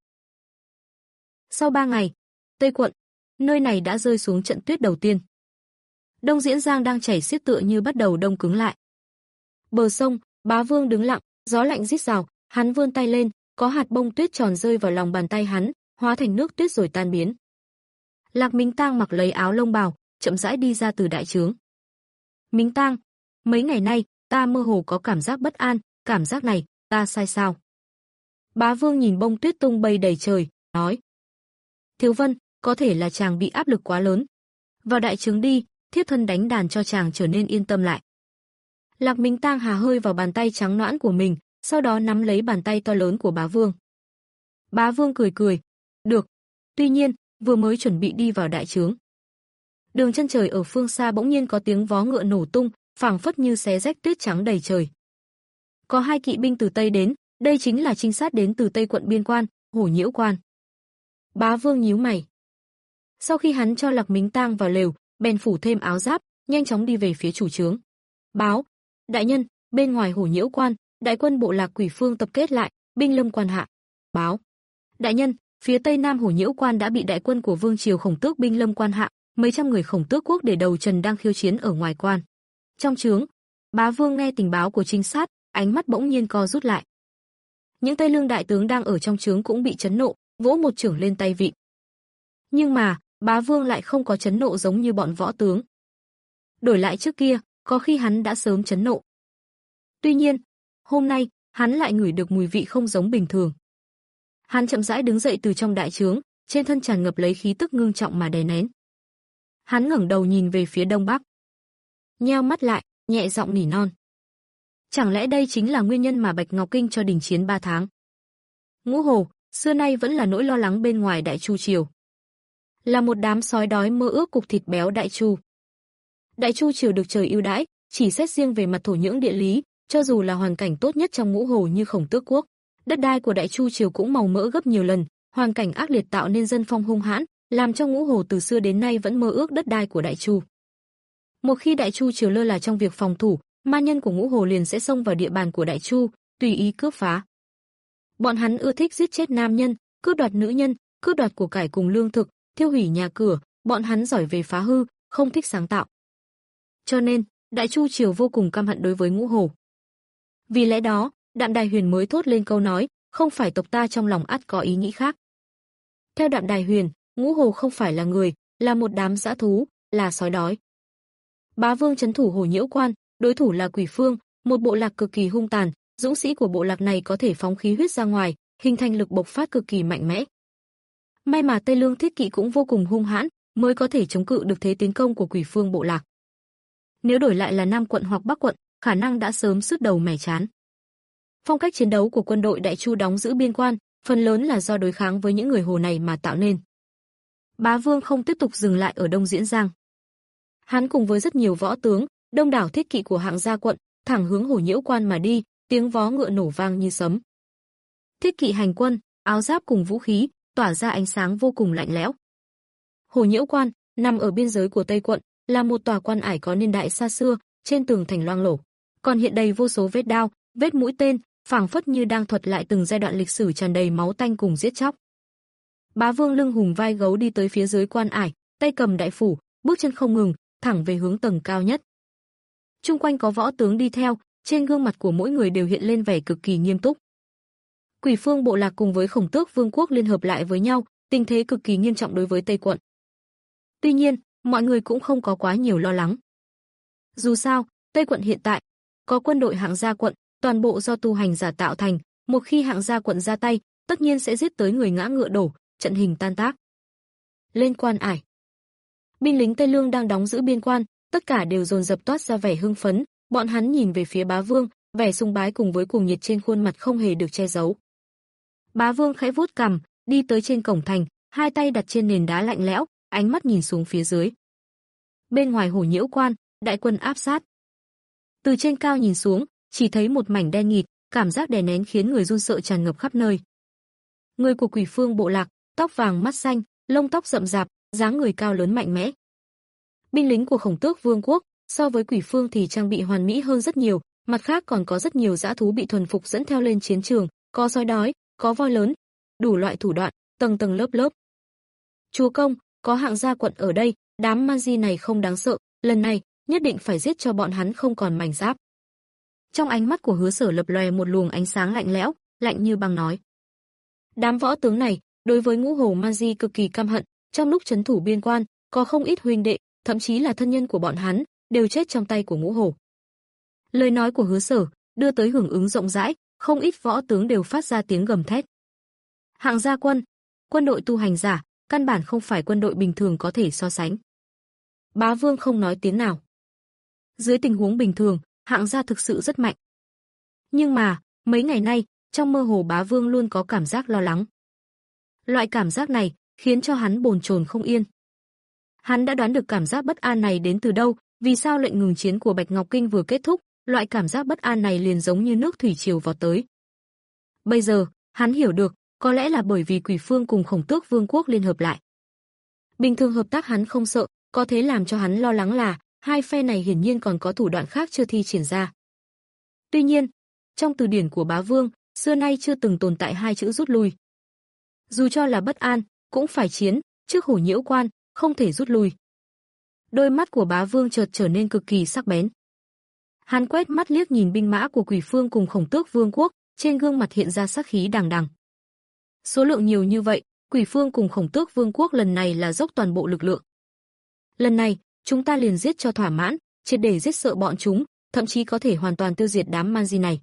Sau ba ngày, Tây quận, nơi này đã rơi xuống trận tuyết đầu tiên. Đông Diễn Giang đang chảy xiết tựa như bắt đầu đông cứng lại. Bờ sông, Bá Vương đứng lặng, gió lạnh rít rào, hắn vươn tay lên, có hạt bông tuyết tròn rơi vào lòng bàn tay hắn, hóa thành nước tuyết rồi tan biến. Lạc Minh Tang mặc lấy áo lông bào, chậm rãi đi ra từ đại trướng. Minh Tang, mấy ngày nay, ta mơ hồ có cảm giác bất an, cảm giác này, ta sai sao? Bá Vương nhìn bông tuyết tung bay đầy trời, nói. Thiếu Vân, có thể là chàng bị áp lực quá lớn. Vào đại trướng đi, thiếp thân đánh đàn cho chàng trở nên yên tâm lại. Lạc Minh Tang hà hơi vào bàn tay trắng nõn của mình, sau đó nắm lấy bàn tay to lớn của Bá Vương. Bá Vương cười cười, Được. Tuy nhiên, vừa mới chuẩn bị đi vào đại trướng, đường chân trời ở phương xa bỗng nhiên có tiếng vó ngựa nổ tung, phảng phất như xé rách tuyết trắng đầy trời. Có hai kỵ binh từ Tây đến, đây chính là trinh sát đến từ Tây quận biên quan, Hổ Nhiễu quan. Bá Vương nhíu mày. Sau khi hắn cho Lạc Mính tang vào lều, bèn phủ thêm áo giáp, nhanh chóng đi về phía chủ trướng. Báo, đại nhân, bên ngoài Hổ Nhiễu quan, đại quân bộ Lạc Quỷ Phương tập kết lại, binh lâm quan hạ. Báo, đại nhân, phía tây nam Hổ Nhiễu quan đã bị đại quân của vương triều Khổng Tước binh lâm quan hạ, mấy trăm người Khổng Tước quốc để đầu Trần đang khiêu chiến ở ngoài quan. Trong trướng, Bá Vương nghe tình báo của trinh sát, ánh mắt bỗng nhiên co rút lại. Những Tây Lương đại tướng đang ở trong trướng cũng bị chấn nộ, vỗ một chưởng lên tay vịn. Nhưng mà, Bá Vương lại không có chấn nộ giống như bọn võ tướng. Đổi lại trước kia, có khi hắn đã sớm chấn nộ. Tuy nhiên, hôm nay, hắn lại ngửi được mùi vị không giống bình thường. Hắn chậm rãi đứng dậy từ trong đại trướng, trên thân tràn ngập lấy khí tức ngưng trọng mà đè nén. Hắn ngẩng đầu nhìn về phía đông bắc. Nheo mắt lại, nhẹ giọng nỉ non. Chẳng lẽ đây chính là nguyên nhân mà Bạch Ngọc Kinh cho đình chiến ba tháng? Ngũ Hồ, xưa nay vẫn là nỗi lo lắng bên ngoài Đại Chu triều. Là một đám sói đói mơ ước cục thịt béo Đại Chu. Đại Chu triều được trời ưu đãi, chỉ xét riêng về mặt thổ nhưỡng địa lý, cho dù là hoàn cảnh tốt nhất trong Ngũ Hồ như Khổng Tước quốc, đất đai của Đại Chu triều cũng màu mỡ gấp nhiều lần, hoàn cảnh ác liệt tạo nên dân phong hung hãn, làm cho Ngũ Hồ từ xưa đến nay vẫn mơ ước đất đai của Đại Chu. Một khi Đại Chu triều lơ là trong việc phòng thủ, ma nhân của Ngũ Hồ liền sẽ xông vào địa bàn của Đại Chu, tùy ý cướp phá. Bọn hắn ưa thích giết chết nam nhân, cướp đoạt nữ nhân, cướp đoạt của cải cùng lương thực, thiêu hủy nhà cửa, bọn hắn giỏi về phá hư, không thích sáng tạo. Cho nên, Đại Chu triều vô cùng căm hận đối với Ngũ Hồ. Vì lẽ đó, Đạm Đài Huyền mới thốt lên câu nói, không phải tộc ta trong lòng ắt có ý nghĩ khác. Theo Đạm Đài Huyền, Ngũ Hồ không phải là người, là một đám dã thú, là sói đói. Bá Vương trấn thủ Hổ Nhiễu quan, đối thủ là Quỷ Phương, một bộ lạc cực kỳ hung tàn, dũng sĩ của bộ lạc này có thể phóng khí huyết ra ngoài, hình thành lực bộc phát cực kỳ mạnh mẽ. May mà Tây Lương thiết kỵ cũng vô cùng hung hãn, mới có thể chống cự được thế tiến công của Quỷ Phương bộ lạc. Nếu đổi lại là Nam quận hoặc Bắc quận, khả năng đã sớm sứt đầu mẻ chán. Phong cách chiến đấu của quân đội Đại Chu đóng giữ biên quan, phần lớn là do đối kháng với những người Hồ này mà tạo nên. Bá Vương không tiếp tục dừng lại ở Đông Diễn Giang. Hắn cùng với rất nhiều võ tướng, đông đảo thiết kỵ của hạng gia quận, thẳng hướng Hổ Nhiễu quan mà đi, tiếng vó ngựa nổ vang như sấm. Thiết kỵ hành quân, áo giáp cùng vũ khí, tỏa ra ánh sáng vô cùng lạnh lẽo. Hổ Nhiễu quan, nằm ở biên giới của Tây quận, là một tòa quan ải có niên đại xa xưa, trên tường thành loang lổ, còn hiện đầy vô số vết đao, vết mũi tên, phảng phất như đang thuật lại từng giai đoạn lịch sử tràn đầy máu tanh cùng giết chóc. Bá Vương lưng hùng vai gấu đi tới phía dưới quan ải, tay cầm đại phủ, bước chân không ngừng, thẳng về hướng tầng cao nhất. Chung quanh có võ tướng đi theo, trên gương mặt của mỗi người đều hiện lên vẻ cực kỳ nghiêm túc. Quỷ Phương bộ lạc cùng với Khổng Tước vương quốc liên hợp lại với nhau, tình thế cực kỳ nghiêm trọng đối với Tây quận. Tuy nhiên, mọi người cũng không có quá nhiều lo lắng. Dù sao, Tây quận hiện tại có quân đội hạng gia quận, toàn bộ do tu hành giả tạo thành, một khi hạng gia quận ra tay, tất nhiên sẽ giết tới người ngã ngựa đổ, trận hình tan tác. Lên quan ải. Binh lính Tây Lương đang đóng giữ biên quan, tất cả đều dồn dập toát ra vẻ hưng phấn, bọn hắn nhìn về phía Bá Vương, vẻ sùng bái cùng với cuồng nhiệt trên khuôn mặt không hề được che giấu. Bá Vương khẽ vuốt cằm, đi tới trên cổng thành, hai tay đặt trên nền đá lạnh lẽo, ánh mắt nhìn xuống phía dưới. Bên ngoài Hổ Nhiễu quan, đại quân áp sát. Từ trên cao nhìn xuống, chỉ thấy một mảnh đen nghịt, cảm giác đè nén khiến người run sợ tràn ngập khắp nơi. Người của Quỷ Phương bộ lạc, tóc vàng mắt xanh, lông tóc rậm rạp, dáng người cao lớn mạnh mẽ. Binh lính của Khổng Tước vương quốc, so với Quỷ Phương thì trang bị hoàn mỹ hơn rất nhiều, mặt khác còn có rất nhiều dã thú bị thuần phục dẫn theo lên chiến trường, có sói đói, có voi lớn, đủ loại thủ đoạn, tầng tầng lớp lớp. Chúa công, có hạng gia quận ở đây, đám man di này không đáng sợ, lần này nhất định phải giết cho bọn hắn không còn mảnh giáp. Trong ánh mắt của Hứa Sở lập lòe một luồng ánh sáng lạnh lẽo, lạnh như băng nói. Đám võ tướng này, đối với Ngũ Hồ man di cực kỳ căm hận, trong lúc trấn thủ biên quan, có không ít huynh đệ, thậm chí là thân nhân của bọn hắn, đều chết trong tay của Ngũ Hồ. Lời nói của Hứa Sở đưa tới hưởng ứng rộng rãi, không ít võ tướng đều phát ra tiếng gầm thét. Hạng gia quân, quân đội tu hành giả, căn bản không phải quân đội bình thường có thể so sánh. Bá Vương không nói tiếng nào. Dưới tình huống bình thường, hạng gia thực sự rất mạnh. Nhưng mà, mấy ngày nay, trong mơ hồ Bá Vương luôn có cảm giác lo lắng. Loại cảm giác này khiến cho hắn bồn chồn không yên. Hắn đã đoán được cảm giác bất an này đến từ đâu, vì sao lệnh ngừng chiến của Bạch Ngọc Kinh vừa kết thúc, loại cảm giác bất an này liền giống như nước thủy triều vào tới. Bây giờ, hắn hiểu được, có lẽ là bởi vì Quỷ Phương cùng Khổng Tước Vương quốc liên hợp lại. Bình thường hợp tác hắn không sợ, có thế làm cho hắn lo lắng là hai phe này hiển nhiên còn có thủ đoạn khác chưa thi triển ra. Tuy nhiên, trong từ điển của Bá Vương, xưa nay chưa từng tồn tại hai chữ rút lui. Dù cho là bất an, cũng phải chiến, trước Hổ Nhiễu Quan, không thể rút lui. Đôi mắt của Bá Vương chợt trở nên cực kỳ sắc bén. Hắn quét mắt liếc nhìn binh mã của Quỷ Phương cùng Khổng Tước Vương quốc, trên gương mặt hiện ra sát khí đằng đằng. Số lượng nhiều như vậy, Quỷ Phương cùng Khổng Tước Vương quốc lần này là dốc toàn bộ lực lượng. Lần này, chúng ta liền giết cho thỏa mãn, triệt để giết sợ bọn chúng, thậm chí có thể hoàn toàn tiêu diệt đám man di này.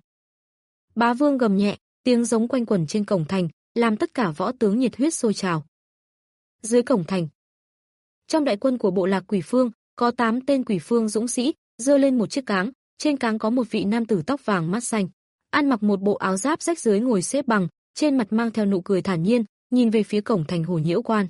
Bá Vương gầm nhẹ, tiếng giống quanh quẩn trên cổng thành, làm tất cả võ tướng nhiệt huyết sôi trào. Dưới cổng thành, trong đại quân của bộ lạc Quỷ Phương, có tám tên Quỷ Phương dũng sĩ, giơ lên một chiếc cáng, trên cáng có một vị nam tử tóc vàng mắt xanh, ăn mặc một bộ áo giáp rách rưới ngồi xếp bằng, trên mặt mang theo nụ cười thản nhiên, nhìn về phía cổng thành Hổ Nhiễu Quan.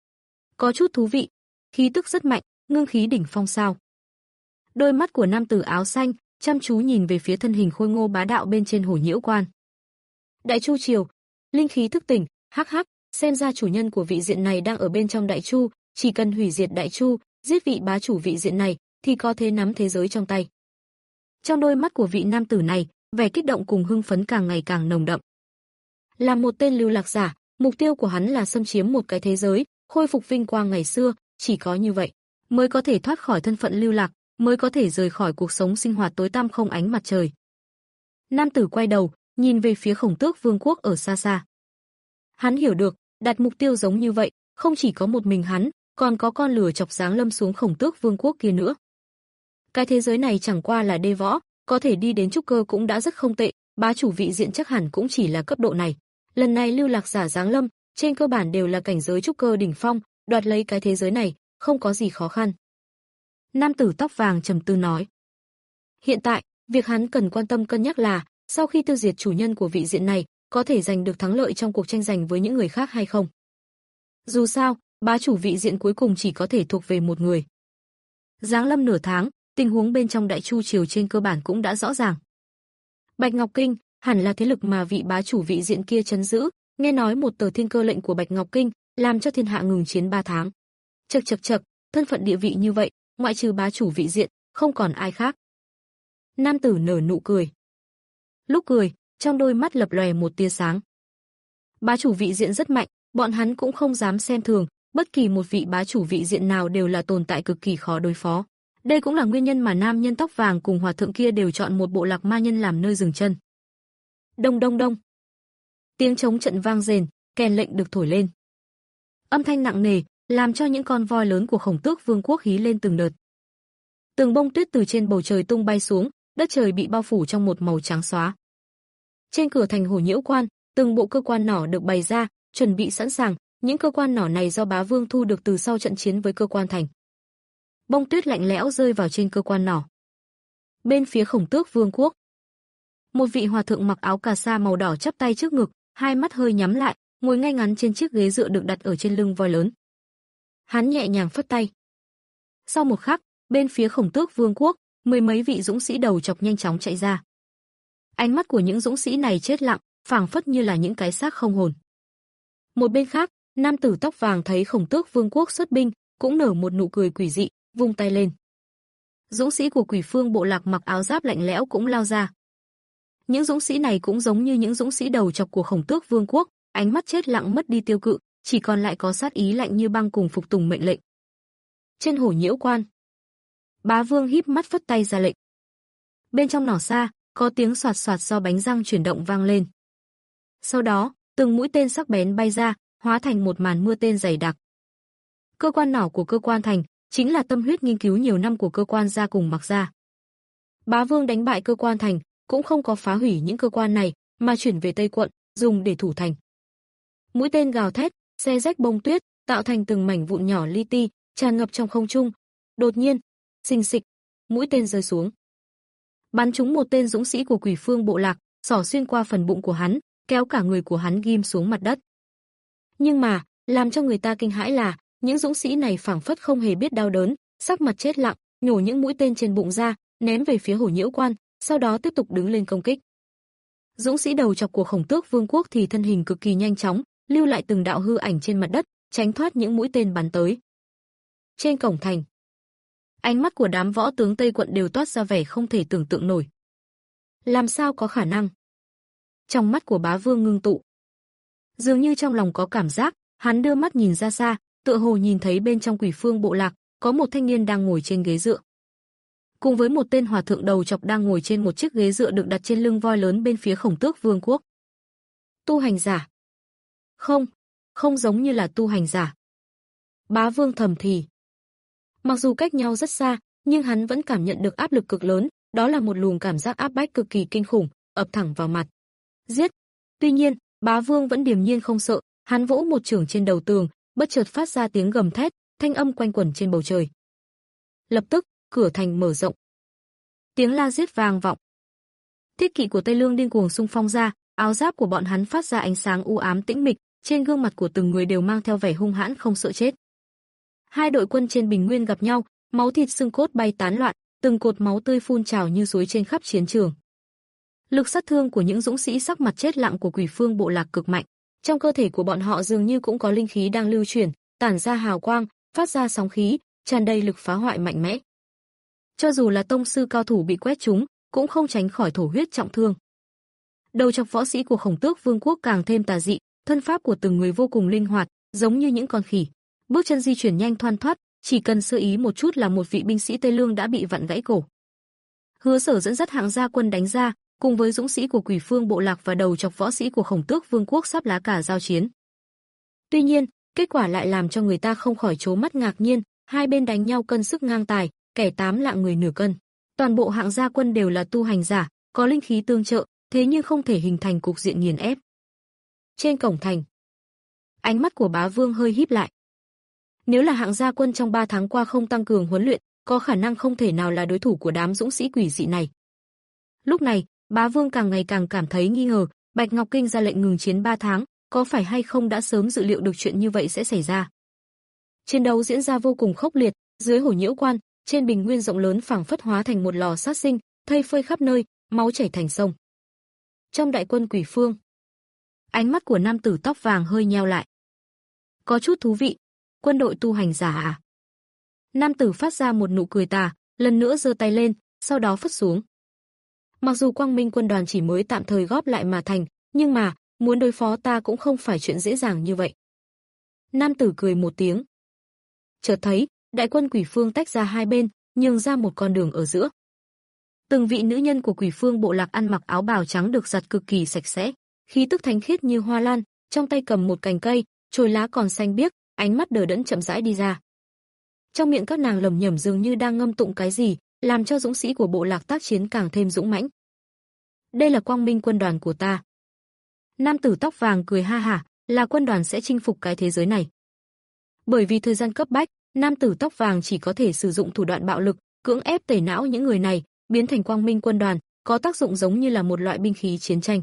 Có chút thú vị, khí tức rất mạnh, ngưng khí đỉnh phong sao. Đôi mắt của nam tử áo xanh chăm chú nhìn về phía thân hình khôi ngô bá đạo bên trên Hổ Nhiễu Quan. Đại Chu Triều, linh khí thức tỉnh, hắc hắc, xem ra chủ nhân của vị diện này đang ở bên trong Đại Chu, chỉ cần hủy diệt Đại Chu, giết vị bá chủ vị diện này, thì có thể nắm thế giới trong tay. Trong đôi mắt của vị nam tử này, vẻ kích động cùng hưng phấn càng ngày càng nồng đậm. Là một tên lưu lạc giả, mục tiêu của hắn là xâm chiếm một cái thế giới, khôi phục vinh quang ngày xưa, chỉ có như vậy mới có thể thoát khỏi thân phận lưu lạc, mới có thể rời khỏi cuộc sống sinh hoạt tối tăm không ánh mặt trời. Nam tử quay đầu, nhìn về phía Khổng Tước Vương quốc ở xa xa. Hắn hiểu được, đặt mục tiêu giống như vậy, không chỉ có một mình hắn, còn có con lửa chọc giáng lâm xuống Khổng Tước Vương quốc kia nữa. Cái thế giới này chẳng qua là đê võ, có thể đi đến trúc cơ cũng đã rất không tệ, bá chủ vị diện chắc hẳn cũng chỉ là cấp độ này. Lần này lưu lạc giả giáng lâm, trên cơ bản đều là cảnh giới trúc cơ đỉnh phong, đoạt lấy cái thế giới này, không có gì khó khăn. Nam tử tóc vàng trầm tư nói. Hiện tại, việc hắn cần quan tâm cân nhắc là, sau khi tiêu diệt chủ nhân của vị diện này, có thể giành được thắng lợi trong cuộc tranh giành với những người khác hay không. Dù sao, bá chủ vị diện cuối cùng chỉ có thể thuộc về một người. Giáng lâm nửa tháng, tình huống bên trong Đại Chu Triều trên cơ bản cũng đã rõ ràng. Bạch Ngọc Kinh hẳn là thế lực mà vị bá chủ vị diện kia trấn giữ, nghe nói một tờ thiên cơ lệnh của Bạch Ngọc Kinh làm cho thiên hạ ngừng chiến ba tháng. Chậc chậc chậc, thân phận địa vị như vậy, ngoại trừ bá chủ vị diện, không còn ai khác. Nam tử nở nụ cười. Lúc cười, trong đôi mắt lập lòe một tia sáng. Bá chủ vị diện rất mạnh, bọn hắn cũng không dám xem thường, bất kỳ một vị bá chủ vị diện nào đều là tồn tại cực kỳ khó đối phó. Đây cũng là nguyên nhân mà nam nhân tóc vàng cùng hòa thượng kia đều chọn một bộ lạc ma nhân làm nơi dừng chân. Đông đông đông. Tiếng trống trận vang rền, kèn lệnh được thổi lên. Âm thanh nặng nề, làm cho những con voi lớn của Khổng Tước Vương quốc hí lên từng đợt. Từng bông tuyết từ trên bầu trời tung bay xuống, đất trời bị bao phủ trong một màu trắng xóa. Trên cửa thành Hổ Nhiễu Quan, từng bộ cơ quan nỏ được bày ra, chuẩn bị sẵn sàng, những cơ quan nỏ này do Bá Vương thu được từ sau trận chiến với cơ quan thành. Bông tuyết lạnh lẽo rơi vào trên cơ quan nỏ. Bên phía Khổng Tước Vương quốc, một vị hòa thượng mặc áo cà sa màu đỏ chắp tay trước ngực, hai mắt hơi nhắm lại, ngồi ngay ngắn trên chiếc ghế dựa được đặt ở trên lưng voi lớn. Hắn nhẹ nhàng phất tay. Sau một khắc, bên phía Khổng Tước Vương quốc, mười mấy vị dũng sĩ đầu chọc nhanh chóng chạy ra. Ánh mắt của những dũng sĩ này chết lặng, phảng phất như là những cái xác không hồn. Một bên khác, nam tử tóc vàng thấy Khổng Tước Vương quốc xuất binh, cũng nở một nụ cười quỷ dị, vung tay lên. Dũng sĩ của Quỷ Phương bộ lạc mặc áo giáp lạnh lẽo cũng lao ra. Những dũng sĩ này cũng giống như những dũng sĩ đầu chọc của Khổng Tước Vương quốc, ánh mắt chết lặng mất đi tiêu cự, chỉ còn lại có sát ý lạnh như băng cùng phục tùng mệnh lệnh. Trên Hổ Nhiễu Quan, Bá Vương híp mắt phất tay ra lệnh. Bên trong nỏ xa, có tiếng xoạt xoạt do bánh răng chuyển động vang lên. Sau đó, từng mũi tên sắc bén bay ra, hóa thành một màn mưa tên dày đặc. Cơ quan nỏ của cơ quan thành chính là tâm huyết nghiên cứu nhiều năm của cơ quan gia cùng Mặc gia. Bá Vương đánh bại cơ quan thành, cũng không có phá hủy những cơ quan này, mà chuyển về Tây quận, dùng để thủ thành. Mũi tên gào thét, xé rách bông tuyết, tạo thành từng mảnh vụn nhỏ li ti, tràn ngập trong không trung. Đột nhiên, xình xịch, mũi tên rơi xuống. Bắn trúng một tên dũng sĩ của Quỷ Phương bộ lạc, xỏ xuyên qua phần bụng của hắn, kéo cả người của hắn ghim xuống mặt đất. Nhưng mà, làm cho người ta kinh hãi là, những dũng sĩ này phảng phất không hề biết đau đớn, sắc mặt chết lặng, nhổ những mũi tên trên bụng ra, ném về phía Hổ Nhiễu Quan, sau đó tiếp tục đứng lên công kích. Dũng sĩ đầu chọc của Khổng Tước Vương quốc thì thân hình cực kỳ nhanh chóng, lưu lại từng đạo hư ảnh trên mặt đất, tránh thoát những mũi tên bắn tới. Trên cổng thành, ánh mắt của đám võ tướng Tây quận đều toát ra vẻ không thể tưởng tượng nổi. Làm sao có khả năng? Trong mắt của Bá Vương ngưng tụ. Dường như trong lòng có cảm giác, hắn đưa mắt nhìn ra xa, tựa hồ nhìn thấy bên trong Quỷ Phương bộ lạc, có một thanh niên đang ngồi trên ghế dựa. Cùng với một tên hòa thượng đầu chọc đang ngồi trên một chiếc ghế dựa được đặt trên lưng voi lớn bên phía Khổng Tước Vương quốc. Tu hành giả? Không, không giống như là tu hành giả. Bá Vương thầm thì. Mặc dù cách nhau rất xa, nhưng hắn vẫn cảm nhận được áp lực cực lớn, đó là một luồng cảm giác áp bách cực kỳ kinh khủng, ập thẳng vào mặt. Giết! Tuy nhiên, Bá Vương vẫn điềm nhiên không sợ, hắn vỗ một chưởng trên đầu tường, bất chợt phát ra tiếng gầm thét, thanh âm quanh quẩn trên bầu trời. Lập tức, cửa thành mở rộng. Tiếng la giết vang vọng. Thiết kỵ của Tây Lương điên cuồng xung phong ra, áo giáp của bọn hắn phát ra ánh sáng u ám tĩnh mịch, trên gương mặt của từng người đều mang theo vẻ hung hãn không sợ chết. Hai đội quân trên bình nguyên gặp nhau, máu thịt xương cốt bay tán loạn, từng cột máu tươi phun trào như suối trên khắp chiến trường. Lực sát thương của những dũng sĩ sắc mặt chết lặng của Quỷ Phương bộ lạc cực mạnh, trong cơ thể của bọn họ dường như cũng có linh khí đang lưu chuyển, tản ra hào quang, phát ra sóng khí, tràn đầy lực phá hoại mạnh mẽ. Cho dù là tông sư cao thủ bị quét trúng, cũng không tránh khỏi thổ huyết trọng thương. Đầu chọc võ sĩ của Khổng Tước Vương quốc càng thêm tà dị, thân pháp của từng người vô cùng linh hoạt, giống như những con khỉ. Bước chân di chuyển nhanh thoăn thoắt, chỉ cần sơ ý một chút là một vị binh sĩ Tây Lương đã bị vặn gãy cổ. Hứa Sở dẫn dắt hạng gia quân đánh ra, cùng với dũng sĩ của Quỷ Phương bộ lạc và đầu chọc võ sĩ của Khổng Tước Vương quốc sắp lá cả giao chiến. Tuy nhiên, kết quả lại làm cho người ta không khỏi trố mắt ngạc nhiên, hai bên đánh nhau cân sức ngang tài, kẻ tám lạng người nửa cân. Toàn bộ hạng gia quân đều là tu hành giả, có linh khí tương trợ, thế nhưng không thể hình thành cục diện nghiền ép. Trên cổng thành, ánh mắt của Bá Vương hơi híp lại. Nếu là hạng gia quân trong ba tháng qua không tăng cường huấn luyện, có khả năng không thể nào là đối thủ của đám dũng sĩ quỷ dị này. Lúc này, Bá Vương càng ngày càng cảm thấy nghi ngờ, Bạch Ngọc Kinh ra lệnh ngừng chiến ba tháng, có phải hay không đã sớm dự liệu được chuyện như vậy sẽ xảy ra. Chiến đấu diễn ra vô cùng khốc liệt, dưới Hổ Nhiễu Quan, trên bình nguyên rộng lớn phảng phất hóa thành một lò sát sinh, thây phơi khắp nơi, máu chảy thành sông. Trong đại quân Quỷ Phương, ánh mắt của nam tử tóc vàng hơi nheo lại. Có chút thú vị, quân đội tu hành giả à? Nam tử phát ra một nụ cười tà, lần nữa giơ tay lên, sau đó phất xuống. Mặc dù Quang Minh quân đoàn chỉ mới tạm thời góp lại mà thành, nhưng mà, muốn đối phó ta cũng không phải chuyện dễ dàng như vậy. Nam tử cười một tiếng. Chợt thấy, đại quân Quỷ Phương tách ra hai bên, nhường ra một con đường ở giữa. Từng vị nữ nhân của Quỷ Phương bộ lạc ăn mặc áo bào trắng được giặt cực kỳ sạch sẽ, khí tức thánh khiết như hoa lan, trong tay cầm một cành cây, chồi lá còn xanh biếc, ánh mắt đờ đẫn chậm rãi đi ra. Trong miệng các nàng lẩm nhẩm dường như đang ngâm tụng cái gì, làm cho dũng sĩ của bộ lạc tác chiến càng thêm dũng mãnh. Đây là Quang Minh quân đoàn của ta. Nam tử tóc vàng cười ha hả, là quân đoàn sẽ chinh phục cái thế giới này. Bởi vì thời gian cấp bách, nam tử tóc vàng chỉ có thể sử dụng thủ đoạn bạo lực, cưỡng ép tẩy não những người này, biến thành Quang Minh quân đoàn, có tác dụng giống như là một loại binh khí chiến tranh.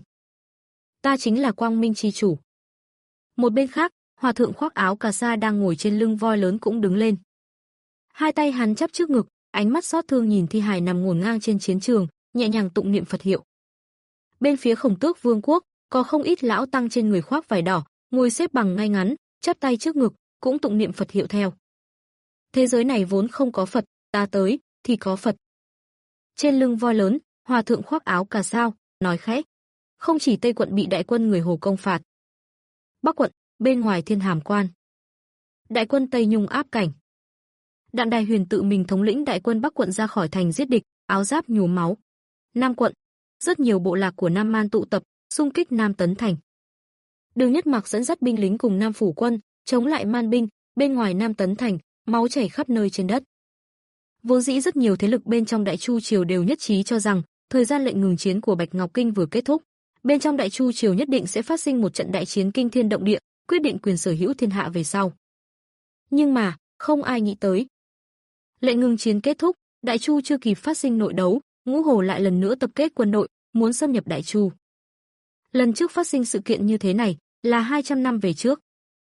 Ta chính là Quang Minh chi chủ. Một bên khác, hòa thượng khoác áo cà sa đang ngồi trên lưng voi lớn cũng đứng lên. Hai tay hắn chắp trước ngực, ánh mắt xót thương nhìn thi hài nằm ngổn ngang trên chiến trường, nhẹ nhàng tụng niệm Phật hiệu. Bên phía Khổng Tước Vương quốc, có không ít lão tăng trên người khoác vải đỏ, ngồi xếp bằng ngay ngắn, chắp tay trước ngực, cũng tụng niệm Phật hiệu theo. Thế giới này vốn không có Phật, ta tới thì có Phật. Trên lưng voi lớn, hòa thượng khoác áo cà sa, nói khẽ. Không chỉ Tây quận bị đại quân người Hồ công phạt. Bắc quận, bên ngoài Thiên Hàm Quan, đại quân Tây Nhung áp cảnh. Đặng Đài Huyền tự mình thống lĩnh đại quân Bắc quận ra khỏi thành giết địch, áo giáp nhuốm máu. Nam quận, rất nhiều bộ lạc của Nam Man tụ tập, xung kích Nam Tấn thành. Đường Nhất Mặc dẫn dắt binh lính cùng Nam phủ quân, chống lại Man binh, bên ngoài Nam Tấn thành, máu chảy khắp nơi trên đất. Vốn dĩ rất nhiều thế lực bên trong Đại Chu triều đều nhất trí cho rằng, thời gian lệnh ngừng chiến của Bạch Ngọc Kinh vừa kết thúc, bên trong Đại Chu triều nhất định sẽ phát sinh một trận đại chiến kinh thiên động địa, quyết định quyền sở hữu thiên hạ về sau. Nhưng mà, không ai nghĩ tới. Lệnh ngừng chiến kết thúc, Đại Chu chưa kịp phát sinh nội đấu, Ngũ Hồ lại lần nữa tập kết quân đội, muốn xâm nhập Đại Chu. Lần trước phát sinh sự kiện như thế này là hai trăm năm về trước.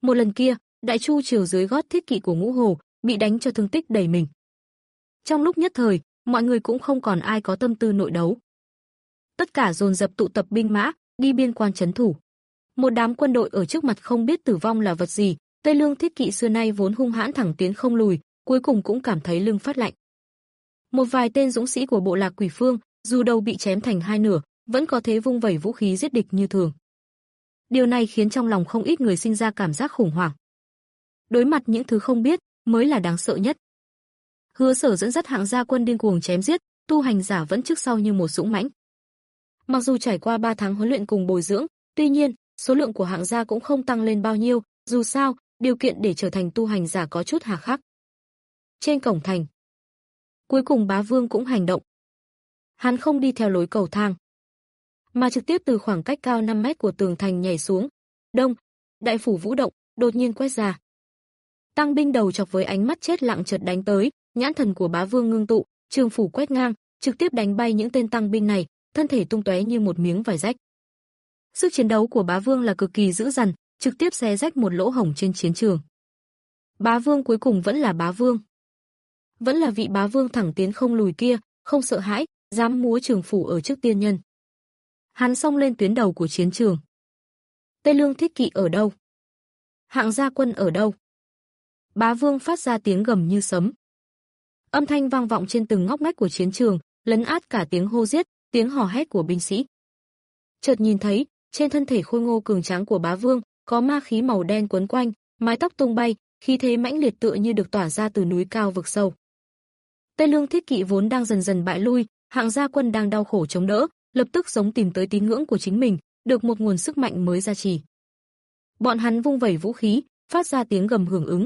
Một lần kia, Đại Chu triều dưới gót thiết kỵ của Ngũ Hồ, bị đánh cho thương tích đầy mình. Trong lúc nhất thời, mọi người cũng không còn ai có tâm tư nội đấu. Tất cả dồn dập tụ tập binh mã, đi biên quan trấn thủ. Một đám quân đội ở trước mặt không biết tử vong là vật gì, Tây Lương thiết kỵ xưa nay vốn hung hãn thẳng tiến không lùi, cuối cùng cũng cảm thấy lưng phát lạnh. Một vài tên dũng sĩ của bộ lạc Quỷ Phương, dù đầu bị chém thành hai nửa, vẫn có thế vung vẩy vũ khí giết địch như thường. Điều này khiến trong lòng không ít người sinh ra cảm giác khủng hoảng. Đối mặt những thứ không biết mới là đáng sợ nhất. Hứa Sở dẫn dắt hạng gia quân điên cuồng chém giết, tu hành giả vẫn trước sau như một dũng mãnh. Mặc dù trải qua ba tháng huấn luyện cùng bồi dưỡng, tuy nhiên, số lượng của hạng gia cũng không tăng lên bao nhiêu, dù sao, điều kiện để trở thành tu hành giả có chút hà khắc. Trên cổng thành, cuối cùng Bá Vương cũng hành động. Hắn không đi theo lối cầu thang, mà trực tiếp từ khoảng cách cao năm mét của tường thành nhảy xuống. Đông, đại phủ vũ động, đột nhiên quét ra. Tăng binh đầu chọc với ánh mắt chết lặng chợt đánh tới, nhãn thần của Bá Vương ngưng tụ, trường phủ quét ngang, trực tiếp đánh bay những tên tăng binh này, thân thể tung tóe như một miếng vải rách. Sức chiến đấu của Bá Vương là cực kỳ dữ dằn, trực tiếp xé rách một lỗ hổng trên chiến trường. Bá Vương cuối cùng vẫn là Bá Vương. Vẫn là vị Bá Vương thẳng tiến không lùi kia, không sợ hãi, dám múa trường phủ ở trước tiên nhân. Hắn xông lên tuyến đầu của chiến trường. Tây Lương thiết kỵ ở đâu? Hạng gia quân ở đâu? Bá Vương phát ra tiếng gầm như sấm. Âm thanh vang vọng trên từng ngóc ngách của chiến trường, lấn át cả tiếng hô giết, tiếng hò hét của binh sĩ. Chợt nhìn thấy, trên thân thể khôi ngô cường tráng của Bá Vương, có ma khí màu đen quấn quanh, mái tóc tung bay, khí thế mãnh liệt tựa như được tỏa ra từ núi cao vực sâu. Tây Lương thiết kỵ vốn đang dần dần bại lui, hạng gia quân đang đau khổ chống đỡ, lập tức giống tìm tới tín ngưỡng của chính mình, được một nguồn sức mạnh mới gia trì. Bọn hắn vung vẩy vũ khí, phát ra tiếng gầm hưởng ứng.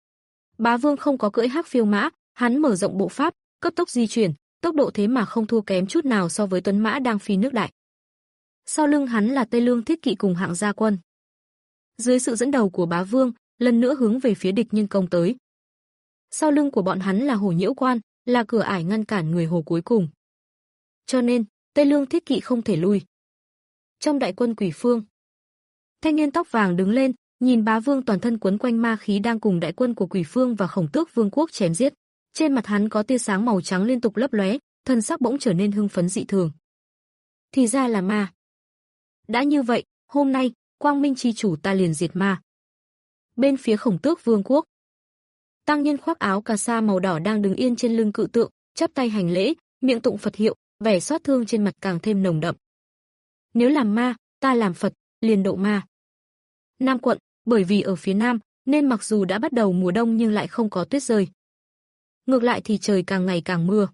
Bá Vương không có cưỡi hắc phiêu mã, hắn mở rộng bộ pháp, cấp tốc di chuyển, tốc độ thế mà không thua kém chút nào so với tuấn mã đang phi nước đại. Sau lưng hắn là Tây Lương thiết kỵ cùng hạng gia quân. Dưới sự dẫn đầu của Bá Vương, lần nữa hướng về phía địch nhân công tới. Sau lưng của bọn hắn là Hồ Nhiễu Quan, là cửa ải ngăn cản người Hồ cuối cùng. Cho nên, Tây Lương thiết kỵ không thể lui. Trong đại quân Quỷ Phương, thanh niên tóc vàng đứng lên, nhìn Bá Vương toàn thân quấn quanh ma khí đang cùng đại quân của Quỷ Phương và Khổng Tước Vương quốc chém giết. Trên mặt hắn có tia sáng màu trắng liên tục lấp lóe, thân sắc bỗng trở nên hưng phấn dị thường. Thì ra là ma. Đã như vậy, hôm nay, Quang Minh chi chủ ta liền diệt ma. Bên phía Khổng Tước Vương quốc, tăng nhân khoác áo cà sa màu đỏ đang đứng yên trên lưng cự tượng, chắp tay hành lễ, miệng tụng Phật hiệu, vẻ xót thương trên mặt càng thêm nồng đậm. Nếu làm ma, ta làm Phật, liền độ ma. Nam quận, bởi vì ở phía nam, nên mặc dù đã bắt đầu mùa đông nhưng lại không có tuyết rơi. Ngược lại thì trời càng ngày càng mưa.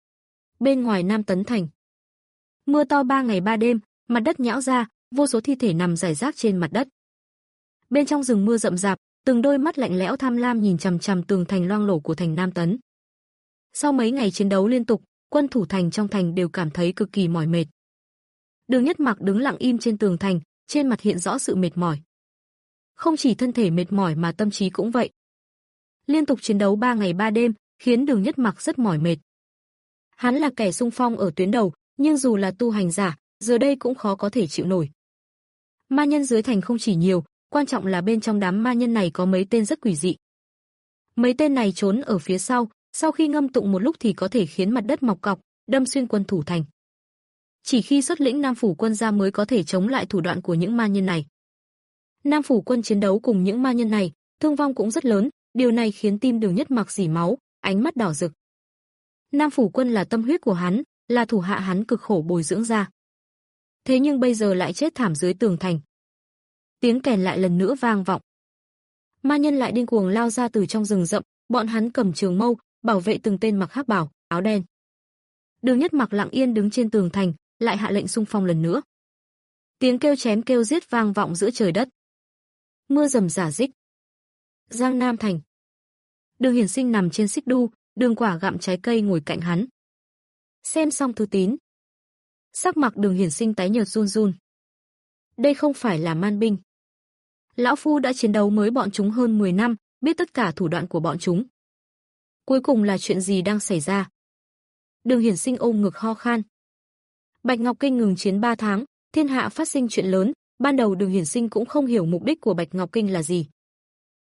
Bên ngoài Nam Tấn Thành, mưa to ba ngày ba đêm, mặt đất nhão ra, vô số thi thể nằm rải rác trên mặt đất. Bên trong rừng mưa rậm rạp, từng đôi mắt lạnh lẽo tham lam nhìn chằm chằm tường thành loang lổ của thành Nam Tấn. Sau mấy ngày chiến đấu liên tục, quân thủ thành trong thành đều cảm thấy cực kỳ mỏi mệt. Đường Nhất Mặc đứng lặng im trên tường thành, trên mặt hiện rõ sự mệt mỏi. Không chỉ thân thể mệt mỏi mà tâm trí cũng vậy. Liên tục chiến đấu ba ngày ba đêm, khiến Đường Nhất Mặc rất mỏi mệt. Hắn là kẻ xung phong ở tuyến đầu, nhưng dù là tu hành giả, giờ đây cũng khó có thể chịu nổi. Ma nhân dưới thành không chỉ nhiều, quan trọng là bên trong đám ma nhân này có mấy tên rất quỷ dị. Mấy tên này trốn ở phía sau, sau khi ngâm tụng một lúc thì có thể khiến mặt đất mọc cọc, đâm xuyên quân thủ thành. Chỉ khi xuất lĩnh Nam phủ quân ra mới có thể chống lại thủ đoạn của những ma nhân này. Nam phủ quân chiến đấu cùng những ma nhân này, thương vong cũng rất lớn, điều này khiến tim Đường Nhất Mặc rỉ máu, ánh mắt đỏ rực. Nam phủ quân là tâm huyết của hắn, là thủ hạ hắn cực khổ bồi dưỡng ra. Thế nhưng bây giờ lại chết thảm dưới tường thành. Tiếng kèn lại lần nữa vang vọng. Ma nhân lại điên cuồng lao ra từ trong rừng rậm, bọn hắn cầm trường mâu, bảo vệ từng tên mặc hắc bào, áo đen. Đường Nhất Mặc lặng yên đứng trên tường thành, lại hạ lệnh xung phong lần nữa. Tiếng kêu chém kêu giết vang vọng giữa trời đất. Mưa rầm rả rích. Giang Nam thành. Đường Hiển Sinh nằm trên xích đu, Đường Quả gặm trái cây ngồi cạnh hắn. Xem xong thư tín, sắc mặt Đường Hiển Sinh tái nhợt run run. Đây không phải là man binh. Lão phu đã chiến đấu với bọn chúng hơn mười năm, biết tất cả thủ đoạn của bọn chúng. Cuối cùng là chuyện gì đang xảy ra? Đường Hiển Sinh ôm ngực ho khan. Bạch Ngọc Kinh ngừng chiến ba tháng, thiên hạ phát sinh chuyện lớn, ban đầu Đường Hiển Sinh cũng không hiểu mục đích của Bạch Ngọc Kinh là gì.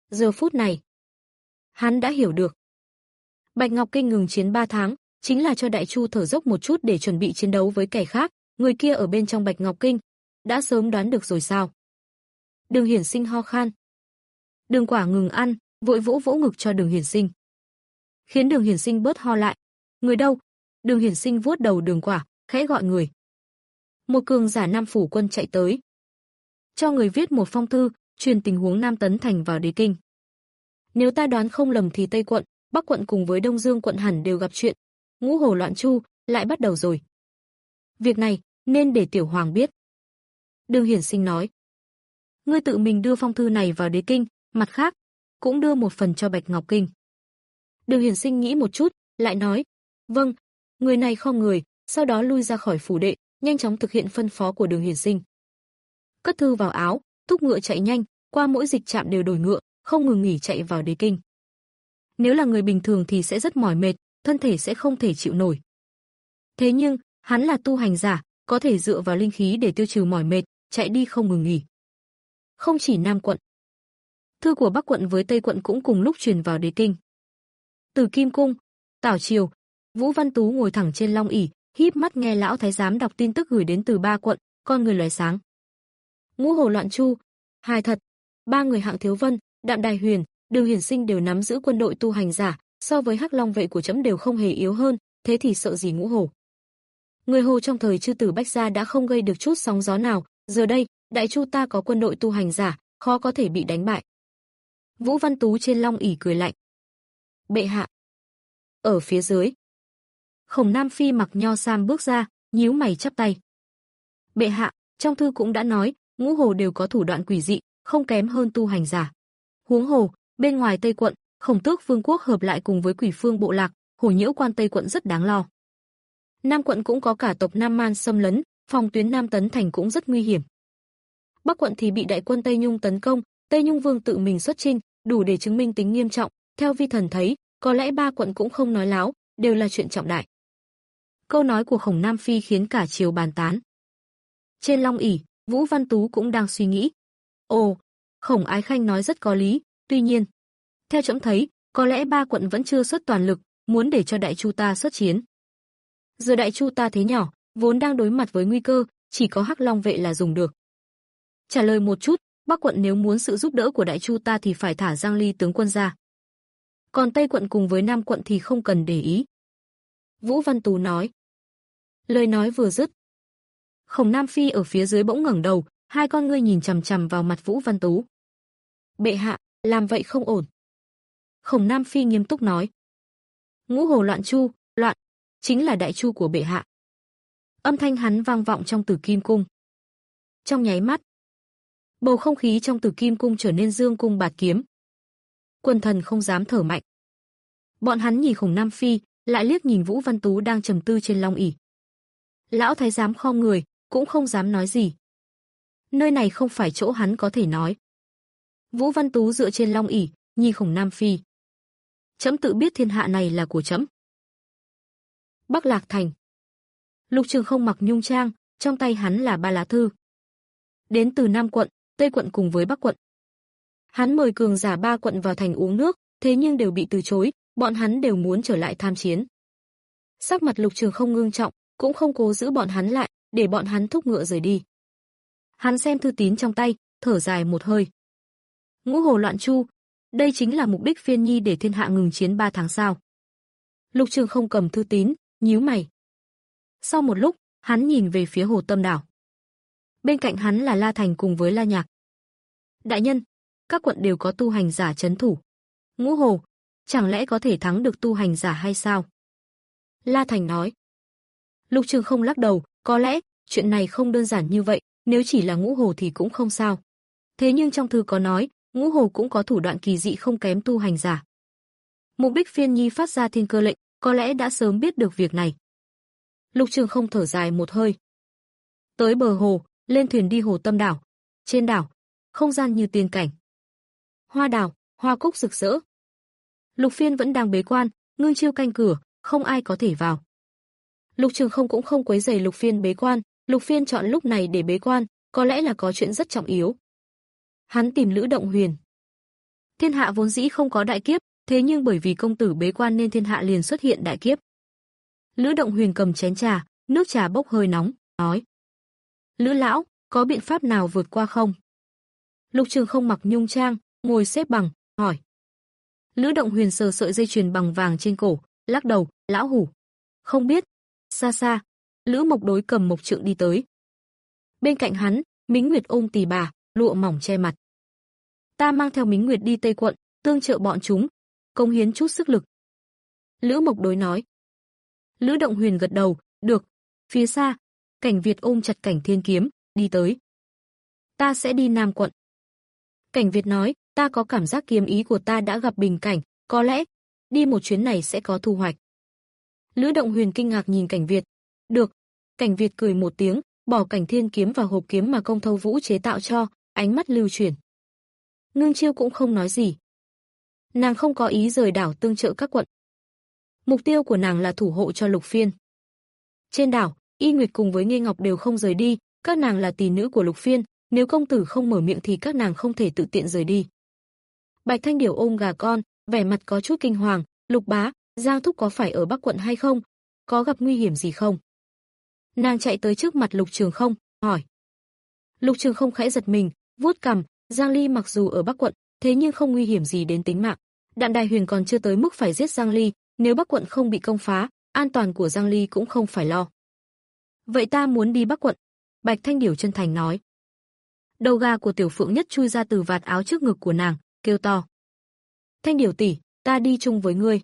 Giờ phút này, hắn đã hiểu được. Bạch Ngọc Kinh ngừng chiến ba tháng, chính là cho Đại Chu thở dốc một chút để chuẩn bị chiến đấu với kẻ khác, người kia ở bên trong Bạch Ngọc Kinh, đã sớm đoán được rồi sao? Đường Hiển Sinh ho khan. Đường Quả ngừng ăn, vội vỗ vỗ ngực cho Đường Hiển Sinh, khiến Đường Hiển Sinh bớt ho lại. Người đâu? Đường Hiển Sinh vuốt đầu Đường Quả, khẽ gọi người. Một cường giả Nam phủ quân chạy tới, cho người viết một phong thư, truyền tình huống Nam Tấn Thành vào Đế Kinh. Nếu ta đoán không lầm thì Tây quận, Bắc quận cùng với Đông Dương quận hẳn đều gặp chuyện. Ngũ hổ loạn chu lại bắt đầu rồi. Việc này nên để Tiểu Hoàng biết. Đường Hiển Sinh nói. Ngươi tự mình đưa phong thư này vào Đế Kinh, mặt khác cũng đưa một phần cho Bạch Ngọc Kinh. Đường Hiển Sinh nghĩ một chút, lại nói, vâng, người này không người, sau đó lui ra khỏi phủ đệ, nhanh chóng thực hiện phân phó của Đường Hiển Sinh. Cất thư vào áo, thúc ngựa chạy nhanh, qua mỗi dịch trạm đều đổi ngựa, không ngừng nghỉ chạy vào Đế Kinh. Nếu là người bình thường thì sẽ rất mỏi mệt, thân thể sẽ không thể chịu nổi. Thế nhưng, hắn là tu hành giả, có thể dựa vào linh khí để tiêu trừ mỏi mệt, chạy đi không ngừng nghỉ. Không chỉ Nam quận, thư của Bắc quận với Tây quận cũng cùng lúc truyền vào Đế Kinh. Từ Kim Cung, Tảo Triều, Vũ Văn Tú ngồi thẳng trên long ỷ, híp mắt nghe lão thái giám đọc tin tức gửi đến từ ba quận, con người lóe sáng. Ngũ hổ loạn chu, hài thật, ba người Hạng Thiếu Vân, Đạm Đài Huyền, Đường Hiển Sinh đều nắm giữ quân đội tu hành giả, so với Hắc Long vệ của trẫm đều không hề yếu hơn, thế thì sợ gì ngũ hổ. Người Hồ trong thời chư tử Bách gia đã không gây được chút sóng gió nào, giờ đây, Đại Chu ta có quân đội tu hành giả, khó có thể bị đánh bại. Vũ Văn Tú trên long ỷ cười lạnh. Bệ hạ. Ở phía dưới, Khổng Nam Phi mặc nho sam bước ra, nhíu mày chắp tay. Bệ hạ, trong thư cũng đã nói, ngũ hồ đều có thủ đoạn quỷ dị, không kém hơn tu hành giả. Huống hồ, bên ngoài Tây quận, Khổng Tước Vương quốc hợp lại cùng với Quỷ Phương bộ lạc, Hổ Nhiễu quan Tây quận rất đáng lo. Nam quận cũng có cả tộc Nam Man xâm lấn, phòng tuyến Nam Tấn Thành cũng rất nguy hiểm. Bắc quận thì bị đại quân Tây Nhung tấn công, Tây Nhung Vương tự mình xuất chinh, đủ để chứng minh tính nghiêm trọng. Theo vi thần thấy, có lẽ ba quận cũng không nói láo, đều là chuyện trọng đại. Câu nói của Khổng Nam Phi khiến cả triều bàn tán. Trên long ỷ, Vũ Văn Tú cũng đang suy nghĩ. Ồ, Khổng Ái Khanh nói rất có lý, tuy nhiên, theo trẫm thấy, có lẽ ba quận vẫn chưa xuất toàn lực, muốn để cho Đại Chu ta xuất chiến. Giờ Đại Chu ta thế nhỏ, vốn đang đối mặt với nguy cơ, chỉ có Hắc Long vệ là dùng được. Trả lời một chút, Bắc quận nếu muốn sự giúp đỡ của Đại Chu ta thì phải thả Giang Ly tướng quân ra. Còn Tây quận cùng với Nam quận thì không cần để ý. Vũ Văn Tú nói. Lời nói vừa dứt, Khổng Nam Phi ở phía dưới bỗng ngẩng đầu, hai con ngươi nhìn chằm chằm vào mặt Vũ Văn Tú. Bệ hạ, làm vậy không ổn. Khổng Nam Phi nghiêm túc nói. Ngũ hồ loạn chu, loạn, chính là Đại Chu của bệ hạ. Âm thanh hắn vang vọng trong Tử Kim Cung. Trong nháy mắt, bầu không khí trong Tử Kim Cung trở nên dương cung bạt kiếm. Quần thần không dám thở mạnh. Bọn hắn nhìn Khổng Nam Phi, lại liếc nhìn Vũ Văn Tú đang trầm tư trên long ỷ. Lão thái giám khom người, cũng không dám nói gì. Nơi này không phải chỗ hắn có thể nói. Vũ Văn Tú dựa trên long ỷ, nhìn Khổng Nam Phi. Trẫm tự biết thiên hạ này là của trẫm. Bắc Lạc Thành. Lục Trường Không mặc nhung trang, trong tay hắn là ba lá thư. Đến từ Nam quận, Tây quận cùng với Bắc quận. Hắn mời cường giả ba quận vào thành uống nước, thế nhưng đều bị từ chối, bọn hắn đều muốn trở lại tham chiến. Sắc mặt Lục Trường Không ngưng trọng, cũng không cố giữ bọn hắn lại, để bọn hắn thúc ngựa rời đi. Hắn xem thư tín trong tay, thở dài một hơi. Ngũ hồ loạn chu, đây chính là mục đích phiên nhi để thiên hạ ngừng chiến ba tháng sao? Lục Trường Không cầm thư tín, nhíu mày. Sau một lúc, hắn nhìn về phía Hồ Tâm Đảo. Bên cạnh hắn là La Thành cùng với La Nhạc. Đại nhân, các quận đều có tu hành giả trấn thủ. Ngũ hồ, chẳng lẽ có thể thắng được tu hành giả hay sao? La Thành nói. Lục Trường Không lắc đầu, có lẽ, chuyện này không đơn giản như vậy, nếu chỉ là ngũ hồ thì cũng không sao. Thế nhưng trong thư có nói, ngũ hồ cũng có thủ đoạn kỳ dị không kém tu hành giả. Mục đích phiên nhi phát ra thiên cơ lệnh, có lẽ đã sớm biết được việc này. Lục Trường Không thở dài một hơi. Tới bờ hồ, lên thuyền đi Hồ Tâm Đảo. Trên đảo, không gian như tiên cảnh. Hoa đào, hoa cúc rực rỡ. Lục Phiên vẫn đang bế quan, ngưng chiêu canh cửa, không ai có thể vào. Lục Trường Không cũng không quấy rầy Lục Phiên bế quan, Lục Phiên chọn lúc này để bế quan, có lẽ là có chuyện rất trọng yếu. Hắn tìm Lữ Động Huyền. Thiên hạ vốn dĩ không có đại kiếp, thế nhưng bởi vì công tử bế quan nên thiên hạ liền xuất hiện đại kiếp. Lữ Động Huyền cầm chén trà, nước trà bốc hơi nóng, nói: Lữ lão, có biện pháp nào vượt qua không? Lục Trường không mặc nhung trang, ngồi xếp bằng, hỏi. Lữ Động Huyền sờ sợi dây chuyền bằng vàng trên cổ, lắc đầu, lão hủ. Không biết. Xa xa, Lữ Mộc Đối cầm mộc trượng đi tới. Bên cạnh hắn, Mính Nguyệt ôm tỳ bà, lụa mỏng che mặt. Ta mang theo Mính Nguyệt đi Tây quận, tương trợ bọn chúng, cống hiến chút sức lực. Lữ Mộc Đối nói. Lữ Động Huyền gật đầu, được. Phía xa, Cảnh Việt ôm chặt Cảnh Thiên Kiếm, đi tới. Ta sẽ đi Nam quận. Cảnh Việt nói, ta có cảm giác kiếm ý của ta đã gặp bình cảnh, có lẽ đi một chuyến này sẽ có thu hoạch. Lữ Động Huyền kinh ngạc nhìn Cảnh Việt. Được. Cảnh Việt cười một tiếng, bỏ Cảnh Thiên Kiếm vào hộp kiếm mà Công Thâu Vũ chế tạo cho, ánh mắt lưu chuyển. Ngưng Chiêu cũng không nói gì. Nàng không có ý rời đảo tương trợ các quận. Mục tiêu của nàng là thủ hộ cho Lục Phiên. Trên đảo, Y Nguyệt cùng với Nghê Ngọc đều không rời đi, các nàng là tỷ nữ của Lục Phiên, nếu công tử không mở miệng thì các nàng không thể tự tiện rời đi. Bạch Thanh Điểu ôm gà con, vẻ mặt có chút kinh hoàng, Lục bá, Giang thúc có phải ở Bắc quận hay không? Có gặp nguy hiểm gì không? Nàng chạy tới trước mặt Lục Trường Không, hỏi. Lục Trường Không khẽ giật mình, vuốt cằm, Giang Ly mặc dù ở Bắc quận, thế nhưng không nguy hiểm gì đến tính mạng. Đạn Đài Huyền còn chưa tới mức phải giết Giang Ly, nếu Bắc quận không bị công phá, an toàn của Giang Ly cũng không phải lo. Vậy ta muốn đi Bắc quận, Bạch Thanh Điểu chân thành nói. Đầu gà của Tiểu Phượng Nhất chui ra từ vạt áo trước ngực của nàng, kêu to. Thanh Điểu tỷ, ta đi chung với ngươi.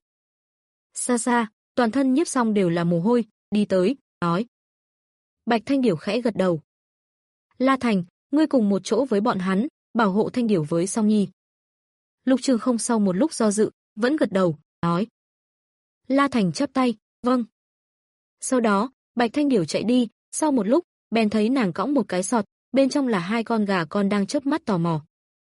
Xa xa, toàn thân Nhiếp Song đều là mồ hôi, đi tới, nói. Bạch Thanh Điểu khẽ gật đầu. La Thành, ngươi cùng một chỗ với bọn hắn, bảo hộ Thanh Điểu với Song Nhi. Lục Trường Không sau một lúc do dự, vẫn gật đầu, nói. La Thành chắp tay, vâng. Sau đó, Bạch Thanh Điểu chạy đi, sau một lúc, bèn thấy nàng cõng một cái sọt, bên trong là hai con gà con đang chớp mắt tò mò.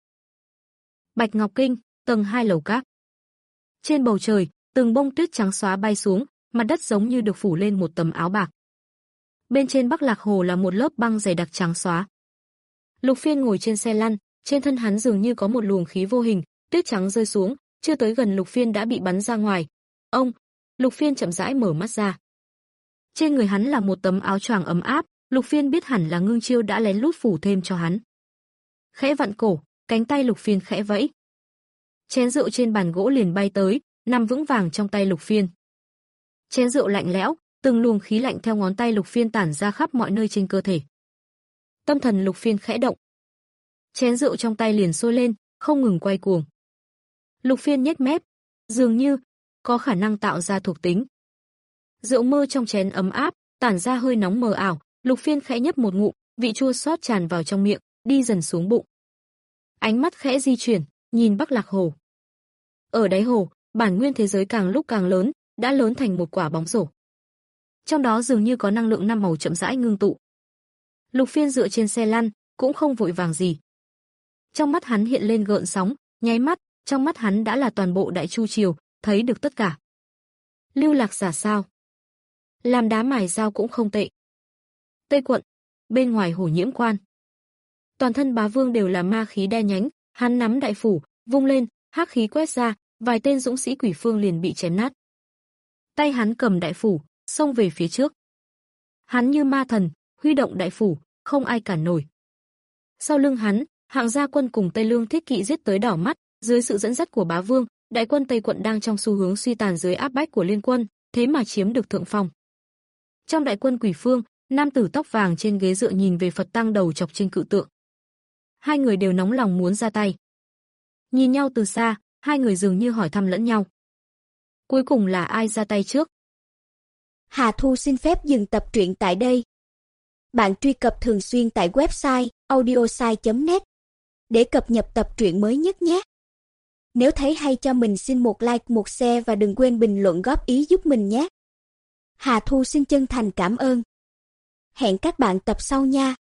Bạch Ngọc Kinh, tầng hai lầu các. Trên bầu trời, từng bông tuyết trắng xóa bay xuống, mặt đất giống như được phủ lên một tấm áo bạc. Bên trên Bắc Lạc Hồ là một lớp băng dày đặc trắng xóa. Lục Phiên ngồi trên xe lăn, trên thân hắn dường như có một luồng khí vô hình, tuyết trắng rơi xuống, chưa tới gần Lục Phiên đã bị bắn ra ngoài. Ông, Lục Phiên chậm rãi mở mắt ra. Trên người hắn là một tấm áo choàng ấm áp, Lục Phiên biết hẳn là Ngưng Chiêu đã lén lút phủ thêm cho hắn. Khẽ vặn cổ, cánh tay Lục Phiên khẽ vẫy. Chén rượu trên bàn gỗ liền bay tới, nằm vững vàng trong tay Lục Phiên. Chén rượu lạnh lẽo, từng luồng khí lạnh theo ngón tay Lục Phiên tản ra khắp mọi nơi trên cơ thể. Tâm thần Lục Phiên khẽ động. Chén rượu trong tay liền sôi lên, không ngừng quay cuồng. Lục Phiên nhếch mép, dường như có khả năng tạo ra thuộc tính. Rượu mơ trong chén ấm áp, tản ra hơi nóng mờ ảo, Lục Phiên khẽ nhấp một ngụm, vị chua xót tràn vào trong miệng, đi dần xuống bụng. Ánh mắt khẽ di chuyển, nhìn Bắc Lạc Hồ. Ở đáy hồ, bản nguyên thế giới càng lúc càng lớn, đã lớn thành một quả bóng rổ. Trong đó dường như có năng lượng năm màu chậm rãi ngưng tụ. Lục Phiên dựa trên xe lăn, cũng không vội vàng gì. Trong mắt hắn hiện lên gợn sóng, nháy mắt, trong mắt hắn đã là toàn bộ Đại Chu triều, thấy được tất cả. Lưu Lạc giả sao? Làm đá mài dao cũng không tệ. Tây quận, bên ngoài Hồ Nhiễm quan. Toàn thân Bá Vương đều là ma khí đen nhánh, hắn nắm đại phủ, vung lên, hắc khí quét ra, vài tên dũng sĩ quỷ phương liền bị chém nát. Tay hắn cầm đại phủ, xông về phía trước. Hắn như ma thần, huy động đại phủ, không ai cản nổi. Sau lưng hắn, hạng gia quân cùng Tây Lương Thiết Kỵ giết tới đỏ mắt, dưới sự dẫn dắt của Bá Vương, đại quân Tây quận đang trong xu hướng suy tàn dưới áp bách của liên quân, thế mà chiếm được thượng phong. Trong đại quân quỷ phương, nam tử tóc vàng trên ghế dựa nhìn về Phật tăng đầu chọc trên cự tượng. Hai người đều nóng lòng muốn ra tay. Nhìn nhau từ xa, hai người dường như hỏi thăm lẫn nhau. Cuối cùng là ai ra tay trước? Hà Thu xin phép dừng tập truyện tại đây. Bạn truy cập thường xuyên tại website audiosai chấm net để cập nhật tập truyện mới nhất nhé. Nếu thấy hay cho mình xin một like, một share và đừng quên bình luận góp ý giúp mình nhé. Hà Thu xin chân thành cảm ơn. Hẹn các bạn tập sau nha.